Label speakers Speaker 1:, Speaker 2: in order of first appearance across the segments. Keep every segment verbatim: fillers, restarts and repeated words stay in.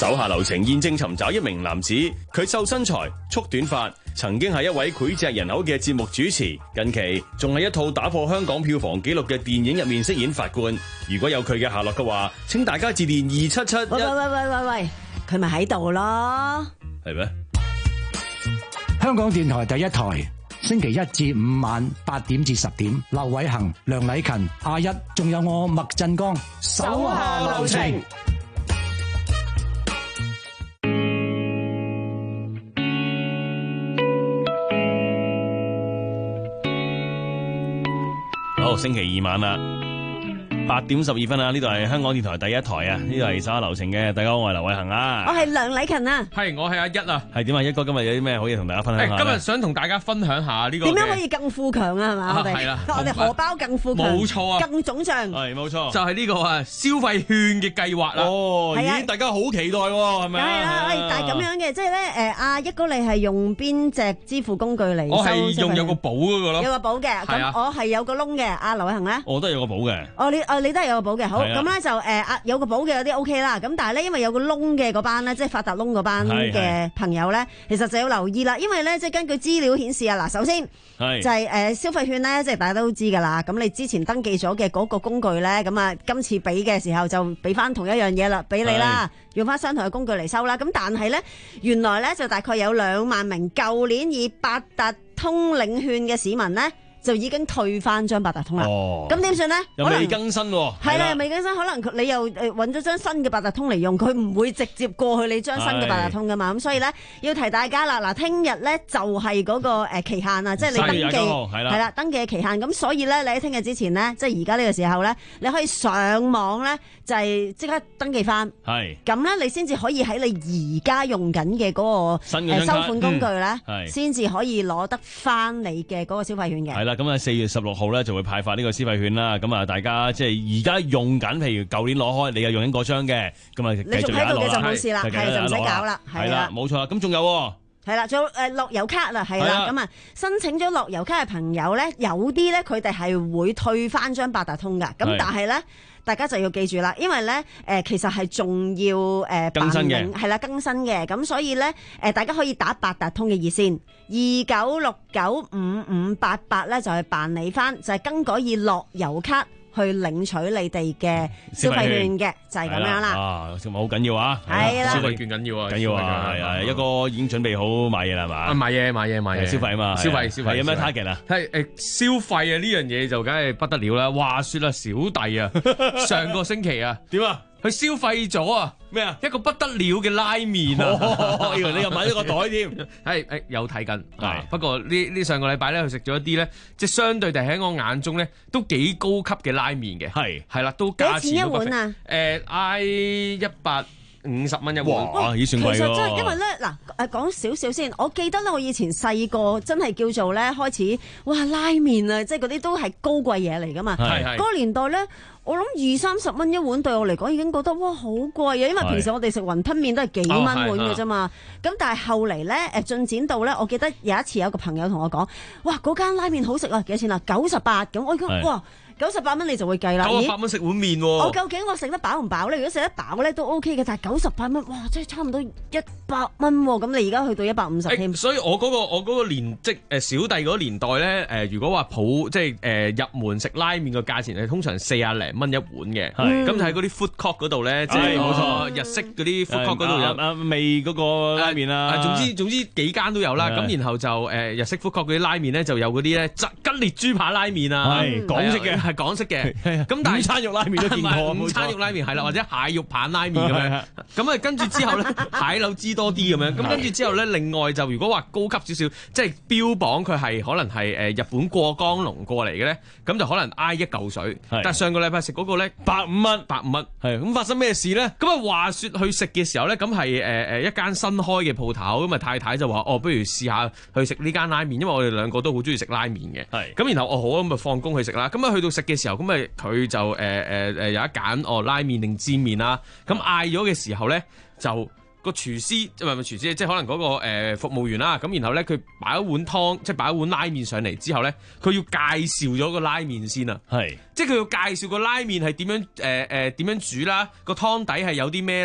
Speaker 1: 手下留情，現正尋找一名男子，佢瘦身材、束短髮，曾經係一位膾炙人口嘅節目主持，近期仲係一套打破香港票房紀錄嘅電影入面飾演法官。如果有佢嘅下落嘅話，請大家致電二七七一。
Speaker 2: 喂喂喂喂喂喂，佢咪喺度咯？
Speaker 1: 係咩？
Speaker 3: 香港電台第一台，星期一至五晚八點至十點，劉偉恒、梁禮勤、阿一，仲有我麥振剛，手下留情。
Speaker 1: 好，星期二晚啦，八點十二分啊！呢度係香港電台第一台啊！呢度係手下留情嘅，大家好，我係劉偉恒啊，
Speaker 2: 我係梁禮勤啊，
Speaker 4: 係我係阿一啊，
Speaker 1: 係點啊？一哥今日有啲咩可以同大家分享下？
Speaker 4: 今日想同大家分享下呢個
Speaker 2: 點樣可以更富強啊？係嘛？我哋
Speaker 4: 係啦，
Speaker 2: 我哋荷包更富強，
Speaker 4: 冇錯啊，
Speaker 2: 更腫脹，
Speaker 1: 係冇錯，
Speaker 4: 就係呢個啊消費券嘅計劃啦。
Speaker 1: 哦，咦，大家好期待喎，係咪？
Speaker 2: 係啦，喂，但係咁樣嘅，即係咧，誒，阿一哥你係用邊隻支付工具嚟收？
Speaker 4: 我係用有個簿嗰個咯，
Speaker 2: 有個簿嘅，咁我係有個窿嘅。阿劉偉恒咧，
Speaker 1: 我都係有個簿嘅。
Speaker 2: 哦，你哦你都係有個簿嘅，好，咁咧就誒啊有個簿嘅有啲 O K 啦，咁但係咧因為有個窿嘅嗰班咧，即係發達窿嗰班嘅朋友咧，其實就要留意啦，因為咧即係根據資料顯示啊，嗱，首先就係誒消費券咧，即係大家都知㗎啦，咁你之前登記咗嘅嗰個工具咧，咁啊今次俾嘅時候就俾翻同一樣嘢啦，俾你啦，用翻相同嘅工具嚟收啦，咁但係咧原來咧就大概有兩萬名舊年以八達通領券嘅市民咧，就已經退翻張八達通啦。哦，咁點算咧？
Speaker 1: 又未更新喎。
Speaker 2: 係啦，又未更新，可能你又誒揾咗張新嘅八達通嚟用，佢唔會直接過去你張新嘅八達通噶嘛。咁所以咧要提大家啦，嗱，聽日咧就係嗰個誒期限啊，即係你登記係啦，登記嘅期限。咁所以咧，你喺聽日之前咧，即係而家呢個時候咧，你可以上網咧，就係即刻登記翻。係。咁咧，你先至可以喺你而家用緊嘅嗰個誒收款工具咧，先至可以攞得翻你嘅嗰個消費券嘅。係啦。
Speaker 1: 咁啊，四月十六號咧就會派發呢個消費券啦。咁啊，大家即係而家用緊，譬如舊年攞開，你又用緊嗰張嘅，咁啊繼續攞啦。你仲喺度嘅就冇事啦，係就唔使搞啦。係啦，冇錯啦。咁仲有係
Speaker 2: 啦，仲有誒樂悠卡啦，係啦。咁啊，申請咗樂悠卡嘅朋友咧，有啲咧佢哋係會退翻張八達通噶。咁但係咧，大家就要記住啦，因為咧誒、呃、其實係仲要誒、呃、更新嘅，係啦更新嘅，咁所以咧誒、呃、大家可以打八達通嘅熱線二九六九五五八八咧，就去辦理翻，就係、是、更改以樂悠卡去領取你哋嘅消費券嘅，就係、是、咁樣啦。
Speaker 1: 啊，消費好緊要啊！
Speaker 2: 係啦，
Speaker 4: 消費券緊要啊，
Speaker 1: 緊要啊，係啊，一個已經準備好買嘢啦，係嘛？
Speaker 4: 啊，買嘢買嘢買嘢，
Speaker 1: 消費啊嘛，
Speaker 4: 消費消費。
Speaker 1: 有咩 target 啊？
Speaker 4: 係誒消費啊呢樣嘢就梗係不得了啦！話說啦，小弟啊，上個星期啊，
Speaker 1: 點啊？
Speaker 4: 佢消費咗啊咩啊？一個不得了嘅拉麵啊！
Speaker 1: 我以為你又買咗個袋添。
Speaker 4: 係誒有睇緊，係不過呢呢上個禮拜咧，佢食咗一啲咧，即係相對地喺我眼中咧都幾高級嘅拉麵嘅。係係啦，都價錢
Speaker 2: 幾錢一碗啊？
Speaker 4: 誒，I 一百五十蚊一碗。
Speaker 1: 哇，已算貴喎。
Speaker 2: 其實真係因為咧嗱誒講少少先，我記得咧我以前細個真係叫做咧開始哇拉麵啊，即係嗰啲都係高貴嘢嚟噶嘛。係係嗰個年代咧。我諗二三十蚊一碗對我嚟講已經覺得哇好貴啊，因為平時我哋食雲吞麵都係幾蚊碗嘅啫嘛。咁、哦、但係後嚟咧誒進展到咧，我記得有一次有個朋友同我講，哇嗰間拉麵好食啊，幾多錢啊？九十八咁，我講哇九十八蚊你就會計啦。
Speaker 4: 九十八蚊食碗麵喎。我
Speaker 2: 究竟我食得飽唔飽咧？如果食得飽咧都 OK 嘅，但係九十八蚊，哇真係差唔多一百蚊喎。咁你而家去到一百五十添。
Speaker 4: 所以我嗰、嗰個我嗰個年即誒小弟嗰個年代咧誒、呃，如果話普即係誒、呃、入門食拉麵嘅價錢係通常四廿零蚊一碗嘅，咁就喺嗰啲 food court 嗰度咧，即係冇錯日式嗰啲 food court 嗰度有啊
Speaker 1: 味嗰個拉麵啦。
Speaker 4: 總之總之幾間都有啦。咁然後就誒日式 food court 嗰啲拉麵咧，就有嗰啲咧吉列豬扒拉麵啊，係港式嘅，係港式嘅。咁但係午餐肉拉麵都見過，午餐肉拉麵係啦，或者蟹肉棒拉麵咁樣。咁啊跟住之後咧，蟹柳滋多啲咁樣。咁跟住之後咧，另外就如果話高級少少，即係標榜佢係可能係誒日本過江龍過嚟嘅咧，咁就可能挨一嚿水。但係上個禮拜食嗰個咧，百五蚊，百五蚊，係咁發生咩事咧？咁啊話說去食嘅時候咧，咁係誒誒一間新開嘅鋪頭，咁啊太太就話哦，不如試下去食呢間拉麵，因為我哋兩個都好中意食拉麵嘅。係咁，然後哦好咁啊放工去食啦。咁啊去到食嘅時候，咁啊佢就誒誒誒有一揀哦拉麵定煎麵啦。咁嗌咗嘅時候咧，就個廚師即係唔係廚師，即係可能嗰個誒服務員啦。咁然後咧佢擺一碗湯，即係擺一碗拉麵上嚟之後咧，佢要介紹咗個拉麵先啊。係。即係佢要介紹個拉麵係點樣誒誒點樣煮啦，個湯底係有啲咩啦，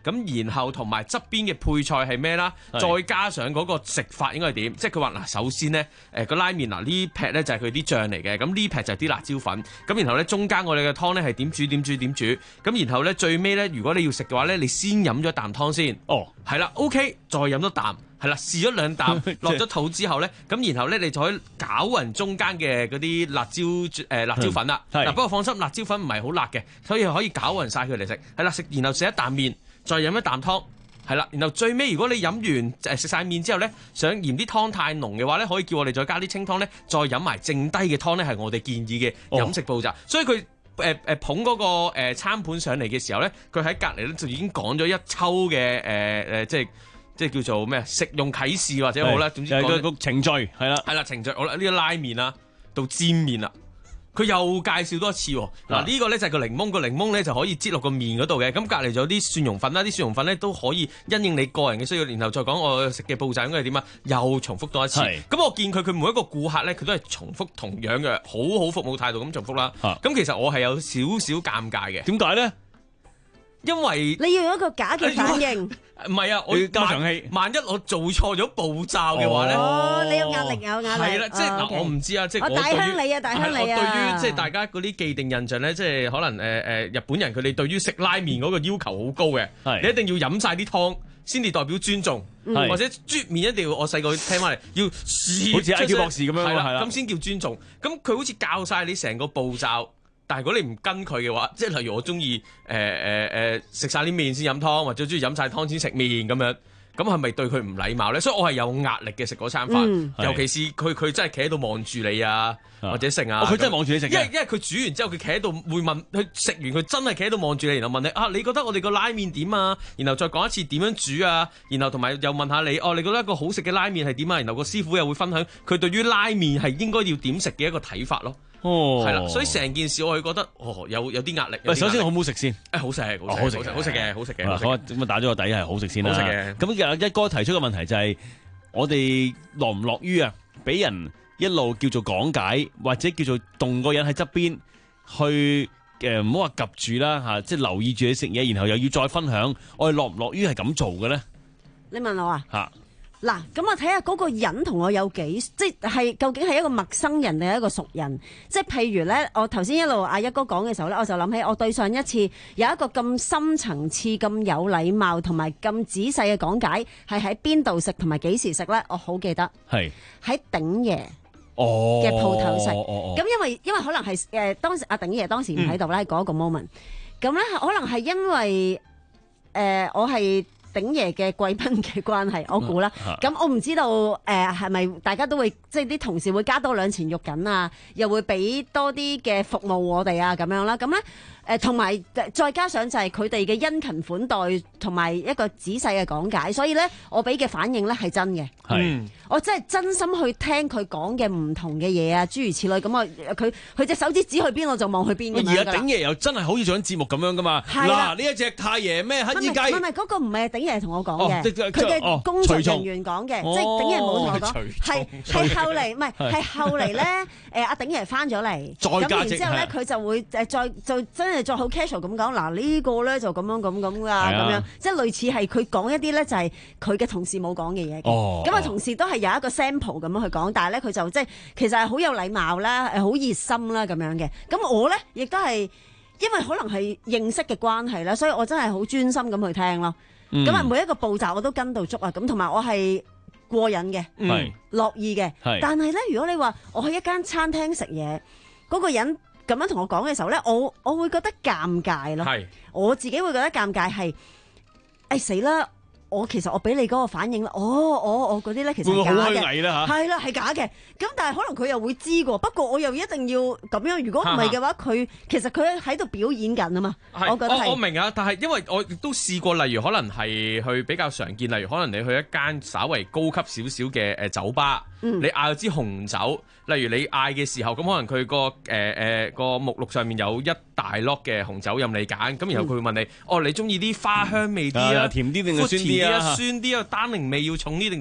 Speaker 4: 咁然後同埋側邊嘅配菜係咩啦？再加上嗰個食法應該係點？即係佢話嗱，首先咧誒個拉麵嗱呢劈咧就係佢啲醬嚟嘅，咁呢劈就係啲辣椒粉，咁然後咧中間我哋嘅湯咧係點煮點煮點煮，咁然後咧最尾咧如果你要食嘅話咧，你先飲咗啖湯先。哦，係啦 ，OK， 再飲多啖。係啦，試咗兩啖落咗肚之後咧，咁然後咧你就可以攪勻中間嘅嗰啲辣椒誒、呃、辣椒粉啦。嗱、嗯，不過放心，辣椒粉唔係好辣嘅，所以可以攪勻晒佢嚟食。係啦，食然後食一啖麵，再飲一啖湯。係啦，然後最尾如果你飲完誒食晒麵之後咧，想嫌啲湯太濃嘅話咧，可以叫我哋再加啲清湯咧，再飲埋剩低嘅湯咧，係我哋建議嘅飲食步驟。哦、所以佢誒誒捧嗰個誒餐盤上嚟嘅時候咧，佢喺隔離咧就已經講咗一抽嘅誒誒即係。即係叫做咩食用啟示或者好啦，總之講個程序係啦，係啦程序好啦，呢個拉麵啦到煎麵啦，佢又介紹多一次喎。嗱呢個咧就係個檸檬，個檸檬咧就可以擠落個麵嗰度嘅。咁隔離仲有啲蒜蓉粉啦，啲蒜蓉粉咧都可以因應你個人嘅需要，然後再講我食嘅步驟應該係點啊，又重複多一次。咁我見佢佢每一個顧客咧，佢都係重複同樣嘅好好服務態度咁重複啦。咁、啊、其實我係有少少尷尬嘅。點解咧？因為
Speaker 2: 你要有一個假嘅反應。
Speaker 4: 唔係啊，我要加場氣。萬一我做錯咗步驟嘅話咧，
Speaker 2: 哦，你有壓力有壓力。
Speaker 4: 係啦，即係嗱，我唔知啊，即係
Speaker 2: 我大鄉里啊，大鄉里啊。
Speaker 4: 我對於即係大家嗰啲既定印象咧，即係可能誒誒日本人佢哋對於食拉麵嗰個要求好高嘅，你一定要飲晒啲湯先至代表尊重，或者啜麵一定要我細個聽翻嚟要試，好似 I Q 博士咁樣，係啦，咁先叫尊重。咁佢好似教晒你成個步驟。但係如果你唔跟佢嘅話，即係例如我中意誒誒誒食晒啲麵先飲湯，或者中意飲晒湯先食麵咁樣，咁係咪對佢唔禮貌咧？所以我係有壓力嘅食嗰餐飯，嗯、尤其是佢佢真係企喺度望住你啊，或者食啊，佢、哦、真係望住你食嘅。因為因為佢煮完之後，佢企喺度會問，佢食完佢真係企喺度望住你，然後問你啊，你覺得我哋個拉麵點啊？然後再講一次點樣煮啊？然後同埋又問下你，哦，你覺得一個好食嘅拉麵係點啊？然後個師傅又會分享佢對於拉麵係應該要點食嘅一個睇法咯。哦，係啦，所以成件事我係覺得，哦，有有啲壓力。喂，首先好唔好食先？誒，好食，好食，好食，好食嘅，好食嘅。好，咁啊打咗個底係好食先啦。好食嘅。咁一哥提出嘅問題就係，我哋樂唔樂於啊，俾人一路叫做講解，或者叫做動個人喺側邊去誒，唔好話及住啦嚇，即係留意住你食嘢，然後又要再分享，我哋樂唔樂於係咁做嘅咧？
Speaker 2: 你問我啊？嚇！嗱，咁我睇下嗰個人同我有幾，即係究竟係一個陌生人定係一個熟人？即係譬如咧，我頭先一路阿一哥講嘅時候咧，我就諗起我對上一次有一個咁深層次、咁有禮貌同埋咁仔細嘅講解，係喺邊度食同埋幾時食咧？我好記得，係喺鼎爺嘅鋪頭食。咁、哦哦哦、因為因為可能係誒、呃、當時阿鼎爺當時唔喺度咧，嗰、嗯、一個 moment。咁咧可能係因為誒、呃、我係。鼎爺嘅貴賓嘅關係，我估啦。咁、嗯、我唔知道誒係咪大家都會即係啲同事會加多兩錢肉緊啊，又會俾多啲嘅服務我哋啊咁樣啦。咁咧誒同埋再加上就係佢哋嘅殷勤款待同埋一個仔細嘅講解，所以咧我俾嘅反應咧係真嘅。係，我真係真心去聽佢講嘅唔同嘅嘢啊，諸如此類。咁我佢佢隻手指指去邊，我就望去邊。而家鼎爺又真係好似做緊節目咁樣噶嘛？嗱，呢一隻太爺咩乞衣雞？唔係唔係，嗰個唔係鼎爺同我講嘅，佢嘅工作人員講嘅，即係鼎爺冇同我講，係係後嚟唔係係後嚟咧。誒阿鼎爺翻咗嚟，咁然之後咧佢就會誒再就真係再好 casual 咁講，嗱呢個咧就咁樣咁咁噶咁樣，即係類似係佢講一啲咧就係佢嘅同事冇講嘅嘢嘅。咁啊同事都係有一個 sample 咁樣去講，但係咧佢就即係其實係好有禮貌啦，誒好熱心啦咁樣嘅。咁我咧亦都係因為可能係認識嘅關係啦，所以我真係好專心咁去聽咯。咁啊每一個步驟我都跟到足啊，咁同埋我係過癮嘅，嗯，樂意嘅。但係咧，如果你話我去一間餐廳食嘢，嗰個人咁樣同我講嘅時候咧，我我會覺得尷尬咯。係，我自己會覺得尷尬係，誒死啦！我其實我俾你嗰個反應啦，哦，我我嗰啲咧其實係假嘅，係啦係假嘅。咁但係可能佢又會知㗎，不過我又一定要咁樣。如果唔係嘅話，佢其實佢喺度表演緊啊嘛。我覺得係。我我明啊，但係因為我亦都試過，例如可能係去比較常見，例如可能你去一間稍為高級少少嘅誒酒吧，嗯、你嗌咗支紅酒，例如你嗌嘅時候，咁可能佢個誒誒個目錄上面有一大粒嘅紅酒任你揀，咁然後佢會問你，嗯、哦你中意啲花香味啲啊，甜啲定係酸啲啊？酸啲啊，單寧味要重啲定點？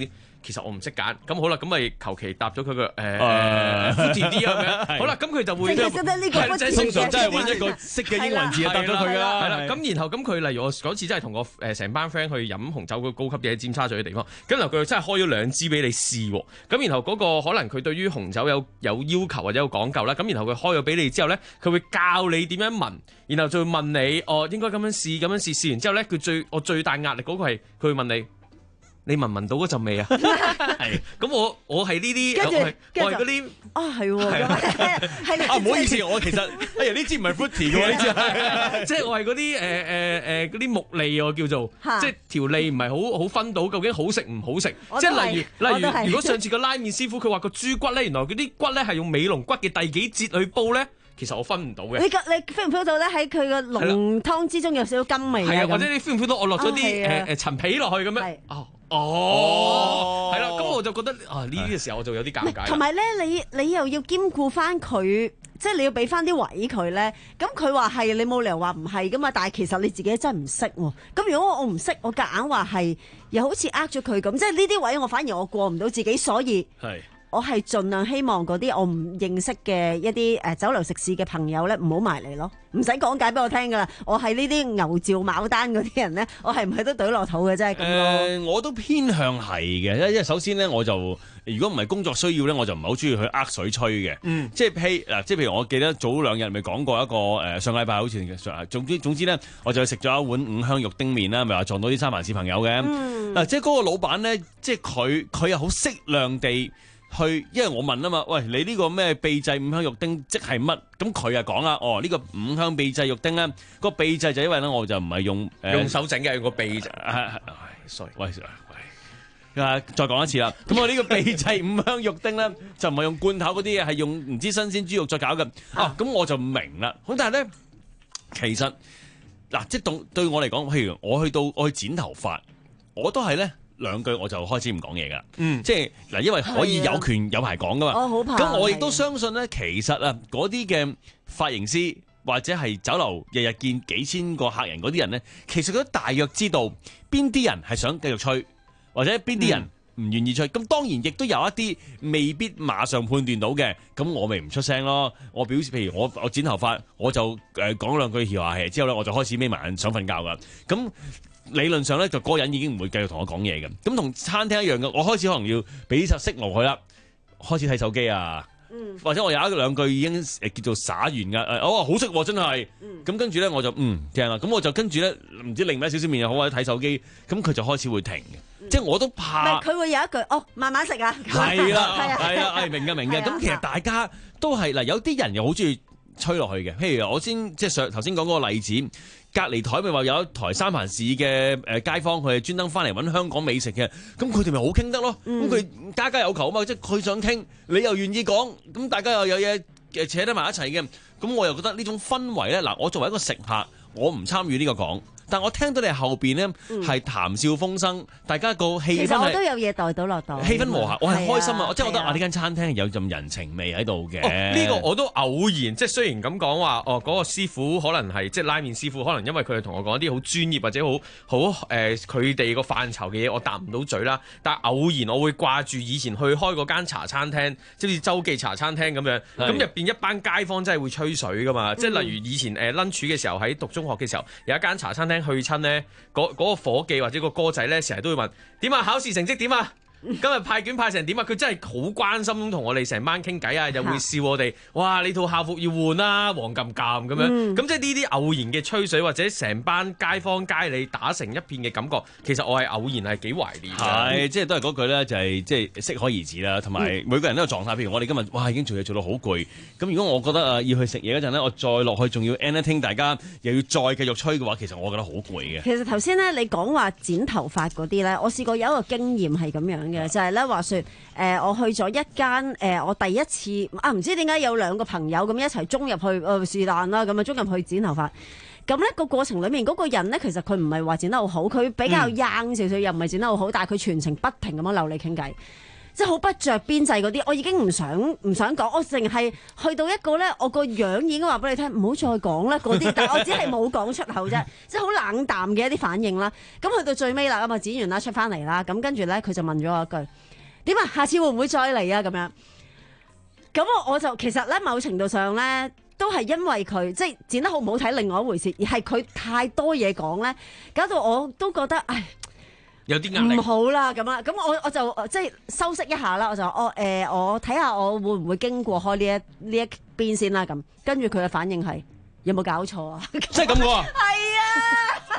Speaker 4: 其實我唔識揀，咁好啦，咁咪求其答咗佢個誒誒甜啲咁樣。好啦，咁佢就會
Speaker 2: 即係識得呢個
Speaker 1: 通常真係揾一個識嘅英文字就答咗佢㗎啦。
Speaker 4: 係啦，咁然後咁佢例如我嗰次真係同我誒成班 friend 去飲紅酒個高級嘅尖沙咀嘅地方，咁然後佢真係開咗兩支俾你試喎。咁然後嗰個可能佢對於紅酒有有要求或者有講究啦。咁然後佢開咗俾你之後咧，佢會教你點樣聞，然後就會問你哦應該咁樣試咁樣試，試完之後咧佢最我最大壓力嗰個係佢會問你。你聞唔聞到嗰陣味啊？係，咁我我係呢啲，我係嗰啲
Speaker 2: 啊係喎，係
Speaker 1: 啊唔好意思，我其實哎呀呢支唔係 fruity 嘅喎，呢支係
Speaker 4: 即係我係嗰啲誒誒誒嗰啲木脷我叫做，即係條脷唔係好好分到究竟好食唔好食。即係例如例如，如果上次個拉麵師傅佢話個豬骨咧，原來嗰啲骨咧係用尾龍骨嘅第幾節去煲咧？其實我分唔到嘅。你
Speaker 2: 你 feel 唔 feel 到咧？喺佢個濃湯之中有少少甘味
Speaker 4: 係啊，或者你 feel 唔 feel 到我落咗啲誒誒陳皮落去咁樣？哦哦，係啦，咁我就覺得啊呢啲嘅時候我就有啲尷尬。
Speaker 2: 同埋咧，你你又要兼顧翻佢，即係你要俾翻啲位佢咧。咁佢話係，你冇理由話唔係噶嘛。但係其實你自己真係唔識喎。咁如果我唔識，我夾硬話係，又好似呃咗佢咁。即係呢啲位我反而我過唔到自己，所以係。我係盡量希望嗰啲我唔認識嘅一啲誒酒樓食肆嘅朋友咧，唔好埋嚟咯，唔使講解俾我聽噶啦。我係呢啲牛照牡丹嗰啲人咧，我係唔係都懟落肚嘅啫咁咯。
Speaker 1: 誒，我都偏向係嘅，因為首先咧，我就如果唔係工作需要咧，我就唔係好中意去呃水吹嘅。嗯，即係譬嗱，即係譬如我記得早兩日咪講過一個誒上禮拜好似上，總之總之咧，我就去食咗一碗五香肉丁麵啦，咪話撞到啲三藩市朋友嘅。嗱、嗯，即係嗰個老闆咧，即係佢佢又好適量地。去，因為我問啊嘛，喂，你呢個咩秘製五香肉丁即係乜？咁佢又講啦，哦，呢、這個五香秘製肉丁咧，個秘製就因為咧，我就唔係用、呃、
Speaker 4: 用手整嘅，用個秘製。
Speaker 1: 唉，sorry，喂，喂，啊，再講一次啦。咁我呢個秘製五香肉丁咧，就唔係用罐頭嗰啲嘢，係用唔知新鮮豬肉再搞嘅。啊，咁我就唔明啦。咁但係咧，其實嗱，即係對對我嚟講，譬如我去到我去剪頭髮，我都係咧。兩句我就開始唔講嘢㗎，嗯，即係嗱，因為可以有權有排講㗎嘛。我好怕。咁我亦都相信咧，其實啊，嗰啲嘅髮型師或者係酒樓日日見幾千個客人嗰啲人咧，其實佢都大約知道邊啲人係想繼續吹，或者邊啲人唔願意吹。咁、嗯、當然亦都有一啲未必馬上判斷到嘅，咁我咪唔出聲咯。我表示，譬如我我剪頭髮，我就誒講兩句笑話氣之後咧，我就開始眯埋眼想瞓覺㗎。咁理論上咧，就嗰個人已經唔會繼續同我講嘢嘅。咁同餐廳一樣嘅，我開始可能要俾首息怒佢啦，開始睇手機啊，嗯、或者我有一兩句已經誒叫做灑完㗎。誒，我話好識喎，真係。咁、嗯、跟住咧，我就嗯聽啦。咁我就跟住咧，唔知另一少少面又好或者睇手機，咁佢就開始會停嘅。嗯、即係我都怕。佢會有一句哦，慢慢食啊。係啦，係啊，係明嘅明嘅。咁其實大家都係嗱，有啲人又好中意吹落去嘅。譬如我先即係上頭先講嗰個例子。隔離台咪話有一台三藩市嘅誒街坊，佢係專登翻嚟揾香港美食嘅，咁佢哋咪好傾得咯。咁佢、嗯、家家有求啊嘛，即係佢想傾，你又願意講，咁大家又有嘢誒扯得埋一齊嘅，咁我又覺得呢種氛圍咧，嗱，我作為一個食客，我唔參與呢個講。但我聽到你後邊咧係談笑風生，大家個氣氛，其實我都有嘢帶到落袋，氣氛和諧，我係開心啊！我真係覺得啊，呢間餐廳有陣人情味喺度嘅。呢個我都偶然，即係雖然咁講話，哦嗰個師傅可能係即係拉麵師傅，可能因為佢係同我講啲好專業或者好好誒佢哋個範疇嘅嘢，我答唔到嘴啦。但係偶然我會掛住以前去開嗰間茶餐廳，即係好似周記茶餐廳咁樣，咁入邊一班街坊真係會吹水噶嘛。即係例如以前誒 lunch 嘅時候喺讀中學嘅時候，有一間茶餐廳。去親咧，嗰、嗰個伙計或者個哥仔咧，成日都會問點啊，考試成績點啊？今日派卷派成點啊？佢真係好關心咁同我哋成班傾偈啊，又會笑我哋。哇！你套校服要換啦，黃冚冚咁樣。咁、嗯、即係呢啲偶然嘅吹水，或者成班街坊街里打成一片嘅感覺，其實我係偶然係幾懷念。係，即係都係嗰句咧，就係即係適可而止啦。同埋每個人都有狀態。譬如我哋今日哇已經做嘢做到好攰，咁如果我覺得啊要去食嘢嗰陣咧，我再落去仲要 anything 大家又要再繼續吹嘅話，其實我覺得好攰嘅。其實頭先咧你講話剪頭髮嗰啲咧，我試過有一個經驗係咁樣嘅。就係咧話說，誒、呃、我去咗一間誒、呃、我第一次啊，唔知點解有兩個朋友咁一齊衝入去誒是但啦，咁啊衝入去剪頭髮。咁咧個過程裡面嗰、那個人咧，其實佢唔係話剪得好好，佢比較 young 少少，又唔係剪得好好，但係佢全程不停咁樣留你傾偈，即係好不着邊際嗰啲。我已經唔想唔想講，我淨係去到一個咧，我個樣已經話俾你聽，唔好再講啦嗰啲，但係我只係冇講出口啫，即係好冷淡嘅一啲反應啦。咁去到最尾啦，咁啊剪完啦出翻嚟啦，咁跟住咧佢就問咗我一句：
Speaker 2: 點啊？下次會唔會再嚟啊？咁樣，咁我我就其實咧，某程度上咧，都係因為佢即係剪得好唔好睇，另外一回事，而係佢太多嘢講咧，搞到我都覺得唉。
Speaker 4: 有啲壓力，
Speaker 2: 唔好啦咁啊，咁我我就即係修飾一下啦，我就我誒、呃、我睇下我會唔會經過開呢一呢一邊先啦，咁跟住佢嘅反應係有冇搞錯啊？
Speaker 1: 即係咁嘅喎，
Speaker 2: 係啊，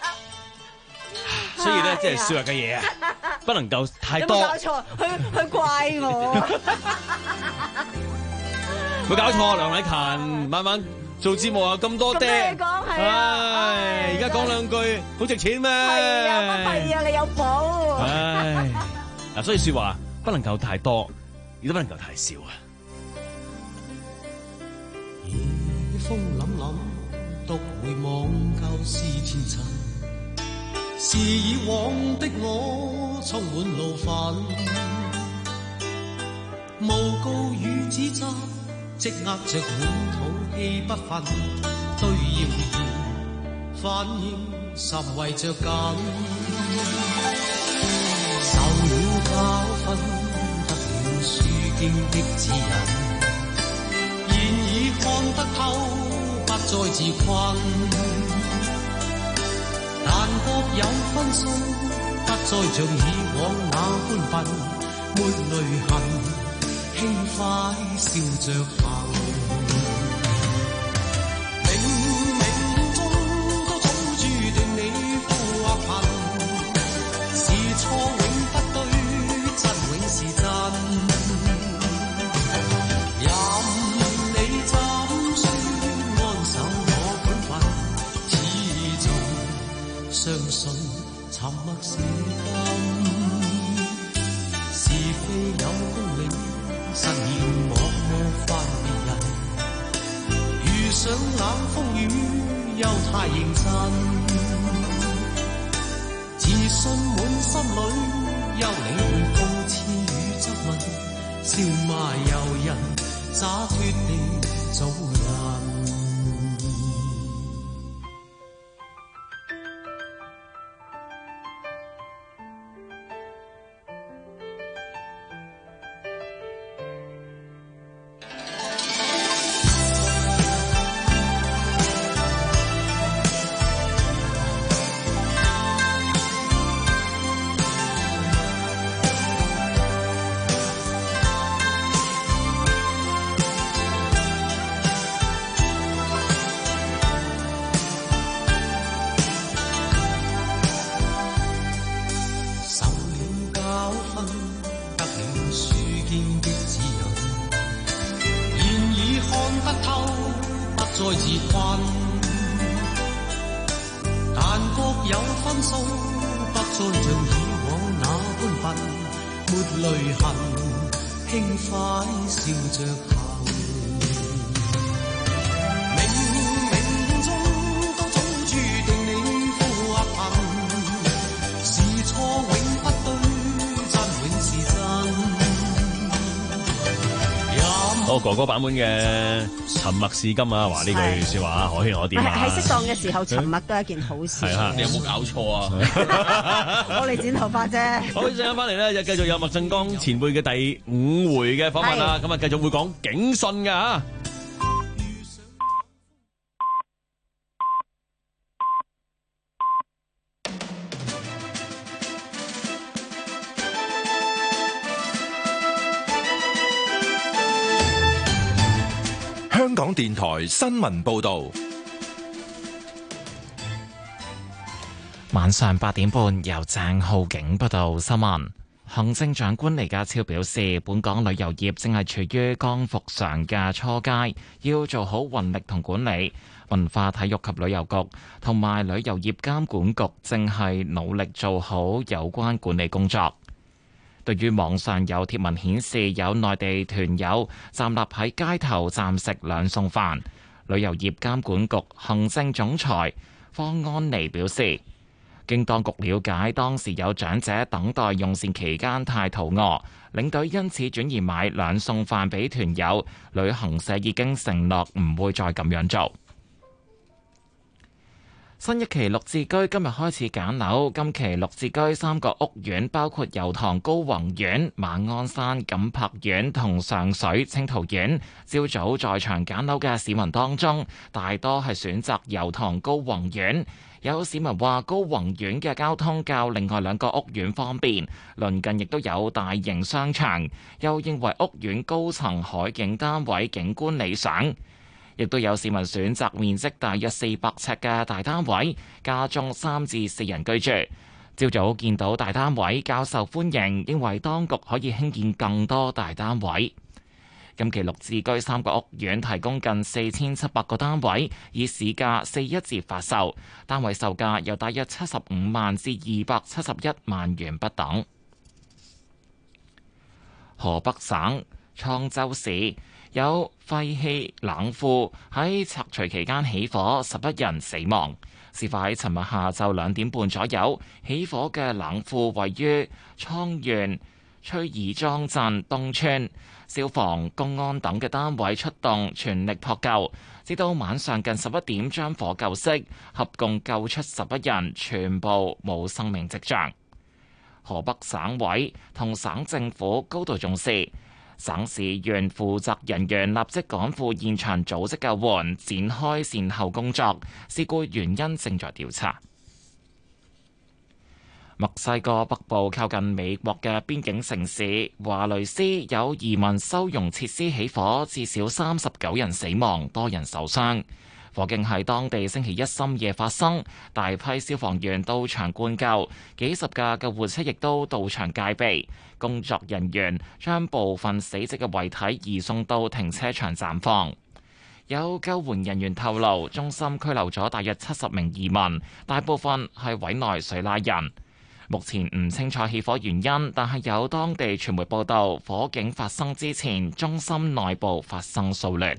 Speaker 1: 所以咧即係說話嘅嘢啊，不能夠太多。
Speaker 2: 有冇搞錯？佢佢怪我，
Speaker 1: 冇搞錯，梁禮勤慢慢。做節目啊咁多爹，唉，而家講兩句好值錢咩？
Speaker 2: 係啊，乜係啊？你有寶。
Speaker 1: 唉，嗱，所以說話不能夠太多，亦都不能夠太少啊。
Speaker 5: 夜風凜凜，獨回望舊事前塵，是以往的我充滿怒憤，誣告與指責。積壓着滿肚氣不忿，對謠言反應甚為着緊。受了教訓，得了書經的指引，現已看得透，不再自困。但各有分數，不再像以往那般笨，沒淚痕。輕快笑着行，冥冥中都早注定你富或貧，是錯永不對，真永是真。任你怎說安守我本分，始終相信沉默是金，是非有公理。實現我模範別人，遇上冷風雨又太認真，自信滿心裏，又領會諷刺與質問，笑罵由人，灑脫地做人。
Speaker 1: 哥哥版本嘅沉默是金啊，話呢句說話可圈可點啊！
Speaker 2: 喺適當嘅時候沉默都係一件好事。
Speaker 1: 係啊，
Speaker 4: 你有冇搞錯啊？
Speaker 2: 我嚟剪頭髮啫。
Speaker 1: 好，陣間翻嚟咧，就繼續有麥振剛前輩嘅第五回嘅訪問啦。咁啊，繼續會講警訊嘅吓。
Speaker 6: 香港電台新聞報道，
Speaker 7: 晚上八點半由鄭浩景報道新聞。行政長官李家超表示，本港旅遊業正係處於剛復常嘅初階，要做好運力同管理。文化體育及旅遊局同埋旅遊業監管局正係努力做好有關管理工作。對於網上有貼文顯示有內地團友站立喺街頭暫食兩餸飯，旅遊業監管局行政總裁方安妮表示，經當局了解，當時有長者等待用膳期間太肚餓，領隊因此轉移買兩餸飯俾團友，旅行社已經承諾唔會再咁樣做。 新一期綠置居今日開始揀樓，今期綠置居三個屋苑包括油塘高宏苑、馬鞍山錦柏苑同上水清濤苑。朝早在場揀樓嘅市民當中，大多係選擇油塘高宏苑。有市民話高宏苑嘅交通較另外兩個屋苑方便，鄰近亦都有大型商場，又認為屋苑高層海景單位景觀理想。亦都有市民選擇面積大約四百尺嘅大單位，家中三至四人居住。朝早見到大單位較受歡迎，認為當局可以興建更多大單位。今期綠置居三個屋苑提供近四千七百個單位，以市價四一折發售，單位售價由大約七十五萬至二百七十一萬元不等。河北省滄州市有廢棄冷庫喺拆除期間起火，十一人死亡。事發喺尋日下晝兩點半左右，起火嘅冷庫位於滄縣崔爾莊鎮東村，消防、公安等嘅單位出動全力撲救，直到晚上近十一點將火救熄，合共救出十一人，全部冇生命跡象。河北省委同省政府高度重視。省市縣負責人員立即趕赴現場組織救援，展開善後工作。事故原因正在調查。墨西哥北部靠近美國嘅邊境城市華雷斯有移民收容設施起火，至少三十九人死亡，多人受傷。火警喺當地星期一深夜發生，大批消防員到場灌救，幾十架救護車亦都到場戒備。工作人員將部分死者嘅遺體移送到停車場暫放。有救援人員透露，中心拘留咗大約七十名移民，大部分係委內瑞拉人。目前唔清楚起火原因，但係有當地傳媒報道，火警發生之前，中心內部發生騷亂。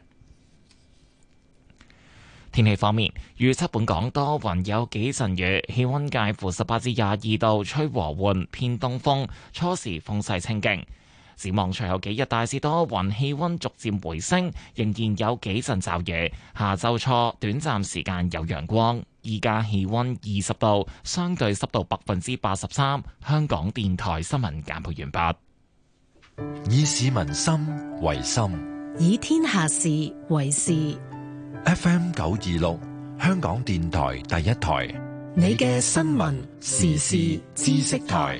Speaker 7: 天氣方面，預測本港多雲有幾陣雨，氣溫介乎十八至廿二度，吹和緩偏東風，初時風勢清勁。展望隨後幾日大致多雲，氣溫逐漸回升，仍然有幾陣驟雨。下周初短暫時間有陽光。依家氣溫二十度，相對濕度百分之八十三。香港電台新聞簡報完
Speaker 6: 畢。以市民心為心，
Speaker 8: 以天下事為事。
Speaker 6: F M 九二六，香港電台第一台，
Speaker 8: 你嘅新聞時事知識台。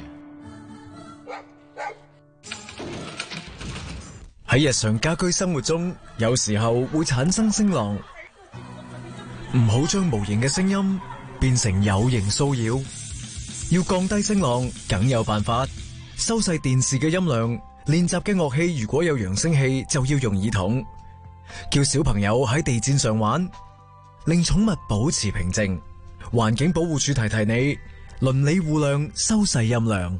Speaker 9: 喺日常家居生活中，有時候會產生聲浪，唔好將無形嘅聲音變成有形騷擾。要降低聲浪，梗有辦法。收細電視嘅音量，練習嘅樂器如果有揚聲器，就要用耳筒。叫小朋友喺地氈上玩，令寵物保持平靜。環境保護署提提你，鄰里互諒，收細音量。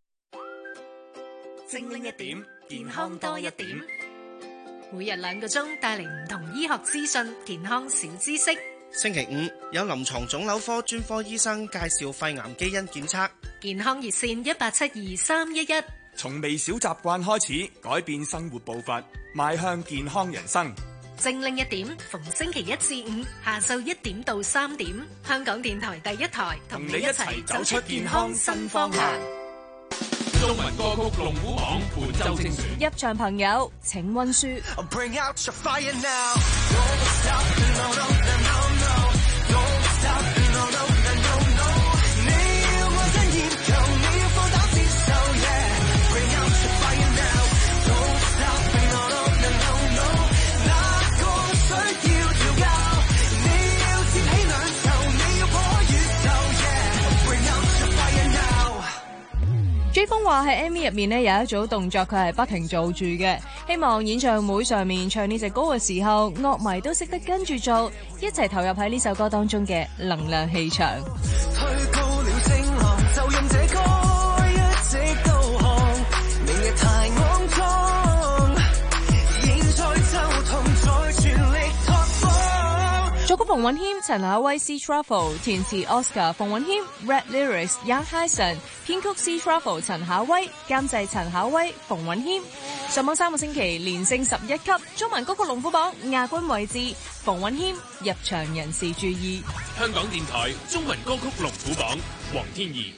Speaker 8: 精靈一點，健康多一點。每日兩個鐘帶嚟唔同醫學資訊、健康小知識。
Speaker 10: 星期五有臨床腫瘤科專科醫生介紹肺癌基因檢測。
Speaker 8: 健康熱線一八七二三一一。
Speaker 11: 從微小習慣開始，改變生活步伐，邁向健康人生。
Speaker 8: 精靈一點，逢星期一至五下晝一點到三點，香港電台第一台同你一齊走出健康新方向。
Speaker 11: 中文歌曲龍虎榜伴奏精選，
Speaker 12: 入場朋友請溫書。J 風話喺 M V 入面呢有一組動作佢係不停做住嘅，希望演唱會上面唱呢隻歌嘅時候，樂迷都識得跟住做，一齊投入喺呢首歌當中嘅能量氣場。推高了聲浪，就用這歌一直導航，明日太骯髒，現在就同在全力拓荒。作曲馮允謙、陳夏威 C Truffle， 填詞 Oscar 馮允謙 ，Red Lyrics Young Hyson， 編曲 C Truffle 陳夏威，監製陳夏威、馮允謙。上網三個星期連升十一級，中文歌曲龍虎榜亞軍位置，馮允謙入場人士注意。
Speaker 13: 香港電台中文歌曲龍虎榜，黃天怡。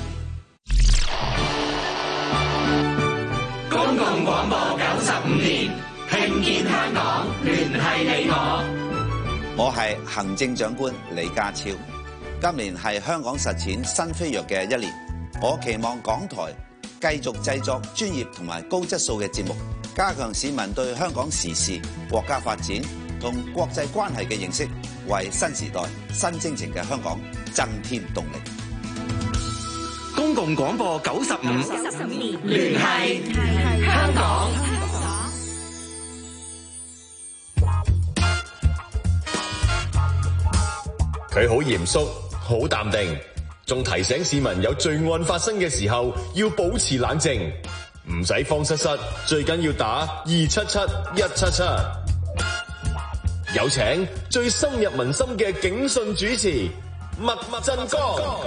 Speaker 14: 公共廣播九十五年，聽見香港，聯繫你我。
Speaker 15: 我係行政長官李家超。今年係香港實踐新飛躍嘅一年，我期望港台繼續製作專業同埋高質素嘅節目，加強市民對香港時事、國家發展同國際關係嘅認識，為新時代新征程嘅香港增添動力。
Speaker 14: 公共廣播九十五年，聯繫香港。
Speaker 1: 佢好嚴肅，好淡定，仲提醒市民有罪案發生嘅時候要保持冷靜，唔使慌失失，最緊要打二七七一七七。有請最深入民心嘅警訊主持麥振剛。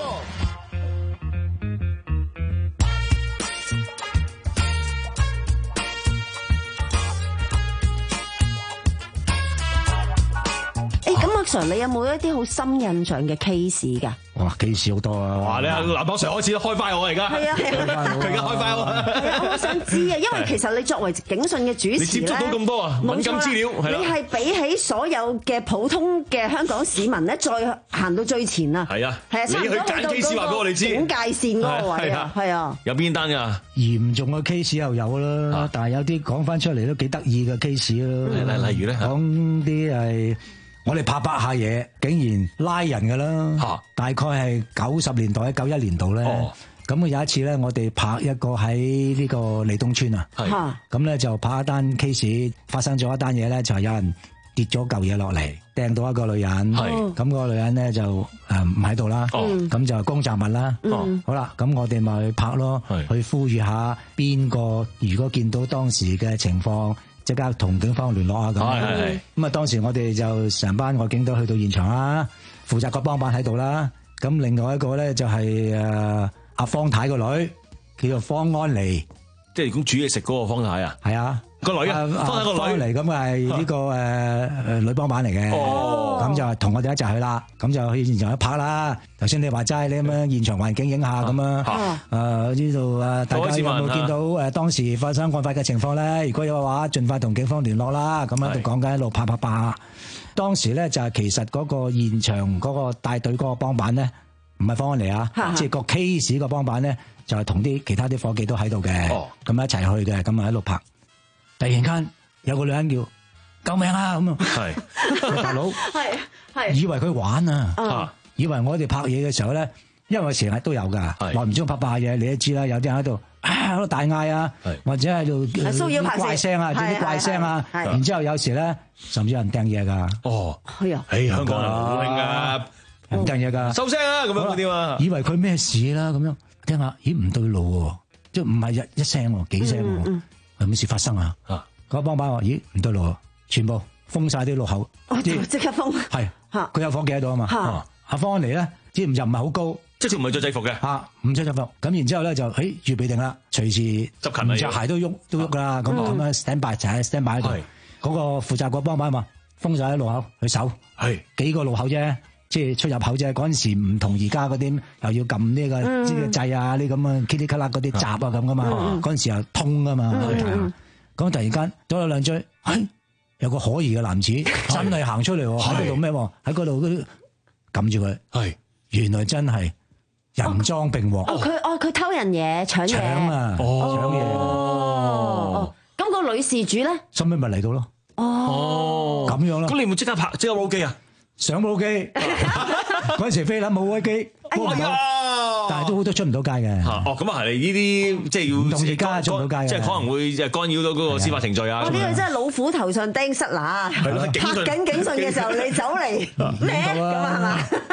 Speaker 2: Sir， 你有冇一啲好深印象嘅 case 㗎？
Speaker 3: 哇 case 好多啊！
Speaker 4: 哇，你係南博 Sir 開始開翻我而家，
Speaker 2: 係啊係啊，
Speaker 4: 佢而家開翻我。
Speaker 2: 係啊，我想知啊，因為其實你作為警訊嘅主持咧，
Speaker 4: 你接觸到咁多啊，敏感資料，
Speaker 2: 你係比起所有嘅普通嘅香港市民咧，再行到最前啊！
Speaker 4: 係啊，
Speaker 2: 係啊，
Speaker 4: 你去揀 case 話俾我哋知，
Speaker 2: 警戒線嗰個位啊，係啊，
Speaker 4: 有邊單㗎？
Speaker 3: 嚴重嘅 case 又有啦，但係有啲講翻出嚟都幾得意嘅 case 咯。
Speaker 4: 例如咧，
Speaker 3: 講啲係。我哋拍拍下嘢，竟然拉人㗎啦！啊、大概係九十年代、九一年度咧。咁、哦、有一次咧，我哋拍一個喺呢個利東村啊。咁咧就拍一單 case， 發生咗一單嘢咧，就係、是、有人跌咗嚿嘢落嚟，掟到一個女人。咁、那個女人咧就誒唔喺度啦。咁、哦、就公雜物啦。嗯、好啦，咁我哋咪去拍咯，去呼籲下邊個如果見到當時嘅情況。即刻同警方聯絡啊！咁咁啊，當時我哋就成班外警都去到現場啦，負責個幫辦喺度啦。咁另外一個咧就係誒阿方太個女，叫做方安妮，
Speaker 4: 即係講煮嘢食嗰個方太啊。
Speaker 3: 係啊，
Speaker 4: 個女啊，方太個女
Speaker 3: 嚟，咁係呢個誒誒女幫辦嚟嘅。哦，咁就同我哋一齊去啦。咁就去現場一拍啦。頭先你話齋，你咁樣現場環境影下咁啊。誒呢度誒，大家有冇見到誒當時發生案發嘅情況咧？如果有嘅話，盡快同警方聯絡啦。咁喺度講緊一路拍拍拍。當時咧就係其實嗰個現場嗰個帶隊嗰個幫辦咧，唔係方安妮啊，即係個 case 個幫辦咧，就係同啲其他啲夥計都喺度嘅，咁一齊去嘅，咁啊喺度拍。突然間有個女人叫救命啊咁啊，大佬
Speaker 2: 係係以
Speaker 3: 為佢玩啊，以為我哋拍嘢嘅時候咧，因為我成日都有噶，耐唔中拍拍嘢，你都知啦，有啲人喺度喺度大嗌啊，或者喺度
Speaker 2: 騷擾
Speaker 3: 怪聲啊，啲怪聲啊，然之後有時咧甚至有人掟嘢噶。哦，
Speaker 2: 係啊，
Speaker 4: 誒香港人好興噶，
Speaker 3: 人掟嘢噶，
Speaker 4: 收聲啊咁樣嗰啲嘛，
Speaker 3: 以為佢咩事啦咁樣，聽下咦唔對路喎，即係唔係一一聲喎，幾聲喎。有咩事發生啊？嗰個幫辦話：咦，唔對路，全部封晒啲路口，
Speaker 2: 即刻封。係，
Speaker 3: 佢有夥計喺度啊嘛。阿方安妮咧，即係又唔係好高，
Speaker 4: 即係唔係着制服嘅。
Speaker 3: 嚇，唔着制服。咁然之後咧就，誒預備定啦，隨時
Speaker 4: 執勤啦，
Speaker 3: 唔着鞋都喐都喐啦。咁咁樣 stand by 就喺 stand by 喺度。嗰個負責個幫辦嘛，封晒啲路口去守。係幾個路口啫，即係出入口啫。嗰陣時唔同而家嗰啲，又要撳呢個呢個掣啊，呢咁啊，噼里咔啦嗰啲閘啊咁噶嘛。嗰陣時又通噶嘛。咁突然間多咗兩追，哎，有個可疑嘅男子真係行出嚟喎，喺嗰度咩？喺嗰度嗰撳住佢，係原來真係人贓並獲。
Speaker 2: 哦，佢哦佢偷人嘢搶嘢，
Speaker 3: 搶啊，搶嘢。
Speaker 2: 哦，咁個女事主咧，
Speaker 3: 收尾咪嚟到咯。
Speaker 2: 哦，
Speaker 3: 咁樣咯。
Speaker 4: 咁你會即刻拍，即刻攞機啊？
Speaker 3: 上冇機，嗰陣時飛啦冇威機，但係都好多出唔到街嘅。
Speaker 4: 哦，咁啊係，呢啲即係要
Speaker 3: 唔同而家出唔到街嘅，
Speaker 4: 即係可能會即係干擾到嗰個司法程序啊。
Speaker 2: 呢個真係老虎頭上釘虱乸，拍緊警訊嘅時候你走嚟咩咁啊係嘛？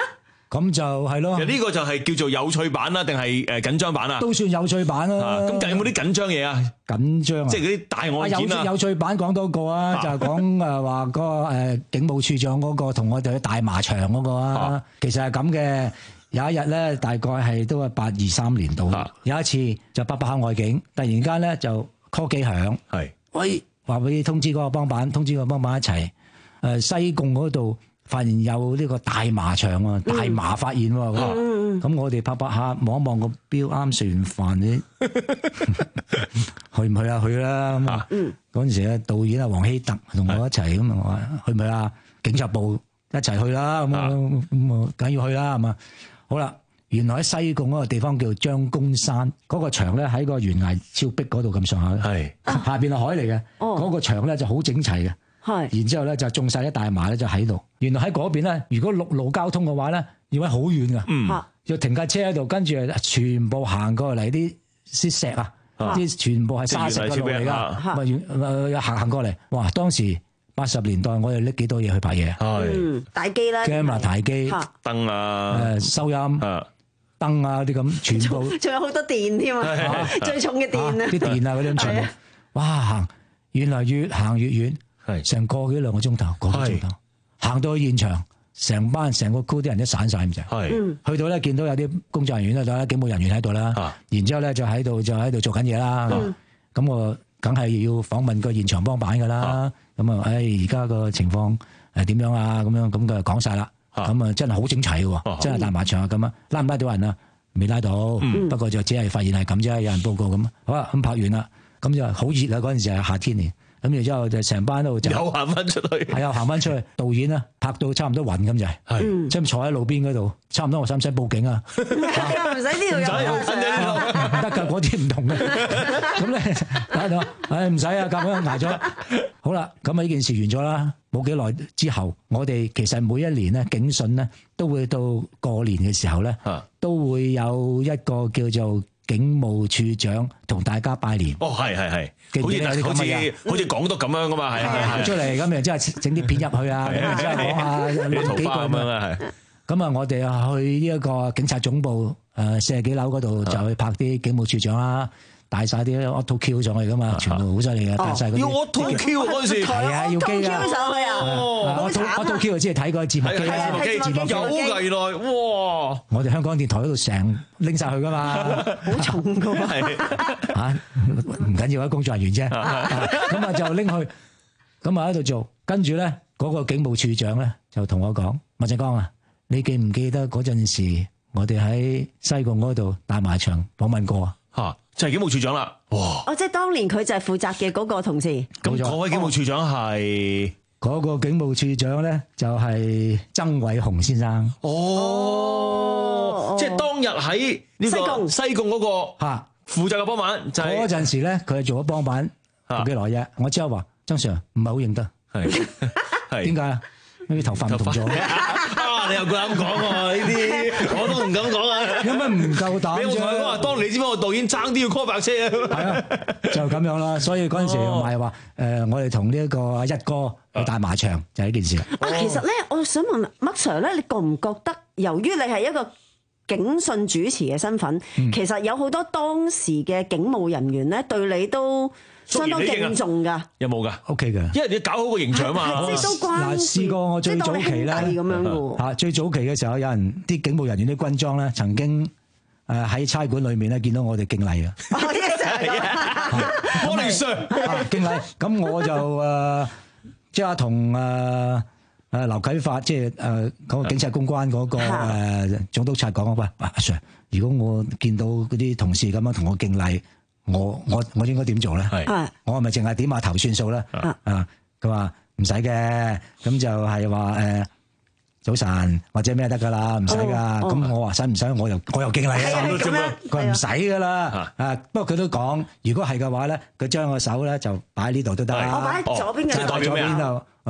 Speaker 3: 咁就係咯。
Speaker 1: 其實呢個就係叫做有趣版啦，定係誒緊張版啊？
Speaker 3: 都算有趣版啦。
Speaker 1: 咁有冇啲緊張嘢啊？
Speaker 3: 緊張啊！
Speaker 1: 即係嗰啲大案件啊！
Speaker 3: 有趣版講多個啊，就係講誒話嗰個誒警務處長嗰個同我哋去大麻場嗰個啊。其實係咁嘅。有一日咧，大概係都係八二三年度。有一次就八八下外景，突然間咧就 call 機響，係喂話俾通知嗰個幫辦，通知嗰個幫辦一齊誒西貢嗰度發現有呢個大麻場啊，大麻發現喎。咁我哋拍拍下望一望個錶，啱食完飯你去唔去啊？去啦咁啊！嗰陣時咧，導演啊黃希特同我一齊咁啊，我話去唔去啊？警察部一齊去啦，咁啊咁啊，梗要去啦，係嘛？好啦，原來喺西貢嗰個地方叫張公山，嗰個場咧喺個懸崖峭壁嗰度咁上下，係下邊係海嚟嘅，嗰個場咧就好整齊嘅，係，然之後咧就種晒啲大麻咧就喺度。原來喺嗰邊咧，如果陸路交通嘅話咧，要喺好遠噶，嗯，要停架車喺度，跟住全部行過嚟啲啲石啊，啲全部係沙石嘅路嚟噶，咪行行過嚟，哇！當時八十年代我哋拎幾多嘢去拍嘢，
Speaker 2: 係大機啦
Speaker 3: camera 大機
Speaker 1: 燈啊，
Speaker 3: 誒收音燈啊啲咁，全部
Speaker 2: 仲有好多電添啊，最重嘅電啊，
Speaker 3: 啲電啊嗰啲咁全部，哇行，原來越行越遠，係成個幾兩個鐘頭，個幾鐘頭，行到去現場，成班成個 crew 啲人都散晒咁滯，係去到咧見到有啲工作人員喺度啦，警務人員喺度啦，然之後咧就喺度就喺度做緊嘢啦，咁我梗係要訪問個現場幫辦噶啦。咁啊，誒而家個情況誒點樣啊？咁樣咁佢就講晒啦。咁啊，真係好整齊嘅喎，真係大麻場啊咁啊，拉唔拉到人啊？未拉到，不過就只係發現係咁啫，有人報告咁。好啦，咁拍完啦，咁就好熱啊！嗰陣時係夏天嚟，咁然之後就成班度就
Speaker 1: 又行翻出去，係啊，
Speaker 3: 行翻出去。導演啊，拍到差唔多暈咁就係，係即係坐喺路邊嗰度，差唔多我使唔使報警啊？
Speaker 2: 唔使呢度有，
Speaker 3: 唔得㗎，嗰啲唔同嘅。咁咧睇到，唉唔使啊，咁樣捱咗。好啦，咁啊呢件事完咗啦，冇幾耐之後，我哋其實每一年咧警訊咧都會到過年嘅時候咧，都會有一個叫做警務處長同大家拜年。
Speaker 1: 哦，係係係，好似好似好似港督咁樣噶嘛，係
Speaker 3: 行出嚟咁，然之後整啲片入去啊，咁然之後講下幾句咁樣係。咁啊，我哋去呢一個警察總部誒四十幾樓嗰度就去拍啲警務處長啦。帶晒啲 auto Q 上去噶嘛，全部好犀利嘅，帶晒嗰啲。要 auto Q 嗰陣時，係啊，要機啊。auto Q 上去啊！auto Q 就即係睇個節目機啦，節目機有危來，哇！我哋香港電台嗰度成拎晒去噶嘛，
Speaker 2: 好重噶嘛，
Speaker 3: 嚇唔緊要啊，工作人員啫。咁啊就拎去，咁啊喺度做，跟住咧嗰個警務處長咧就同我講：麥振剛啊，你記唔記得嗰陣時我哋喺西貢嗰度大麻場訪問過啊？
Speaker 1: 嚇！就係警務處長啦，哇！
Speaker 2: 哦，即係當年佢就係負責嘅嗰個同事。
Speaker 1: 咁嗰位警務處長係
Speaker 3: 嗰個警務處長咧，就係曾偉雄先生。
Speaker 1: 哦，即係當日喺呢個西貢嗰個嚇負責嘅幫辦，就係嗰陣
Speaker 3: 時咧，佢係做咗幫辦冇幾耐啫。我之後話曾 Sir 唔係好認得，係係點解啊？因為頭髮唔同咗。
Speaker 1: 你又夠膽講喎？呢啲我都唔敢講啊！
Speaker 3: 有乜唔夠膽啫？
Speaker 1: 你同我話，當你知唔知我導演爭啲要 call 白車啊？
Speaker 3: 係啊，就咁樣啦。所以嗰陣時唔係話誒，我哋同呢一個阿一哥去大麻場就係呢件事。
Speaker 2: 啊，其實咧，我想問麥 Sir 咧，你覺唔覺得由於你係一個警訊主持嘅身份，嗯、其實有好多當時嘅警務人員咧對你都相當敬重㗎，
Speaker 1: 有冇㗎
Speaker 3: ？OK 㗎，
Speaker 1: 因為你要搞好個形象嘛。
Speaker 2: 即係都關
Speaker 3: 嗱，試過我最早期咧
Speaker 2: 咁樣嘅
Speaker 3: 嚇，最早期嘅時候，有人啲警務人員啲軍裝咧，曾經誒喺差館裏面咧見到我哋敬禮嘅。
Speaker 1: 我哋上
Speaker 3: 敬禮，咁我就誒即係同誒誒劉啟發，即係誒嗰個警察公關嗰個誒總督察講啊，喂，阿 Sir，如果我見到嗰啲同事咁樣同我敬禮，我我我應該點做咧？係，我係咪淨係點下頭算數咧？啊，佢話唔使嘅，咁就係話誒早晨或者咩得噶啦，唔使噶。咁我話使唔使？我又我又敬禮啊！佢話唔使噶啦。啊，不過佢都講，如果係嘅話咧，佢將個手咧就擺喺呢度都得。
Speaker 2: 我擺喺左邊嘅，
Speaker 1: 代表咩啊？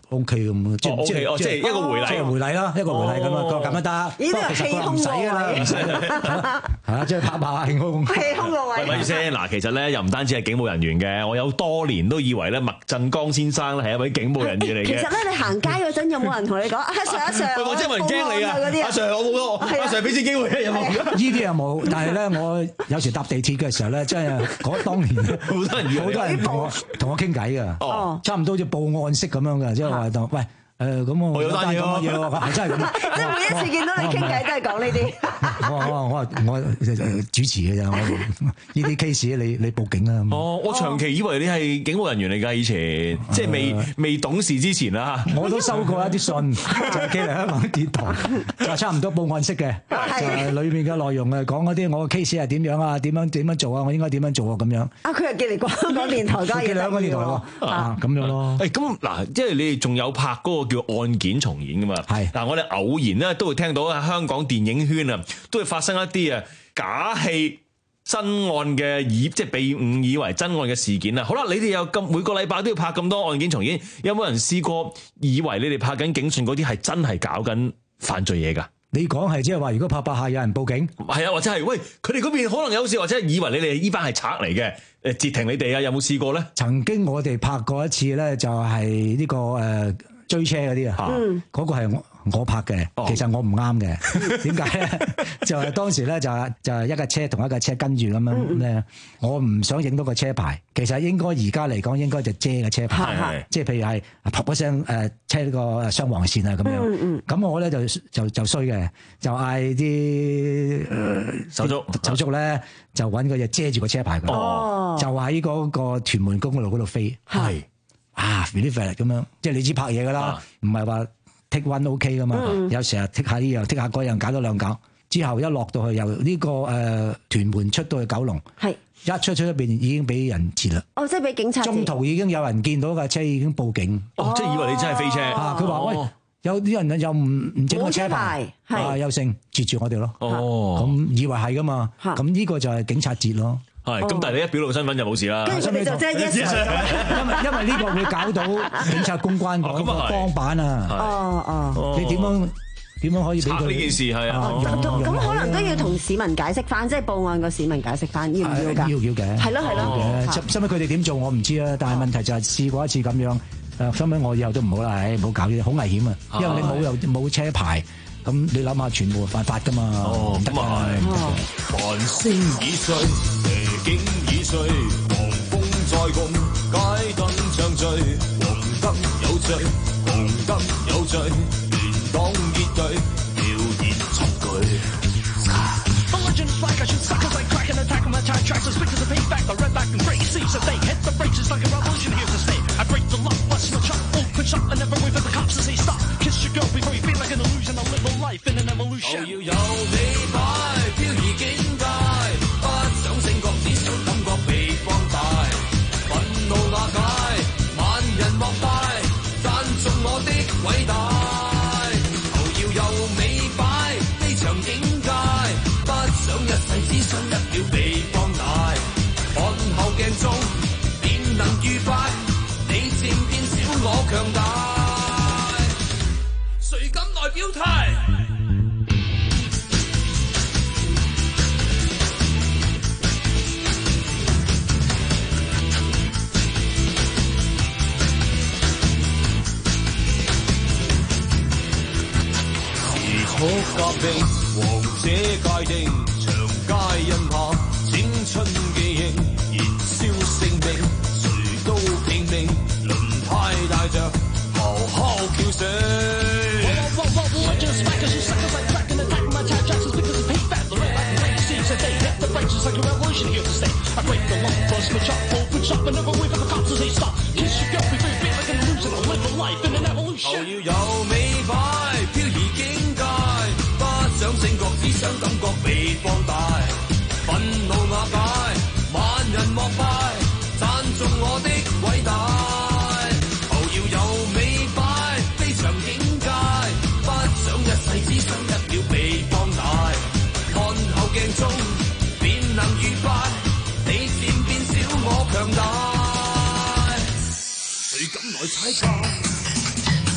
Speaker 3: O K 咁，即係即係
Speaker 1: 即係一個回禮，
Speaker 3: 即係回禮啦，一個回禮咁啊，佢咁樣得。
Speaker 2: 呢啲係氣胸個位，
Speaker 3: 係啊，即係拍拍氣胸。
Speaker 2: 氣胸個位。
Speaker 1: 咪先嗱，其實咧又唔單止係警務人員嘅，我有多年都以為咧麥振剛先生咧係一位警務人員嚟嘅。
Speaker 2: 其實咧，你行街嗰陣有冇人同你講阿 Sir 阿 Sir？
Speaker 1: 我真係冇人驚你啊！阿 Sir 我冇咯，阿 Sir 俾次機會有冇？
Speaker 3: 呢啲又冇，但係咧我有時搭地鐵嘅時候咧，真係嗰當年
Speaker 1: 好多人
Speaker 3: 好多人同我同我傾偈㗎，
Speaker 1: 哦，
Speaker 3: 差唔多好似報案式咁樣㗎，即係話當喂。誒咁我
Speaker 1: 有單嘢喎，
Speaker 3: 係真係咁。
Speaker 2: 即係每一次見到你傾偈都係講呢啲。
Speaker 3: 我我我我主持嘅咋，我呢啲 case 你你報警啦。
Speaker 1: 哦，我長期以為你係警務人員嚟㗎，以前即係未未懂事之前啦。
Speaker 3: 我都收過一啲信，就係寄嚟香港電台，就差唔多報案式嘅，就係裏面嘅內容啊，講嗰啲我嘅 case 係點樣啊，點樣點樣做啊，我應該點樣做啊咁樣。
Speaker 2: 啊，佢係寄嚟香港電台㗎，
Speaker 3: 寄嚟香港電台喎，啊咁樣咯。
Speaker 1: 誒咁嗱，即係你哋仲有拍嗰個叫案件重演噶嘛？係嗱，我哋偶然咧都會聽到喺香港電影圈啊，都會發生一啲啊假戲真案嘅以即係被誤以為真案嘅事件啊。好啦，你哋有咁每個禮拜都要拍咁多案件重演，有冇人試過以為你哋拍緊警訊嗰啲係真係搞緊犯罪嘢㗎？
Speaker 3: 你講係即係話，如果拍拍下有人報警，
Speaker 1: 係啊，或者係喂佢哋嗰邊可能有事，或者係以為你哋呢班係賊嚟嘅，誒截停你哋啊？有冇試過咧？
Speaker 3: 曾經我哋拍過一次咧，就係呢個誒。追車嗰啲啊，嗰個係我我拍嘅，其實我唔啱嘅。點解咧？就係當時咧就係就係一架車同一架車跟住咁樣咧，我唔想影到個車牌。其實應該而家嚟講應該就遮個車牌，即係譬如係啪一聲誒車呢個雙黃線啊咁樣。咁我咧就就就衰嘅，就嗌啲
Speaker 1: 手足
Speaker 3: 手足咧就揾個嘢遮住個車牌，就喺嗰個屯門公路嗰度飛。係。啊 really fast 咁樣，即係你知拍嘢噶啦，唔係話 take one OK 噶嘛，嗯、有時候 take 下呢樣 take 下嗰樣，搞多兩搞，之後一落到去由呢、這個誒、呃、屯門出到去九龍，係一出出一邊已經俾人截啦。
Speaker 2: 哦，即係俾警察。
Speaker 3: 中途已經有人見到架車已經報警。
Speaker 1: 哦，即係以為你真係飛車。
Speaker 3: 啊，佢話、哦、喂，有啲人又唔唔整個車牌，啊，又剩截住我哋咯。哦，咁以為係噶嘛，咁呢個就係警察截咯。
Speaker 1: 係，咁但係你一表露身份就冇事啦。
Speaker 2: 跟住你就即係一齊，
Speaker 3: 因為因為呢個會搞到警察公關嗰個光板啊。哦哦，你點樣點樣可以俾佢
Speaker 1: 呢件事係啊？
Speaker 2: 咁可能都要同市民解釋翻，即係報案個市民解釋翻，要唔要㗎？
Speaker 3: 要要嘅，
Speaker 2: 係咯係咯。
Speaker 3: 收尾佢哋點做我唔知啊，但係問題就係試過一次咁樣，誒收尾我以後都唔好啦，唉唔好搞呢啲，好危險啊！因為你冇又冇車牌。咁你諗下，全部犯法噶嘛？
Speaker 1: 哦，咁啊係。繁星已碎，夜景已碎，狂風再共，街燈唱醉，黃燈有罪，紅燈有罪，連黨結隊，謠言重舉。The legends like I should suck as I crack and attack on my time tracks as quick as a payback. The red back and gray seas as they hit the brakes like a revolution here to stay. I break the lock, bust my truck, open shop, and never wait for the cops to say stop. Kiss your girl before you feel like an illusion. I live a life in an evolution. 我要有美擺，飄移境界，不想醒覺，只想感覺被放大。憤怒瓦解，萬人膜拜，讚頌我的偉大。頭要有美擺，飛翔境界，不想一世，只想一秒被放大。看後鏡中，點能愉快？你漸變小，我強大。誰敢來表態？時速革命，王者界定，長街印下，青春記憶，燃燒性命，誰都拼命，輪胎帶着咆哮叫聲。Legends like a shoe suckers like crack and attack my time tracks as quick as a payback. The red back and gray seas as they hit the brakes just like a revolution here to stay. I break the law, bust my chop, open shop, and never wait for the cops to say stop. Kiss your girl before you feel like an illusion. I live a life in an evolution. 我要有美擺，飄移境界，不想醒覺，只想感覺被放大。憤怒瓦解，萬人膜拜，讚頌我的偉大。頭要有美擺，飛翔境界。一世只想一秒被放大，看後鏡中便能愉快，你漸變小，我強大，誰敢來踩界？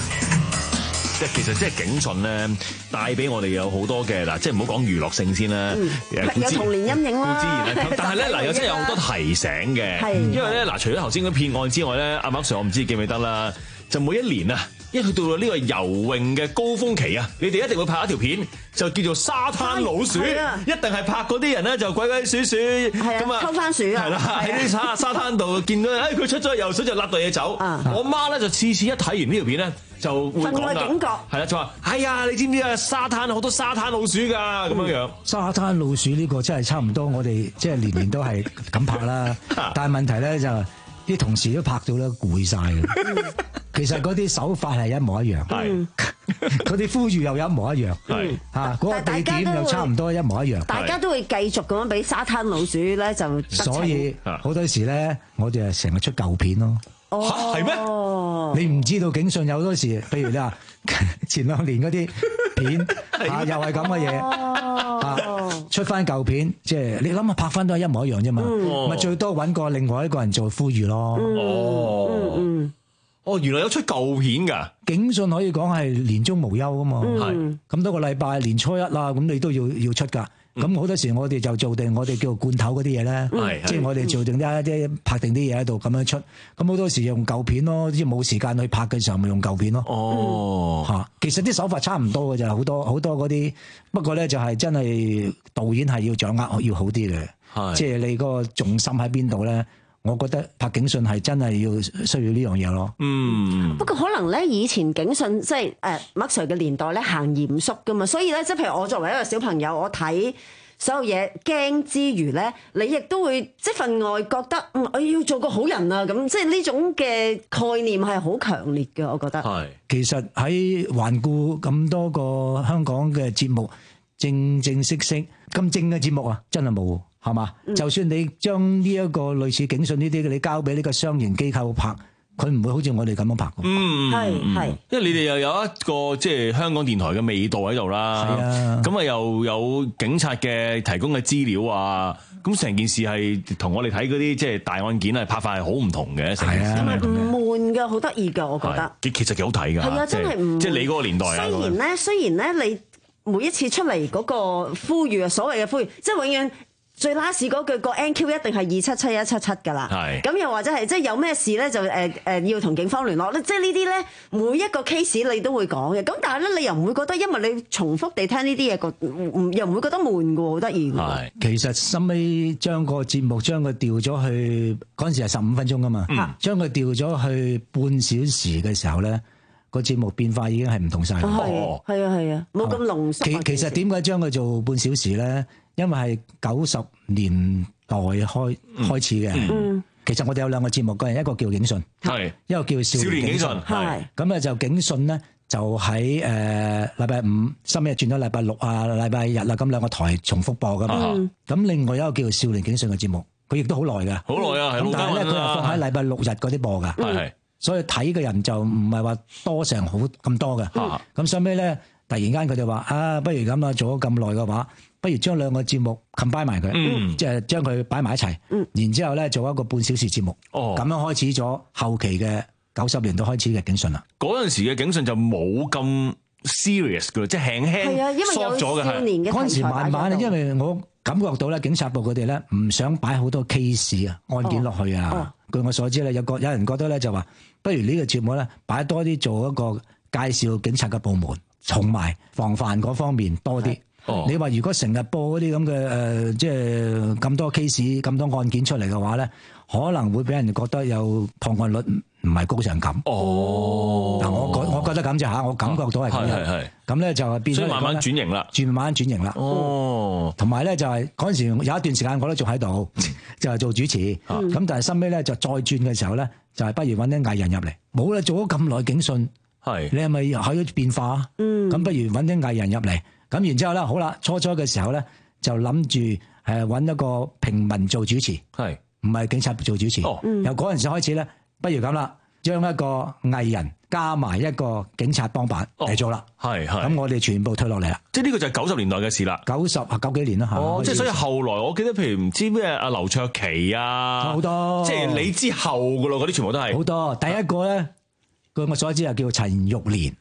Speaker 1: 即係其實即係警訊咧，帶俾我哋有好多嘅嗱，即係唔好講娛樂性先啦，
Speaker 2: 嗯、有童年陰影啦。固然
Speaker 1: 但係咧嗱，有真係有好多提醒嘅，因為咧嗱，除咗頭先嗰啲騙案之外咧，阿麥 Sir 我唔知記唔記得啦，就每一年啊，一去到呢個游泳嘅高峰期啊，你哋一定會拍一條片，就叫做沙灘老鼠，一定係拍嗰啲人咧就鬼鬼祟祟咁啊，
Speaker 2: 偷番薯啊，
Speaker 1: 係啦，喺啲沙沙灘度見到，誒佢出咗去游水就甩到嘢走。我媽咧就次次一睇完呢條片咧，就會講
Speaker 2: 警覺，
Speaker 1: 係啦，就話係呀，你知唔知啊？沙灘好多沙灘老鼠㗎，咁樣樣。
Speaker 3: 沙灘老鼠呢個真係差唔多，我哋即係年年都係咁拍啦。但係問題咧就啲同事都拍到咧攰晒嘅。其實嗰啲手法係一模一樣，係嗰啲呼籲又一模一樣，係嚇嗰個地點又差唔多一模一樣。
Speaker 2: 大家都會繼續咁樣俾沙灘老鼠咧就。
Speaker 3: 所以好多時咧，我哋係成日出舊片咯。
Speaker 1: 哦，係咩？
Speaker 3: 你唔知道警訊有好多時，譬如你話前兩年嗰啲片啊，又係咁嘅嘢啊，出翻舊片，即係你諗下拍翻都係一模一樣啫嘛，咪最多揾個另外一個人做呼籲咯。
Speaker 1: 哦，嗯嗯。哦，原來有出舊片㗎，
Speaker 3: 警訊可以講係年終無休㗎嘛，係咁多個禮拜，年初一啦，咁你都要要出㗎。咁好多時我哋就做定我哋叫做罐頭嗰啲嘢咧，即係我哋做定一啲拍定啲嘢喺度咁樣出。咁好多時用舊片咯，即係冇時間去拍嘅時候咪用舊片咯。
Speaker 1: 哦，
Speaker 3: 嚇，其實啲手法差唔多嘅就係好多好多嗰啲，不過咧就係真係導演係要掌握要好啲嘅，即係你個重心喺邊度咧？我覺得拍警訊係真係要需要呢樣嘢咯。
Speaker 1: 嗯，
Speaker 2: 不過可能咧，以前警訊即係誒麥 Sir 嘅年代咧，行嚴肅噶嘛，所以咧即係譬如我作為一個小朋友，我睇所有嘢驚之餘咧，你亦都會即係份外覺得嗯我要做個好人啊咁，即係呢種嘅概念係好強烈嘅，我覺得。
Speaker 3: 係，其實喺環顧咁多個香港嘅節目，正正式式咁正嘅節目啊，真係冇。係嘛？嗯、就算你將呢一個類似警訊呢啲，你交俾呢個商營機構拍，佢唔會好似我哋咁樣拍。
Speaker 1: 嗯，係係，因為你哋又有一個即係香港電台嘅味道喺度啦。係啊，咁啊又有警察嘅提供嘅資料啊，咁成件事係同我哋睇嗰啲即係大案件係拍法係好唔同嘅。成件事
Speaker 2: 係唔悶㗎，好得意㗎，我覺得。
Speaker 1: 其實幾好睇㗎。係啊，真係唔即係你嗰個年代啊。
Speaker 2: 雖然咧，雖然咧，你每一次出嚟嗰個呼籲啊，所謂嘅呼籲，即係永遠。最 last 嗰句個 N Q 一定係二七七一七七㗎啦，咁又或者係即係有咩事咧就誒誒、呃、要同警方聯絡咧，即係呢啲咧每一個 case 你都會講嘅，咁但係咧你又唔會覺得，因為你重複地聽呢啲嘢個，又唔會覺得悶㗎喎，好得意㗎。
Speaker 3: 其實收尾將個節目將佢調咗去嗰陣時係十五分鐘㗎嘛，嗯、將佢調咗去半小時嘅時候咧，個節目變化已經係唔同晒。
Speaker 2: 係係啊係啊，冇咁濃縮。
Speaker 3: 其其實點解將佢做半小時咧？因為係九十年代開、嗯、開始嘅，嗯、其實我哋有兩個節目嘅，一個叫警訊，係一個叫少年警訊，係咁咧就警訊咧就喺誒禮拜五，深夜轉咗禮拜六啊、禮拜日啦，咁兩個台重複播噶嘛。咁、嗯、另外一個叫少年警訊嘅節目，佢亦都好耐噶，
Speaker 1: 好耐啊，係。
Speaker 3: 咁但係咧佢係放喺禮拜六日嗰啲播噶，係、嗯，所以睇嘅人就唔係話多成好咁多嘅。咁收尾咧，突然間佢就話啊，不如咁啊，做咗咁耐嘅話。不如將兩個節目 combine 埋佢，嗯、即係將佢擺埋一齊，嗯、然之後咧做一個半小時節目，咁、哦、樣開始咗後期嘅九十年代開始嘅警訊啦。
Speaker 1: 嗰陣時嘅警訊就冇咁 serious 嘅，即係輕輕 soft 咗嘅。係
Speaker 3: 嗰陣時慢慢，因為我感覺到咧，警察部佢哋咧唔想擺好多 case 啊案件落去啊。哦哦、據我所知咧，有個有人覺得咧就話，不如呢個節目咧擺多啲做一個介紹警察嘅部門，同埋防範嗰方面多啲。哦、你話如果成日播嗰啲咁嘅誒，即係咁多 case、咁多案件出嚟嘅話咧，可能會俾人覺得有破案率唔係高成咁。哦，嗱，我覺我覺得咁啫嚇，我感覺到係咁樣。係係咁咧就變咗，
Speaker 1: 所以慢慢轉型啦，
Speaker 3: 轉慢慢轉型啦。哦，同埋咧就係嗰陣時有一段時間我都仲喺度，就係做主持。咁、嗯、但係後尾咧就再轉嘅時候咧，就係、是、不如揾啲藝人入嚟。冇啦，做咗咁耐警訊，係你係咪有咗變化啊？嗯，咁不如揾啲藝人入嚟。咁然之後咧，好啦，初初嘅時候咧，就諗住誒揾一個平民做主持，係唔係警察做主持？哦，由嗰陣時開始咧，不如咁啦，將一個藝人加埋一個警察幫辦嚟做啦，係係、哦。咁我哋全部退落嚟啦。即係呢個就係九十年代嘅事啦，九十啊九幾年啦嚇。哦，即係所以後來我記得，譬如唔知咩阿劉卓琪啊，好多，即係你之後嘅咯，嗰啲全部都係好多。第一個咧，據我所知啊，叫陳玉蓮。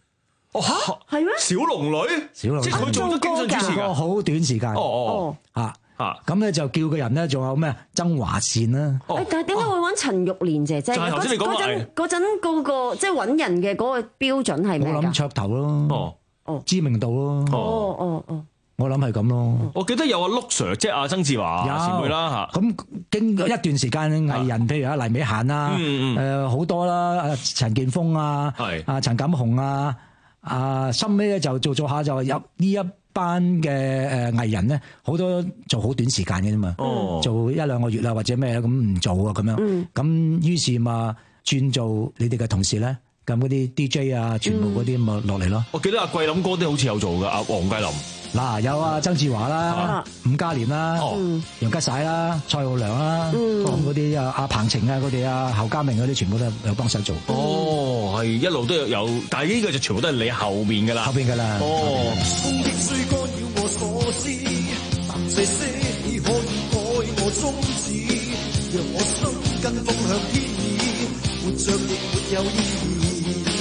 Speaker 1: 哦，
Speaker 2: 係咩？
Speaker 1: 小龍女，
Speaker 3: 小龍女，
Speaker 1: 即係佢做咗經常主持㗎，
Speaker 3: 好短時間。
Speaker 1: 哦哦，
Speaker 3: 嚇嚇，咁咧就叫個人咧，仲有咩曾華倩啦。
Speaker 2: 誒，但係點解會揾陳玉蓮姐姐？
Speaker 1: 就係頭先你講
Speaker 2: 嗰陣嗰陣嗰個即係揾人嘅嗰個標準係咩㗎？
Speaker 3: 我諗噱頭咯，
Speaker 1: 哦
Speaker 3: 哦，知名度咯，
Speaker 2: 哦哦哦。
Speaker 3: 我諗係咁咯。
Speaker 1: 我記得有阿陸 Sir， 即係阿曾志華前輩啦嚇。
Speaker 3: 咁經過一段時間，藝人譬如阿黎美嫻啦，誒好多啦，阿陳建鋒啊，阿陳錦鴻啊，啊，深尾咧就做做下就入呢一班嘅誒藝人咧，好多做好短時間嘅啫嘛，做一兩個月啦或者咩咁唔做啊咁樣。咁於是嘛轉做你哋嘅同事咧，咁嗰啲 D J 啊，全部嗰啲咪落嚟咯。
Speaker 1: 我記得阿桂林哥都好似有做㗎，阿黃桂林。
Speaker 3: 嗱，有啊，曾志華啦，伍嘉廉啦，楊吉晒啦，蔡浩良啦，嗰啲啊，阿彭程啊，嗰啲啊，侯家明嗰啲，全部都有幫手做。
Speaker 1: 哦，係一路都有有，但係呢個就全部都係你後面㗎啦。
Speaker 3: 後邊㗎啦。
Speaker 1: 哦。
Speaker 5: 攻擊雖干擾我所思，但這些已可以改我宗旨，讓我心跟風向天意，活着亦沒有意義。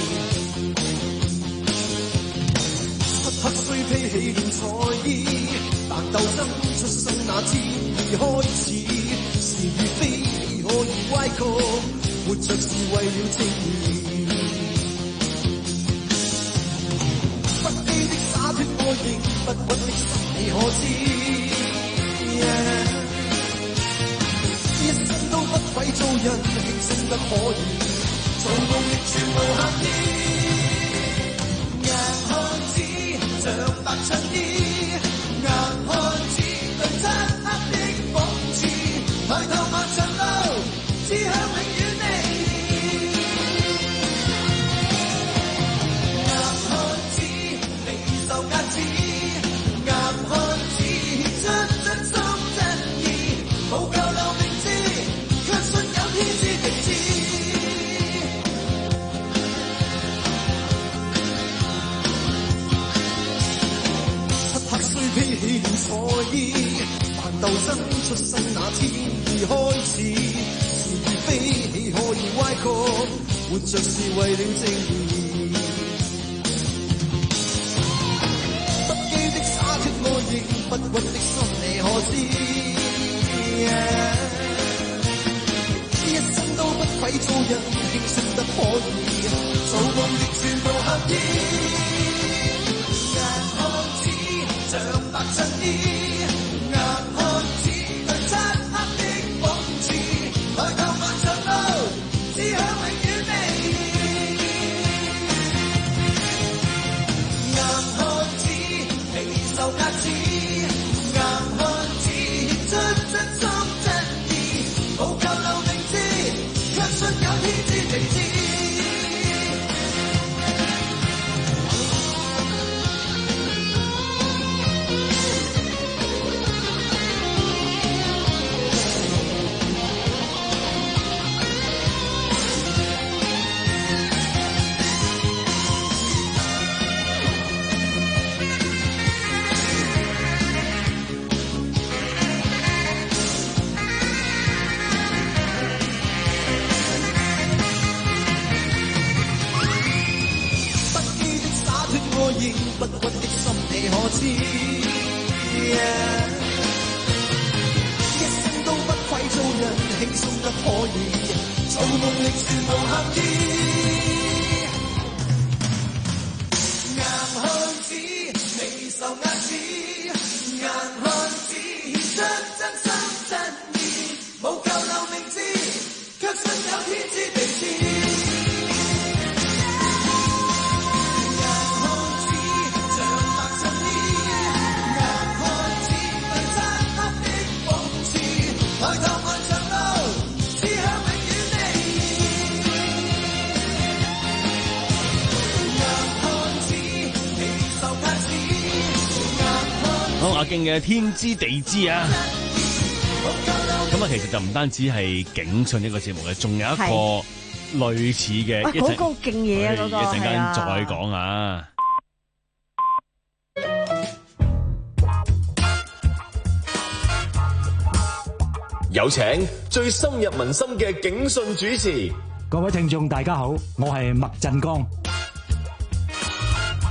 Speaker 5: 黑雖披起亂彩衣，但鬥爭出生那天已開始，是與非可以歪曲，活着是為了正義。不羈的灑脫愛認，不屈的心你可知？ Yeah. 一生都不愧做人，輕鬆得可以，做夢亦全無限意。像白襯衣，硬漢子對漆黑的諷刺，抬頭望長路，志向永遠離。硬漢子未受壓制，硬漢子出真心真意，無求留名字，卻信有天知地知。披起了彩衣，但鬥爭出生那天已開始，是與非豈可以歪曲，活着是為了正義。不羈的灑脫愛認，不屈的心你可知？ Yeah. 一生都不愧做人，輕鬆得可以，做夢亦全無限意。像白襯衣，硬漢子對漆黑的諷刺，抬頭望長路，志向永遠離。硬漢子未受壓制，硬漢子出真心真意，無求留名字，卻信有天知地知。不屈的心你可知？ Yeah. 一生都不愧做人，輕鬆得可以，做夢亦全無限意。硬漢子未受壓制，硬漢子出真心真意，無求留名字，卻信有天知地知。
Speaker 1: 好，阿敬嘅天知地知啊！咁啊，其實就唔單止係警訊呢個節目嘅，仲有一個類似嘅。
Speaker 2: 嗰、那個勁嘢啊！嗰、那個
Speaker 1: 一陣間再講啊！
Speaker 16: 有請最深入民心嘅警訊主持。
Speaker 3: 各位聽眾大家好，我係麥振剛。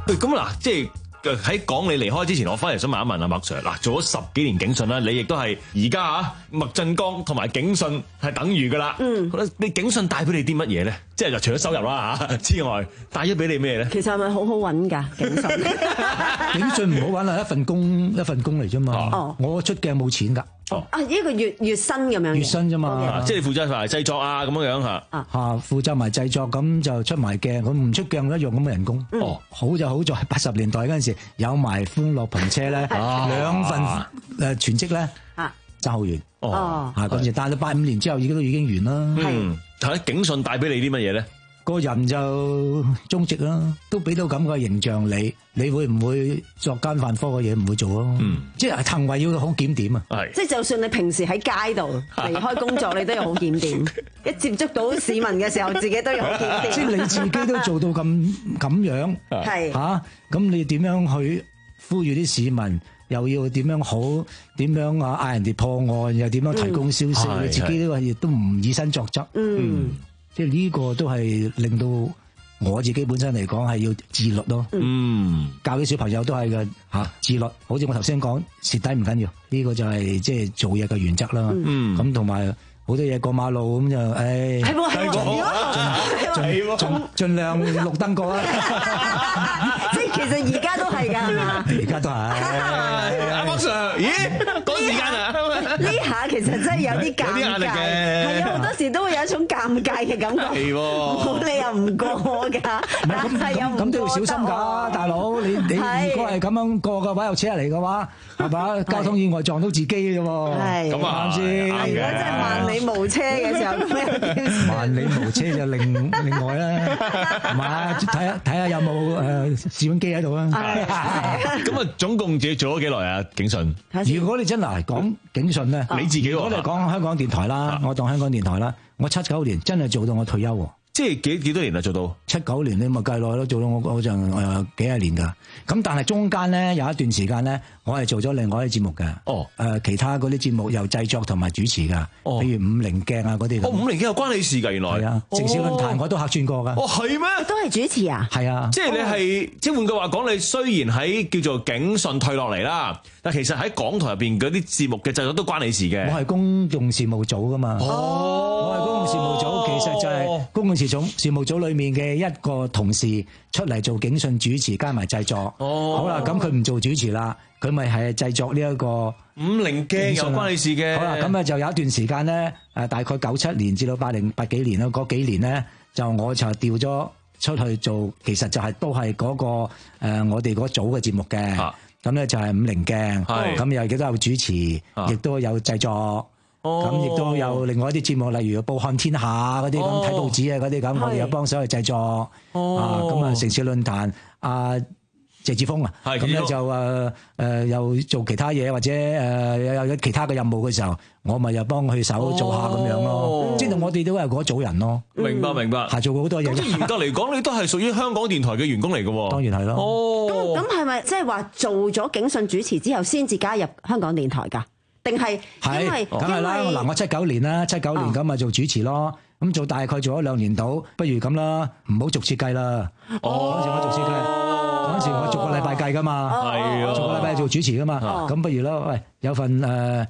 Speaker 1: 喂，咁嗱，即係。喺講你離開之前，我翻嚟想問一問阿麥 Sir， 嗱，做咗十幾年警訊啦，你亦都係而家啊麥振剛同埋警訊係等於噶啦。嗯，你警訊帶俾你啲乜嘢咧？即係就除咗收入啦嚇之外，帶咗俾你咩咧？
Speaker 2: 其實係咪好好揾㗎警訊？
Speaker 3: 警訊唔好揾啊，一份工一份工嚟啫嘛。哦，我出鏡冇錢㗎。
Speaker 2: 哦，啊一個月月薪咁樣。
Speaker 3: 月薪啫嘛，
Speaker 1: 即係負責埋製作啊咁樣樣嚇。
Speaker 2: 啊，
Speaker 3: 嚇負責埋製作，咁就出埋鏡，咁唔出鏡一樣咁嘅人工。哦，好就好在八十年代嗰陣時有埋歡樂篷車咧，兩份誒全職咧，爭好遠。哦，嚇嗰陣時，但係八五年之後已經都已經完啦。
Speaker 1: 係，睇警訊帶俾你啲乜嘢咧？
Speaker 3: 個人就忠直啦，都俾到咁嘅形象你，你會唔會作奸犯科嘅嘢唔會做咯？嗯，即係行為要好檢點啊！係，
Speaker 2: 即係就算你平時喺街度離開工作，你都要好檢點。一接觸到市民嘅時候，自己都要好檢點。
Speaker 3: 即係你自己都做到咁咁樣，係嚇，咁你點樣去呼籲啲市民？又要點樣好？點樣啊？嗌人哋破案，又點樣提供消息？你自己都亦都唔以身作則。嗯。即係呢個都係令到我自己本身嚟講係要自律咯。嗯，教啲小朋友都係嘅嚇自律。好似我頭先講，蝕底唔緊要，呢個就係即係做嘢嘅原則啦。嗯，咁同埋好多嘢過馬路咁就誒，係喎係喎，盡盡盡量綠燈過啦。
Speaker 2: 即係其實而家都係㗎，係嘛？
Speaker 3: 而家都係。
Speaker 1: 阿麥 Sir，咦？趕時間啊！
Speaker 2: 呢下其實真係有啲尷尬，
Speaker 1: 有啲壓力嘅，
Speaker 2: 係啊，好多時都會有一種尷尬嘅感覺。係喎，冇理由唔過㗎，但係又唔過得。咁都要小心㗎，大佬，你你如果係咁樣過嘅話，有車嚟嘅話，係嘛？交通意外撞到自己嘅喎。係。咁啊，啱先。如果真係萬里無車嘅時候，咁樣點算？萬里無車就另另外啦，係嘛？睇下睇下有冇誒攝影機喺度啊？
Speaker 1: 咁啊，總共自己做咗幾耐啊？警訊。
Speaker 3: 如果你真係講警訊咧，
Speaker 1: 你自己
Speaker 3: 我哋講香港電台啦，我當香港電台啦，我七九年真係做到我退休喎。
Speaker 1: 即係幾幾多年啊？做到
Speaker 3: 七九年你咪計落咯，做到我我就誒幾廿年㗎。咁但係中間咧有一段時間咧，我係做咗另外一啲節目嘅。哦，誒其他嗰啲節目又製作同埋主持㗎。哦，譬如五菱鏡啊嗰啲。
Speaker 1: 哦，五菱鏡有關你事㗎原來。係啊，
Speaker 3: 城市論壇我都客串過㗎。
Speaker 1: 哦，係咩？
Speaker 2: 都係主持啊？
Speaker 3: 係啊。
Speaker 1: 即係你係即係換句話講，你雖然喺叫做警訊退落嚟啦，但其實喺港台入邊嗰啲節目嘅製作都關你事嘅。
Speaker 3: 我係公共事務組㗎嘛。哦。我係公共事務組，其實就係公共事務事務組裏面嘅一個同事出嚟做警訊主持加埋製作。哦，好啦，咁佢唔做主持啦，佢咪係製作呢一個
Speaker 1: 五菱鏡有關你事嘅。
Speaker 3: 好啦，咁啊就有一段時間咧，誒大概九七年至到八零八幾年啦，嗰幾年咧就我就調咗出去做，其實就係都係嗰個誒我哋嗰組嘅節目嘅。咁咧就係五菱鏡，咁又亦都有主持，亦都有製作。咁亦都有另外一啲節目，例如《報看天下》嗰啲咁睇報紙啊嗰啲咁，我哋有幫手去製作。啊，咁啊城市論壇啊謝志峰啊，咁咧就誒誒又做其他嘢，或者誒有有其他嘅任務嘅時候，我咪又幫佢手做下咁樣咯。即係我哋都係嗰組人咯。
Speaker 1: 明白明白，
Speaker 3: 係做過好多嘢。
Speaker 1: 咁嚴格嚟講，你都係屬於香港電台嘅員工嚟嘅喎。
Speaker 3: 當然係咯。
Speaker 2: 哦，咁咁係咪即係話做咗警訊主持之後，先至加入香港電台㗎？定係因為
Speaker 3: 梗係啦，嗱我七九年啦，七九年咁咪做主持咯，咁做大概做咗兩年到，不如咁啦，唔好逐次計啦。哦，嗰陣時我逐次計，嗰陣時我逐個禮拜計噶嘛，係啊，逐個禮拜做主持噶嘛，咁不如啦，喂，有份誒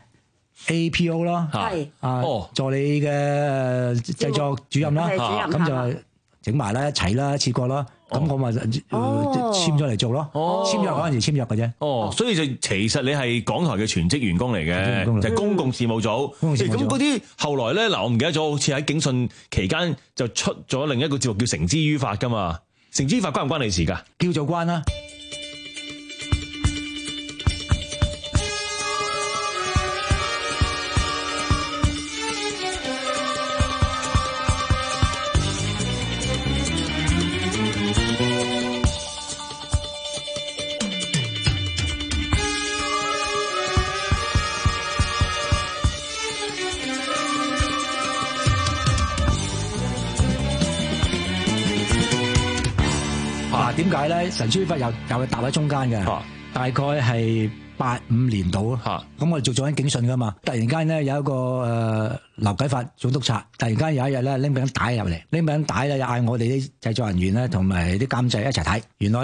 Speaker 3: A P O 啦，係啊，助理嘅製作主任啦，咁就整埋啦，一齊啦，一次過啦。咁我咪簽咗嚟做咯，簽約嗰陣時簽約嘅啫。
Speaker 1: 哦，所以就其實你係港台嘅全職員工嚟嘅，就係公共事務組。咁嗰啲後來咧，嗱我唔記得咗，好似喺警訊期間就出咗另一個節目叫《繩之於法》噶嘛。繩之於法關唔關你事㗎？
Speaker 3: 叫做關啦。點解咧？繩之於法又又搭喺中間嘅，啊、大概係八五年度啊。咁我哋做咗緊警訊噶嘛，突然間咧有一個誒劉啟發總督察，突然間有一日咧拎餅帶入嚟，拎餅帶咧又嗌我哋啲製作人員咧同埋啲監製一齊睇。原來咧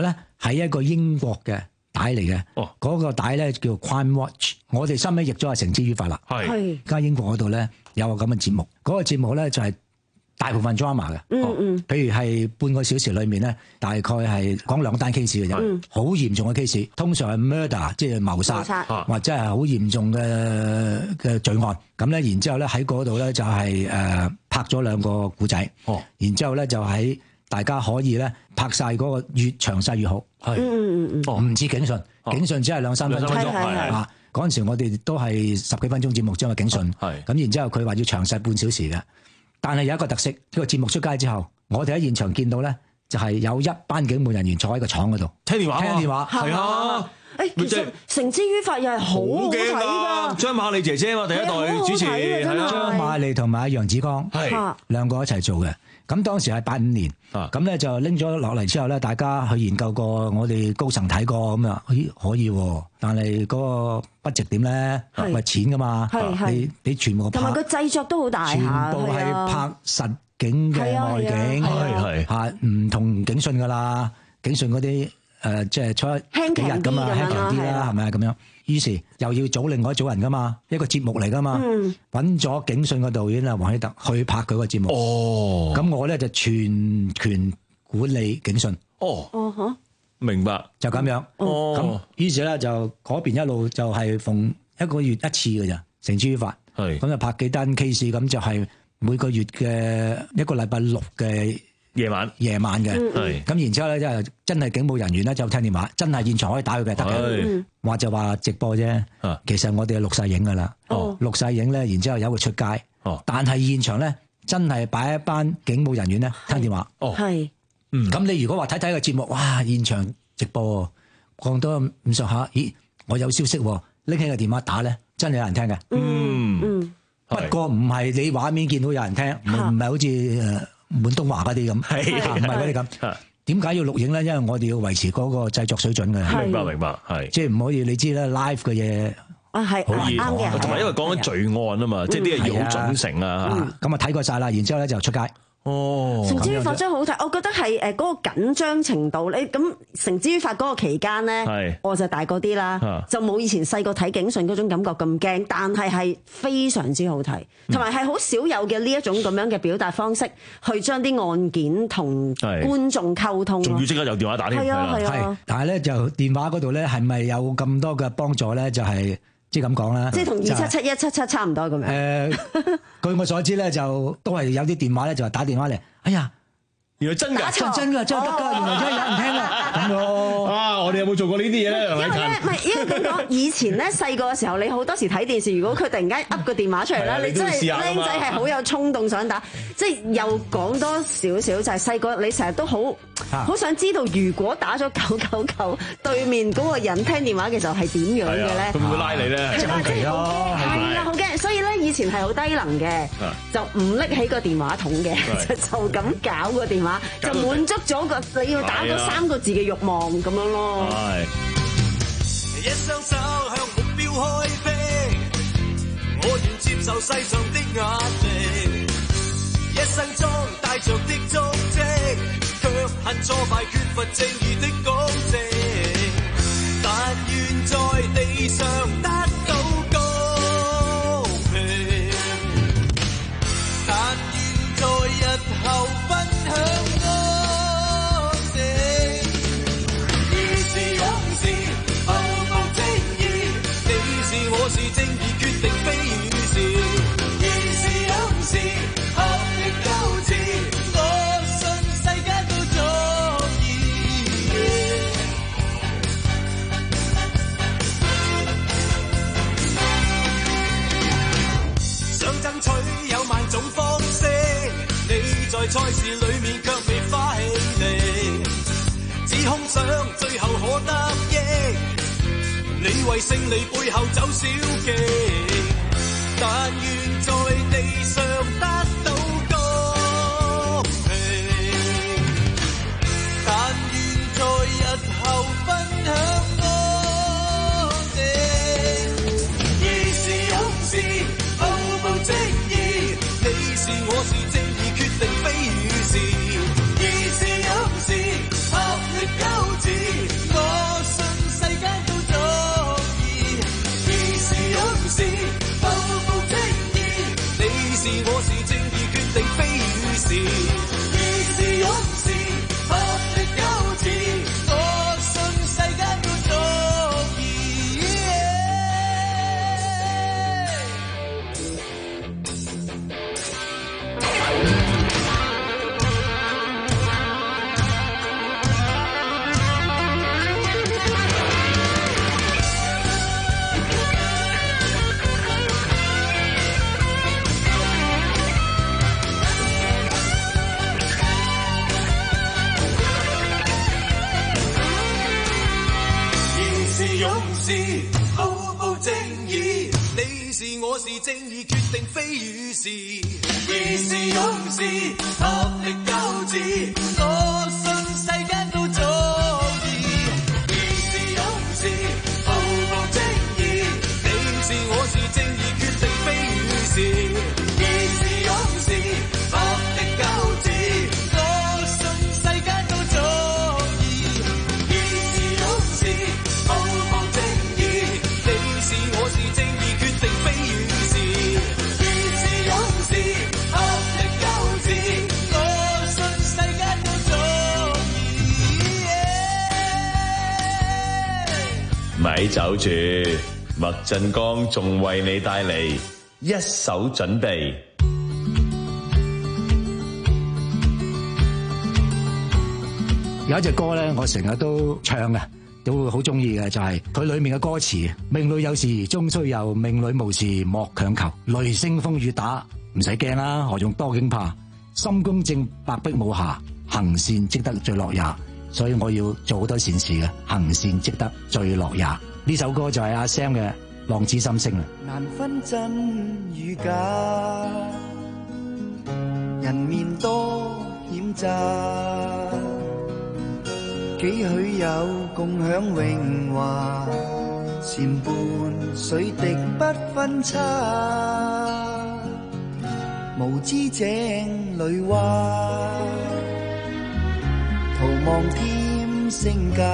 Speaker 3: 係一個英國嘅帶嚟嘅。哦，嗰個帶咧叫 Crime Watch， 我哋收尾譯咗係繩之於法啦。係，而家英國嗰度咧有個咁嘅節目，嗰、嗰個節目咧就係大部分 drama 嘅。嗯嗯，譬如係半個小時裏面咧，大概係講兩單 case 嘅啫，好嚴重嘅 case， 通常係 murder 即係謀殺，或者係好嚴重嘅嘅罪案。咁咧，然之後咧喺嗰度咧就係誒拍咗兩個故仔。哦，然之後咧就喺大家可以咧拍晒嗰個越詳細越好。係，嗯嗯嗯，哦，唔似警訊，警訊只係兩三分鐘。係係係。嗰陣時我哋都係十幾分鐘節目啫嘛，警訊。係。咁然之後佢話要詳細半小時嘅。但係有一個特色，呢個節目出街之後，我哋喺現場見到咧，就係有一班警務人員坐喺個廠嗰度聽電話，聽電話係啊！
Speaker 2: 誒，其實繩之於法又係好好睇㗎。
Speaker 1: 張瑪莉姐姐嘛，第一代主持係啊，
Speaker 3: 張瑪莉同埋楊子江係兩個一齊做嘅。咁當時係八五年，咁咧就拎咗落嚟之後咧，大家去研究過，我哋高層睇過咁啊，咦可以喎，但係嗰個不值點咧，係錢㗎嘛，你你全部
Speaker 2: 同埋個製作都好大下，
Speaker 3: 全部係拍實景嘅外景，係係嚇唔同警訊㗎啦，警訊嗰啲誒即係出幾日㗎嘛，輕強啲啦，係咪啊咁樣？於是又要組另外一組人噶嘛，一個節目嚟噶嘛，揾咗警訊個導演啊黃希特去拍佢個節目。哦，咁我咧就全權管理警訊。哦，哦嚇，
Speaker 1: 明白，
Speaker 3: 就咁樣。哦，咁於是咧就嗰邊一路就係逢一個月一次嘅咋，繩之於法。係，咁就拍幾單 case，咁就係每個月嘅一個禮拜六嘅
Speaker 1: 夜晚，
Speaker 3: 夜晚嘅。係，咁然之後咧，即係真係警務人員咧就聽電話，真係現場可以打佢嘅得嘅。話就話直播啫，其實我哋係錄晒影噶啦，錄晒影咧，然之後有佢出街。哦，但係現場咧真係擺一班警務人員咧聽電話。哦，係，嗯，咁你如果話睇睇個節目，哇，現場直播講多咁上下，咦，我有消息，拎起個電話打咧，真係有人聽嘅。嗯嗯，不過唔係你畫面見到有人聽，唔唔係好似誒滿東華嗰啲咁，係唔係嗰啲咁。點解要錄影咧？因為我哋要維持嗰個製作水準嘅。
Speaker 1: 明白明白，係
Speaker 3: 即係唔可以你知啦 live 嘅嘢
Speaker 2: 啊係啱嘅，
Speaker 1: 同埋因為講緊罪案啊嘛，即係啲嘢要好準成啊。
Speaker 3: 咁啊睇過晒啦，然之後咧就出街。哦，
Speaker 2: 繩之於法真係好睇，我覺得係誒嗰個緊張程度咧。咁繩之於法嗰個期間咧，我就大個啲啦，就冇以前細個睇警訊嗰種感覺咁驚，但係係非常之好睇，同埋係好少有嘅呢一種咁樣嘅表達方式，去將啲案件同觀眾溝通，
Speaker 1: 仲要即刻有電話打添，
Speaker 2: 係啊係啊。
Speaker 3: 但係咧就電話嗰度咧係咪有咁多嘅幫助咧？就係。即係咁講啦，
Speaker 2: 即係同二七七一七七差唔多咁樣。誒、呃，
Speaker 3: 據我所知咧，就都係有啲電話咧，就係打電話嚟。哎呀，
Speaker 1: 原來真㗎，
Speaker 3: 真真㗎，真係得㗎，原來真係有人聽啊！咁咯。
Speaker 1: 啊，我哋有冇做過呢啲嘢咧？
Speaker 2: 因為咧，唔係因為點講？以前咧細個嘅時候，你好多時睇電視，如果佢突然間噏個電話出嚟啦，你真係僆仔係好有衝動想打。即係又講多少少，就係細個你成日都好好想知道，如果打咗九九九，對面嗰個人聽電話嘅時候係點樣嘅咧？
Speaker 1: 會唔會拉你咧？
Speaker 2: 係啦，即係好驚，係啊，好驚。所以咧，以前係好低能嘅，就唔拎起個電話筒嘅，就就咁搞個電話，就滿足咗個你要打嗰三個字嘅慾望咁樣咯。係。一雙手向目標開飛，我願接受世上的壓力。一生中帶着的足跡，卻恨挫敗，缺乏正義的公正。但願在地上得到公平，但願在日後分享安靜。義是勇士，毫無正義，你是我是正義，決定非與是。義是勇士。種方式，你在賽事裏面卻未發起力，只空想最後可得益，你為勝利背後走小徑，但願在地上得到公平，但願在日後分享安定。義是勇士，毫無正義，你是我是正義，決定非與是。義是勇士，合力鬥志，
Speaker 5: 是我是正義決定非與是，義是勇士，合力鬥志，我信世間都早已。義是勇士，毫無正義，你是我是正義決定非與是，義是勇士，合力鬥志，我信世間都早已。義是勇士，毫無正義，你是我是正義決定非與是，義是勇士，合力鬥志，我信世間都早已。
Speaker 1: 咪走住，麥振剛仲為你帶嚟一手準備。
Speaker 3: 有一隻歌咧，我成日都唱嘅，都好中意嘅，就係佢裏面嘅歌詞：命裏有時終須有，命裏無時莫強求。雷聲風雨打，唔使驚啦，何用多驚怕？心公正，白璧無瑕，行善積德最樂也。所以我要做好多善事嘅，行善積德最樂也。呢首歌就係阿 Sam 嘅《浪子心聲》啦。
Speaker 5: 難分真與假，人面多險詐，幾許有共享榮華，禪伴水滴不分差，無知井裏蛙，徒望添聲價，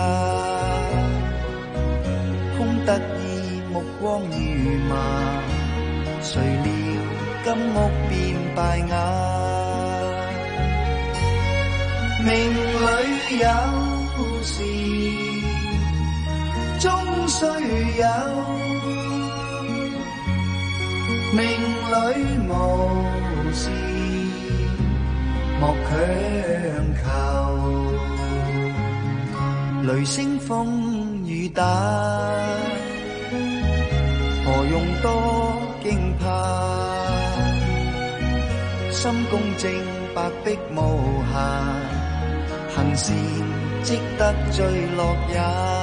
Speaker 5: 空得意目光如麻，誰料金屋變敗瓦。命裏有時終須有，命裏無時莫強求。雷聲風雨打，何用多驚怕？心公正，白璧無瑕，行善積德最樂也。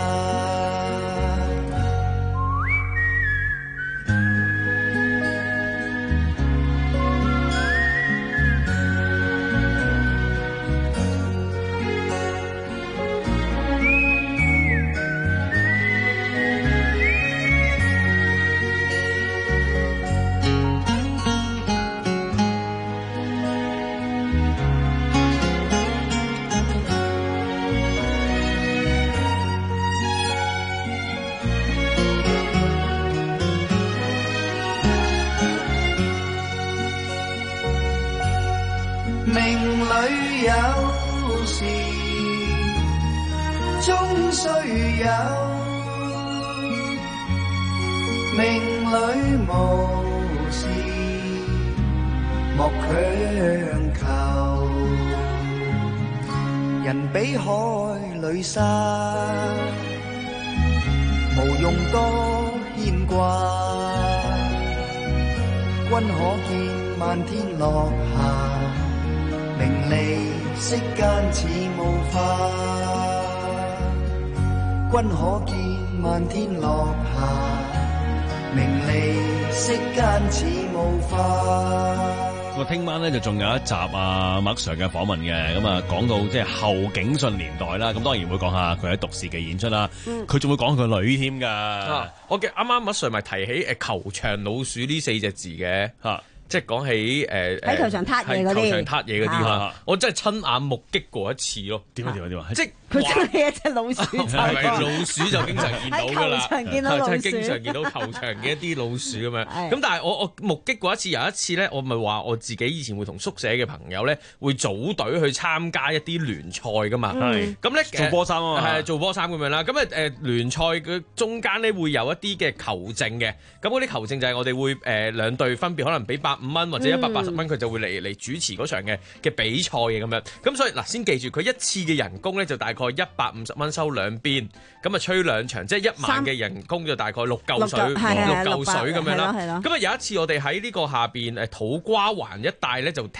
Speaker 5: 沙無用多牽掛，君可見漫天落霞，名利息間似霧化。君可見漫天落霞，名利息間似霧化。
Speaker 1: 咁啊，聽晚咧就仲有一集啊，麥 Sir 嘅訪問嘅，咁啊講到即係後警訊年代啦，咁當然會講下佢喺獨視嘅演出啦，佢仲、嗯、會講佢女添噶、啊。
Speaker 4: 我嘅啱啱麥 Sir 咪提起誒球場老鼠呢四隻字嘅嚇。啊即係講起誒
Speaker 2: 喺球場撻嘢嗰啲，
Speaker 4: 球場撻嘢嗰啲啦，我真係親眼目擊過一次咯。
Speaker 1: 點啊點啊點啊！
Speaker 2: 即係佢真係一隻老鼠，
Speaker 4: 係咪老鼠就經常見到㗎啦？
Speaker 2: 喺球場見到老鼠，
Speaker 4: 真係經常見到球場嘅一啲老鼠咁樣。咁但係我我目擊過一次，有一次咧，我咪話我自己以前會同宿舍嘅朋友咧，會組隊去參加一啲聯賽㗎嘛。係咁咧
Speaker 1: 做波衫啊嘛，
Speaker 4: 係做波衫咁樣啦。咁誒誒聯賽嘅中間咧會有一啲嘅球證嘅。咁嗰啲球證就係我哋會誒兩隊分別可能俾百五蚊或者一百八十蚊，佢就會嚟嚟主持嗰場嘅嘅比賽嘅咁樣。咁所以嗱，先記住佢一次嘅人工咧就大概一百五十蚊收兩邊，咁啊吹兩場，即係一萬嘅人工就大概六嚿水，六嚿水咁樣啦。咁啊有一次我哋喺呢個下邊誒土瓜灣一帶咧就踢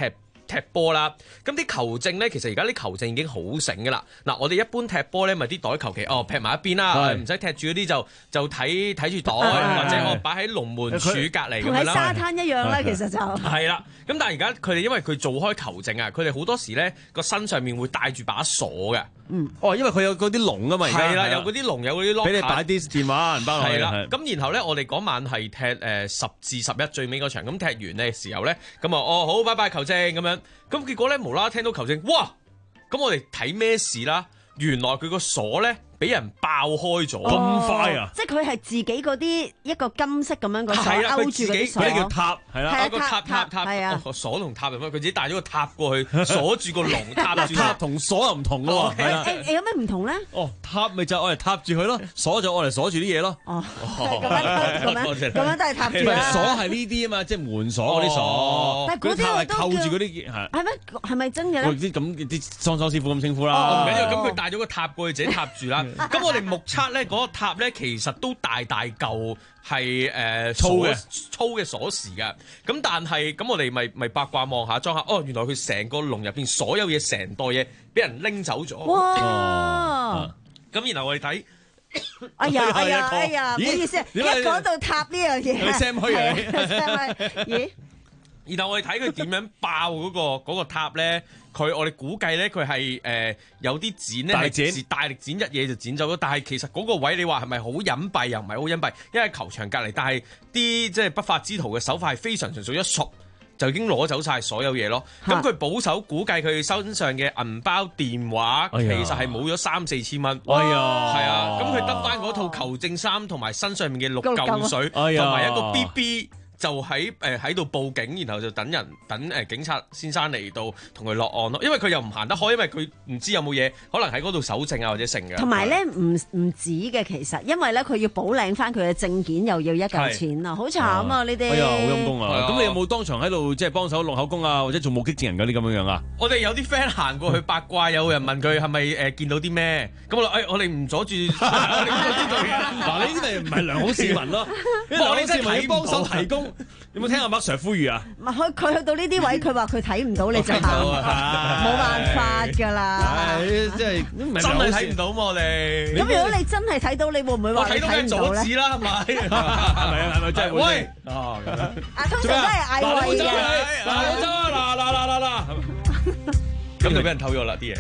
Speaker 4: 踢波啦。咁啲球證咧，其實而家啲球證已經好醒噶啦。嗱，我哋一般踢波咧，咪啲袋求其哦劈埋一邊啦，唔使踢住嗰啲就就睇睇住袋，或者我擺喺龍門柱隔離咁樣啦。同喺沙
Speaker 2: 灘一樣啦，其實就
Speaker 4: 係啦。咁但係而家佢哋因為佢做開球證啊，佢哋好多時咧個身上面會帶住把鎖嘅。
Speaker 2: 嗯，
Speaker 1: 哦，因為佢有嗰啲籠啊嘛，
Speaker 4: 係啦，有嗰啲籠，有嗰啲 lock，俾
Speaker 1: 你擺啲電話銀包落去。係啦，
Speaker 4: 咁然後咧，我哋嗰晚係踢誒十至十一最尾嗰場，咁踢完嘅時候咧，咁啊哦好，拜拜球證咁樣，咁結果咧無啦啦聽到球證，哇！咁我哋睇咩事啦？原來佢個鎖咧俾人爆開咗，
Speaker 1: 咁快啊！
Speaker 2: 即係佢係自己嗰啲一個金色咁樣個鎖勾住嗰啲鎖，
Speaker 1: 嗰啲叫塔，係啦，
Speaker 4: 個塔塔塔，係啊，鎖同塔咁樣，佢自己帶咗個塔過去鎖住個籠，塔住
Speaker 1: 塔同鎖又唔同噶喎，係啦。
Speaker 2: 誒有咩唔同咧？
Speaker 1: 哦，塔咪就愛嚟塔住佢咯，鎖就愛嚟鎖住啲嘢咯。
Speaker 2: 哦，咁樣咁樣咁樣都係塔住啦。
Speaker 1: 鎖係呢啲啊嘛，即係門鎖嗰啲鎖，
Speaker 2: 但係嗰啲係
Speaker 1: 扣住嗰啲係。
Speaker 2: 係咩？係咪真嘅咧？
Speaker 1: 啲咁啲裝修師傅咁稱呼啦。
Speaker 4: 唔緊要，咁佢帶咗個塔過去自己塔住啦。咁我哋目測咧嗰個塔咧，其實都大大嚿係誒粗嘅粗嘅鎖匙㗎。咁但係咁我哋咪咪八卦望下裝下，哦原來佢成個籠入邊所有嘢成袋嘢俾人拎走咗。
Speaker 2: 哇！
Speaker 4: 咁然後我哋睇，
Speaker 2: 哎呀哎呀哎呀，唔好意思，一講到塔呢樣嘢，
Speaker 1: 你 Sam 虛
Speaker 2: 啊？咦？
Speaker 4: 然後我哋睇佢點樣爆嗰個嗰個塔咧，佢我哋估計咧佢係誒有啲剪咧係大力剪一嘢就剪走咗，但係其實嗰個位你話係咪好隱蔽又唔係好隱蔽，因為球場隔離，但係啲即係不法之徒嘅手法係非常純熟，一熟就已經攞走晒所有嘢咯。咁佢保守估計佢身上嘅銀包、電話其實係冇咗三四千蚊。
Speaker 1: 哎呀，
Speaker 4: 係啊，咁佢得翻嗰套球證衫同埋身上面嘅六嚿水，同埋一個 B B。就喺誒喺度報警，然後就等人等誒警察先生嚟到同佢落案咯。因為佢又唔行得開，因為佢唔知有冇嘢，可能喺嗰度搜證啊或者成嘅。
Speaker 2: 同埋咧唔唔止嘅其實，因為咧佢要補領翻佢嘅證件，又要一嚿錢啊，好慘啊！你哋
Speaker 1: 哎呀，好陰功啊！咁你有冇當場喺度即係幫手錄口供啊，或者做目擊證人嗰啲咁樣樣啊？
Speaker 4: 我哋有啲 friend 行過去八卦，有人問佢係咪誒見到啲咩？咁我誒我哋唔阻住，我哋唔阻住做嘢。
Speaker 1: 嗱，你呢啲咪唔係良好市民咯？良好市民要幫手提供。有冇聽阿麥 Sir 呼籲啊？
Speaker 2: 唔係佢佢去到呢啲位，佢話佢睇唔到你就喊，冇辦法㗎啦。
Speaker 1: 係即係
Speaker 4: 真係睇唔到嘛？我哋
Speaker 2: 咁如果你真係睇到，你會唔會話睇唔到咧？
Speaker 4: 我睇到嘅阻止啦，係咪？係
Speaker 1: 咪啊？係咪真係會？喂！
Speaker 2: 哦，啊，通常都係嗌位嘅。
Speaker 1: 嗱，我走啊！嗱嗱嗱嗱嗱，
Speaker 4: 咁就俾人偷咗啦啲嘢。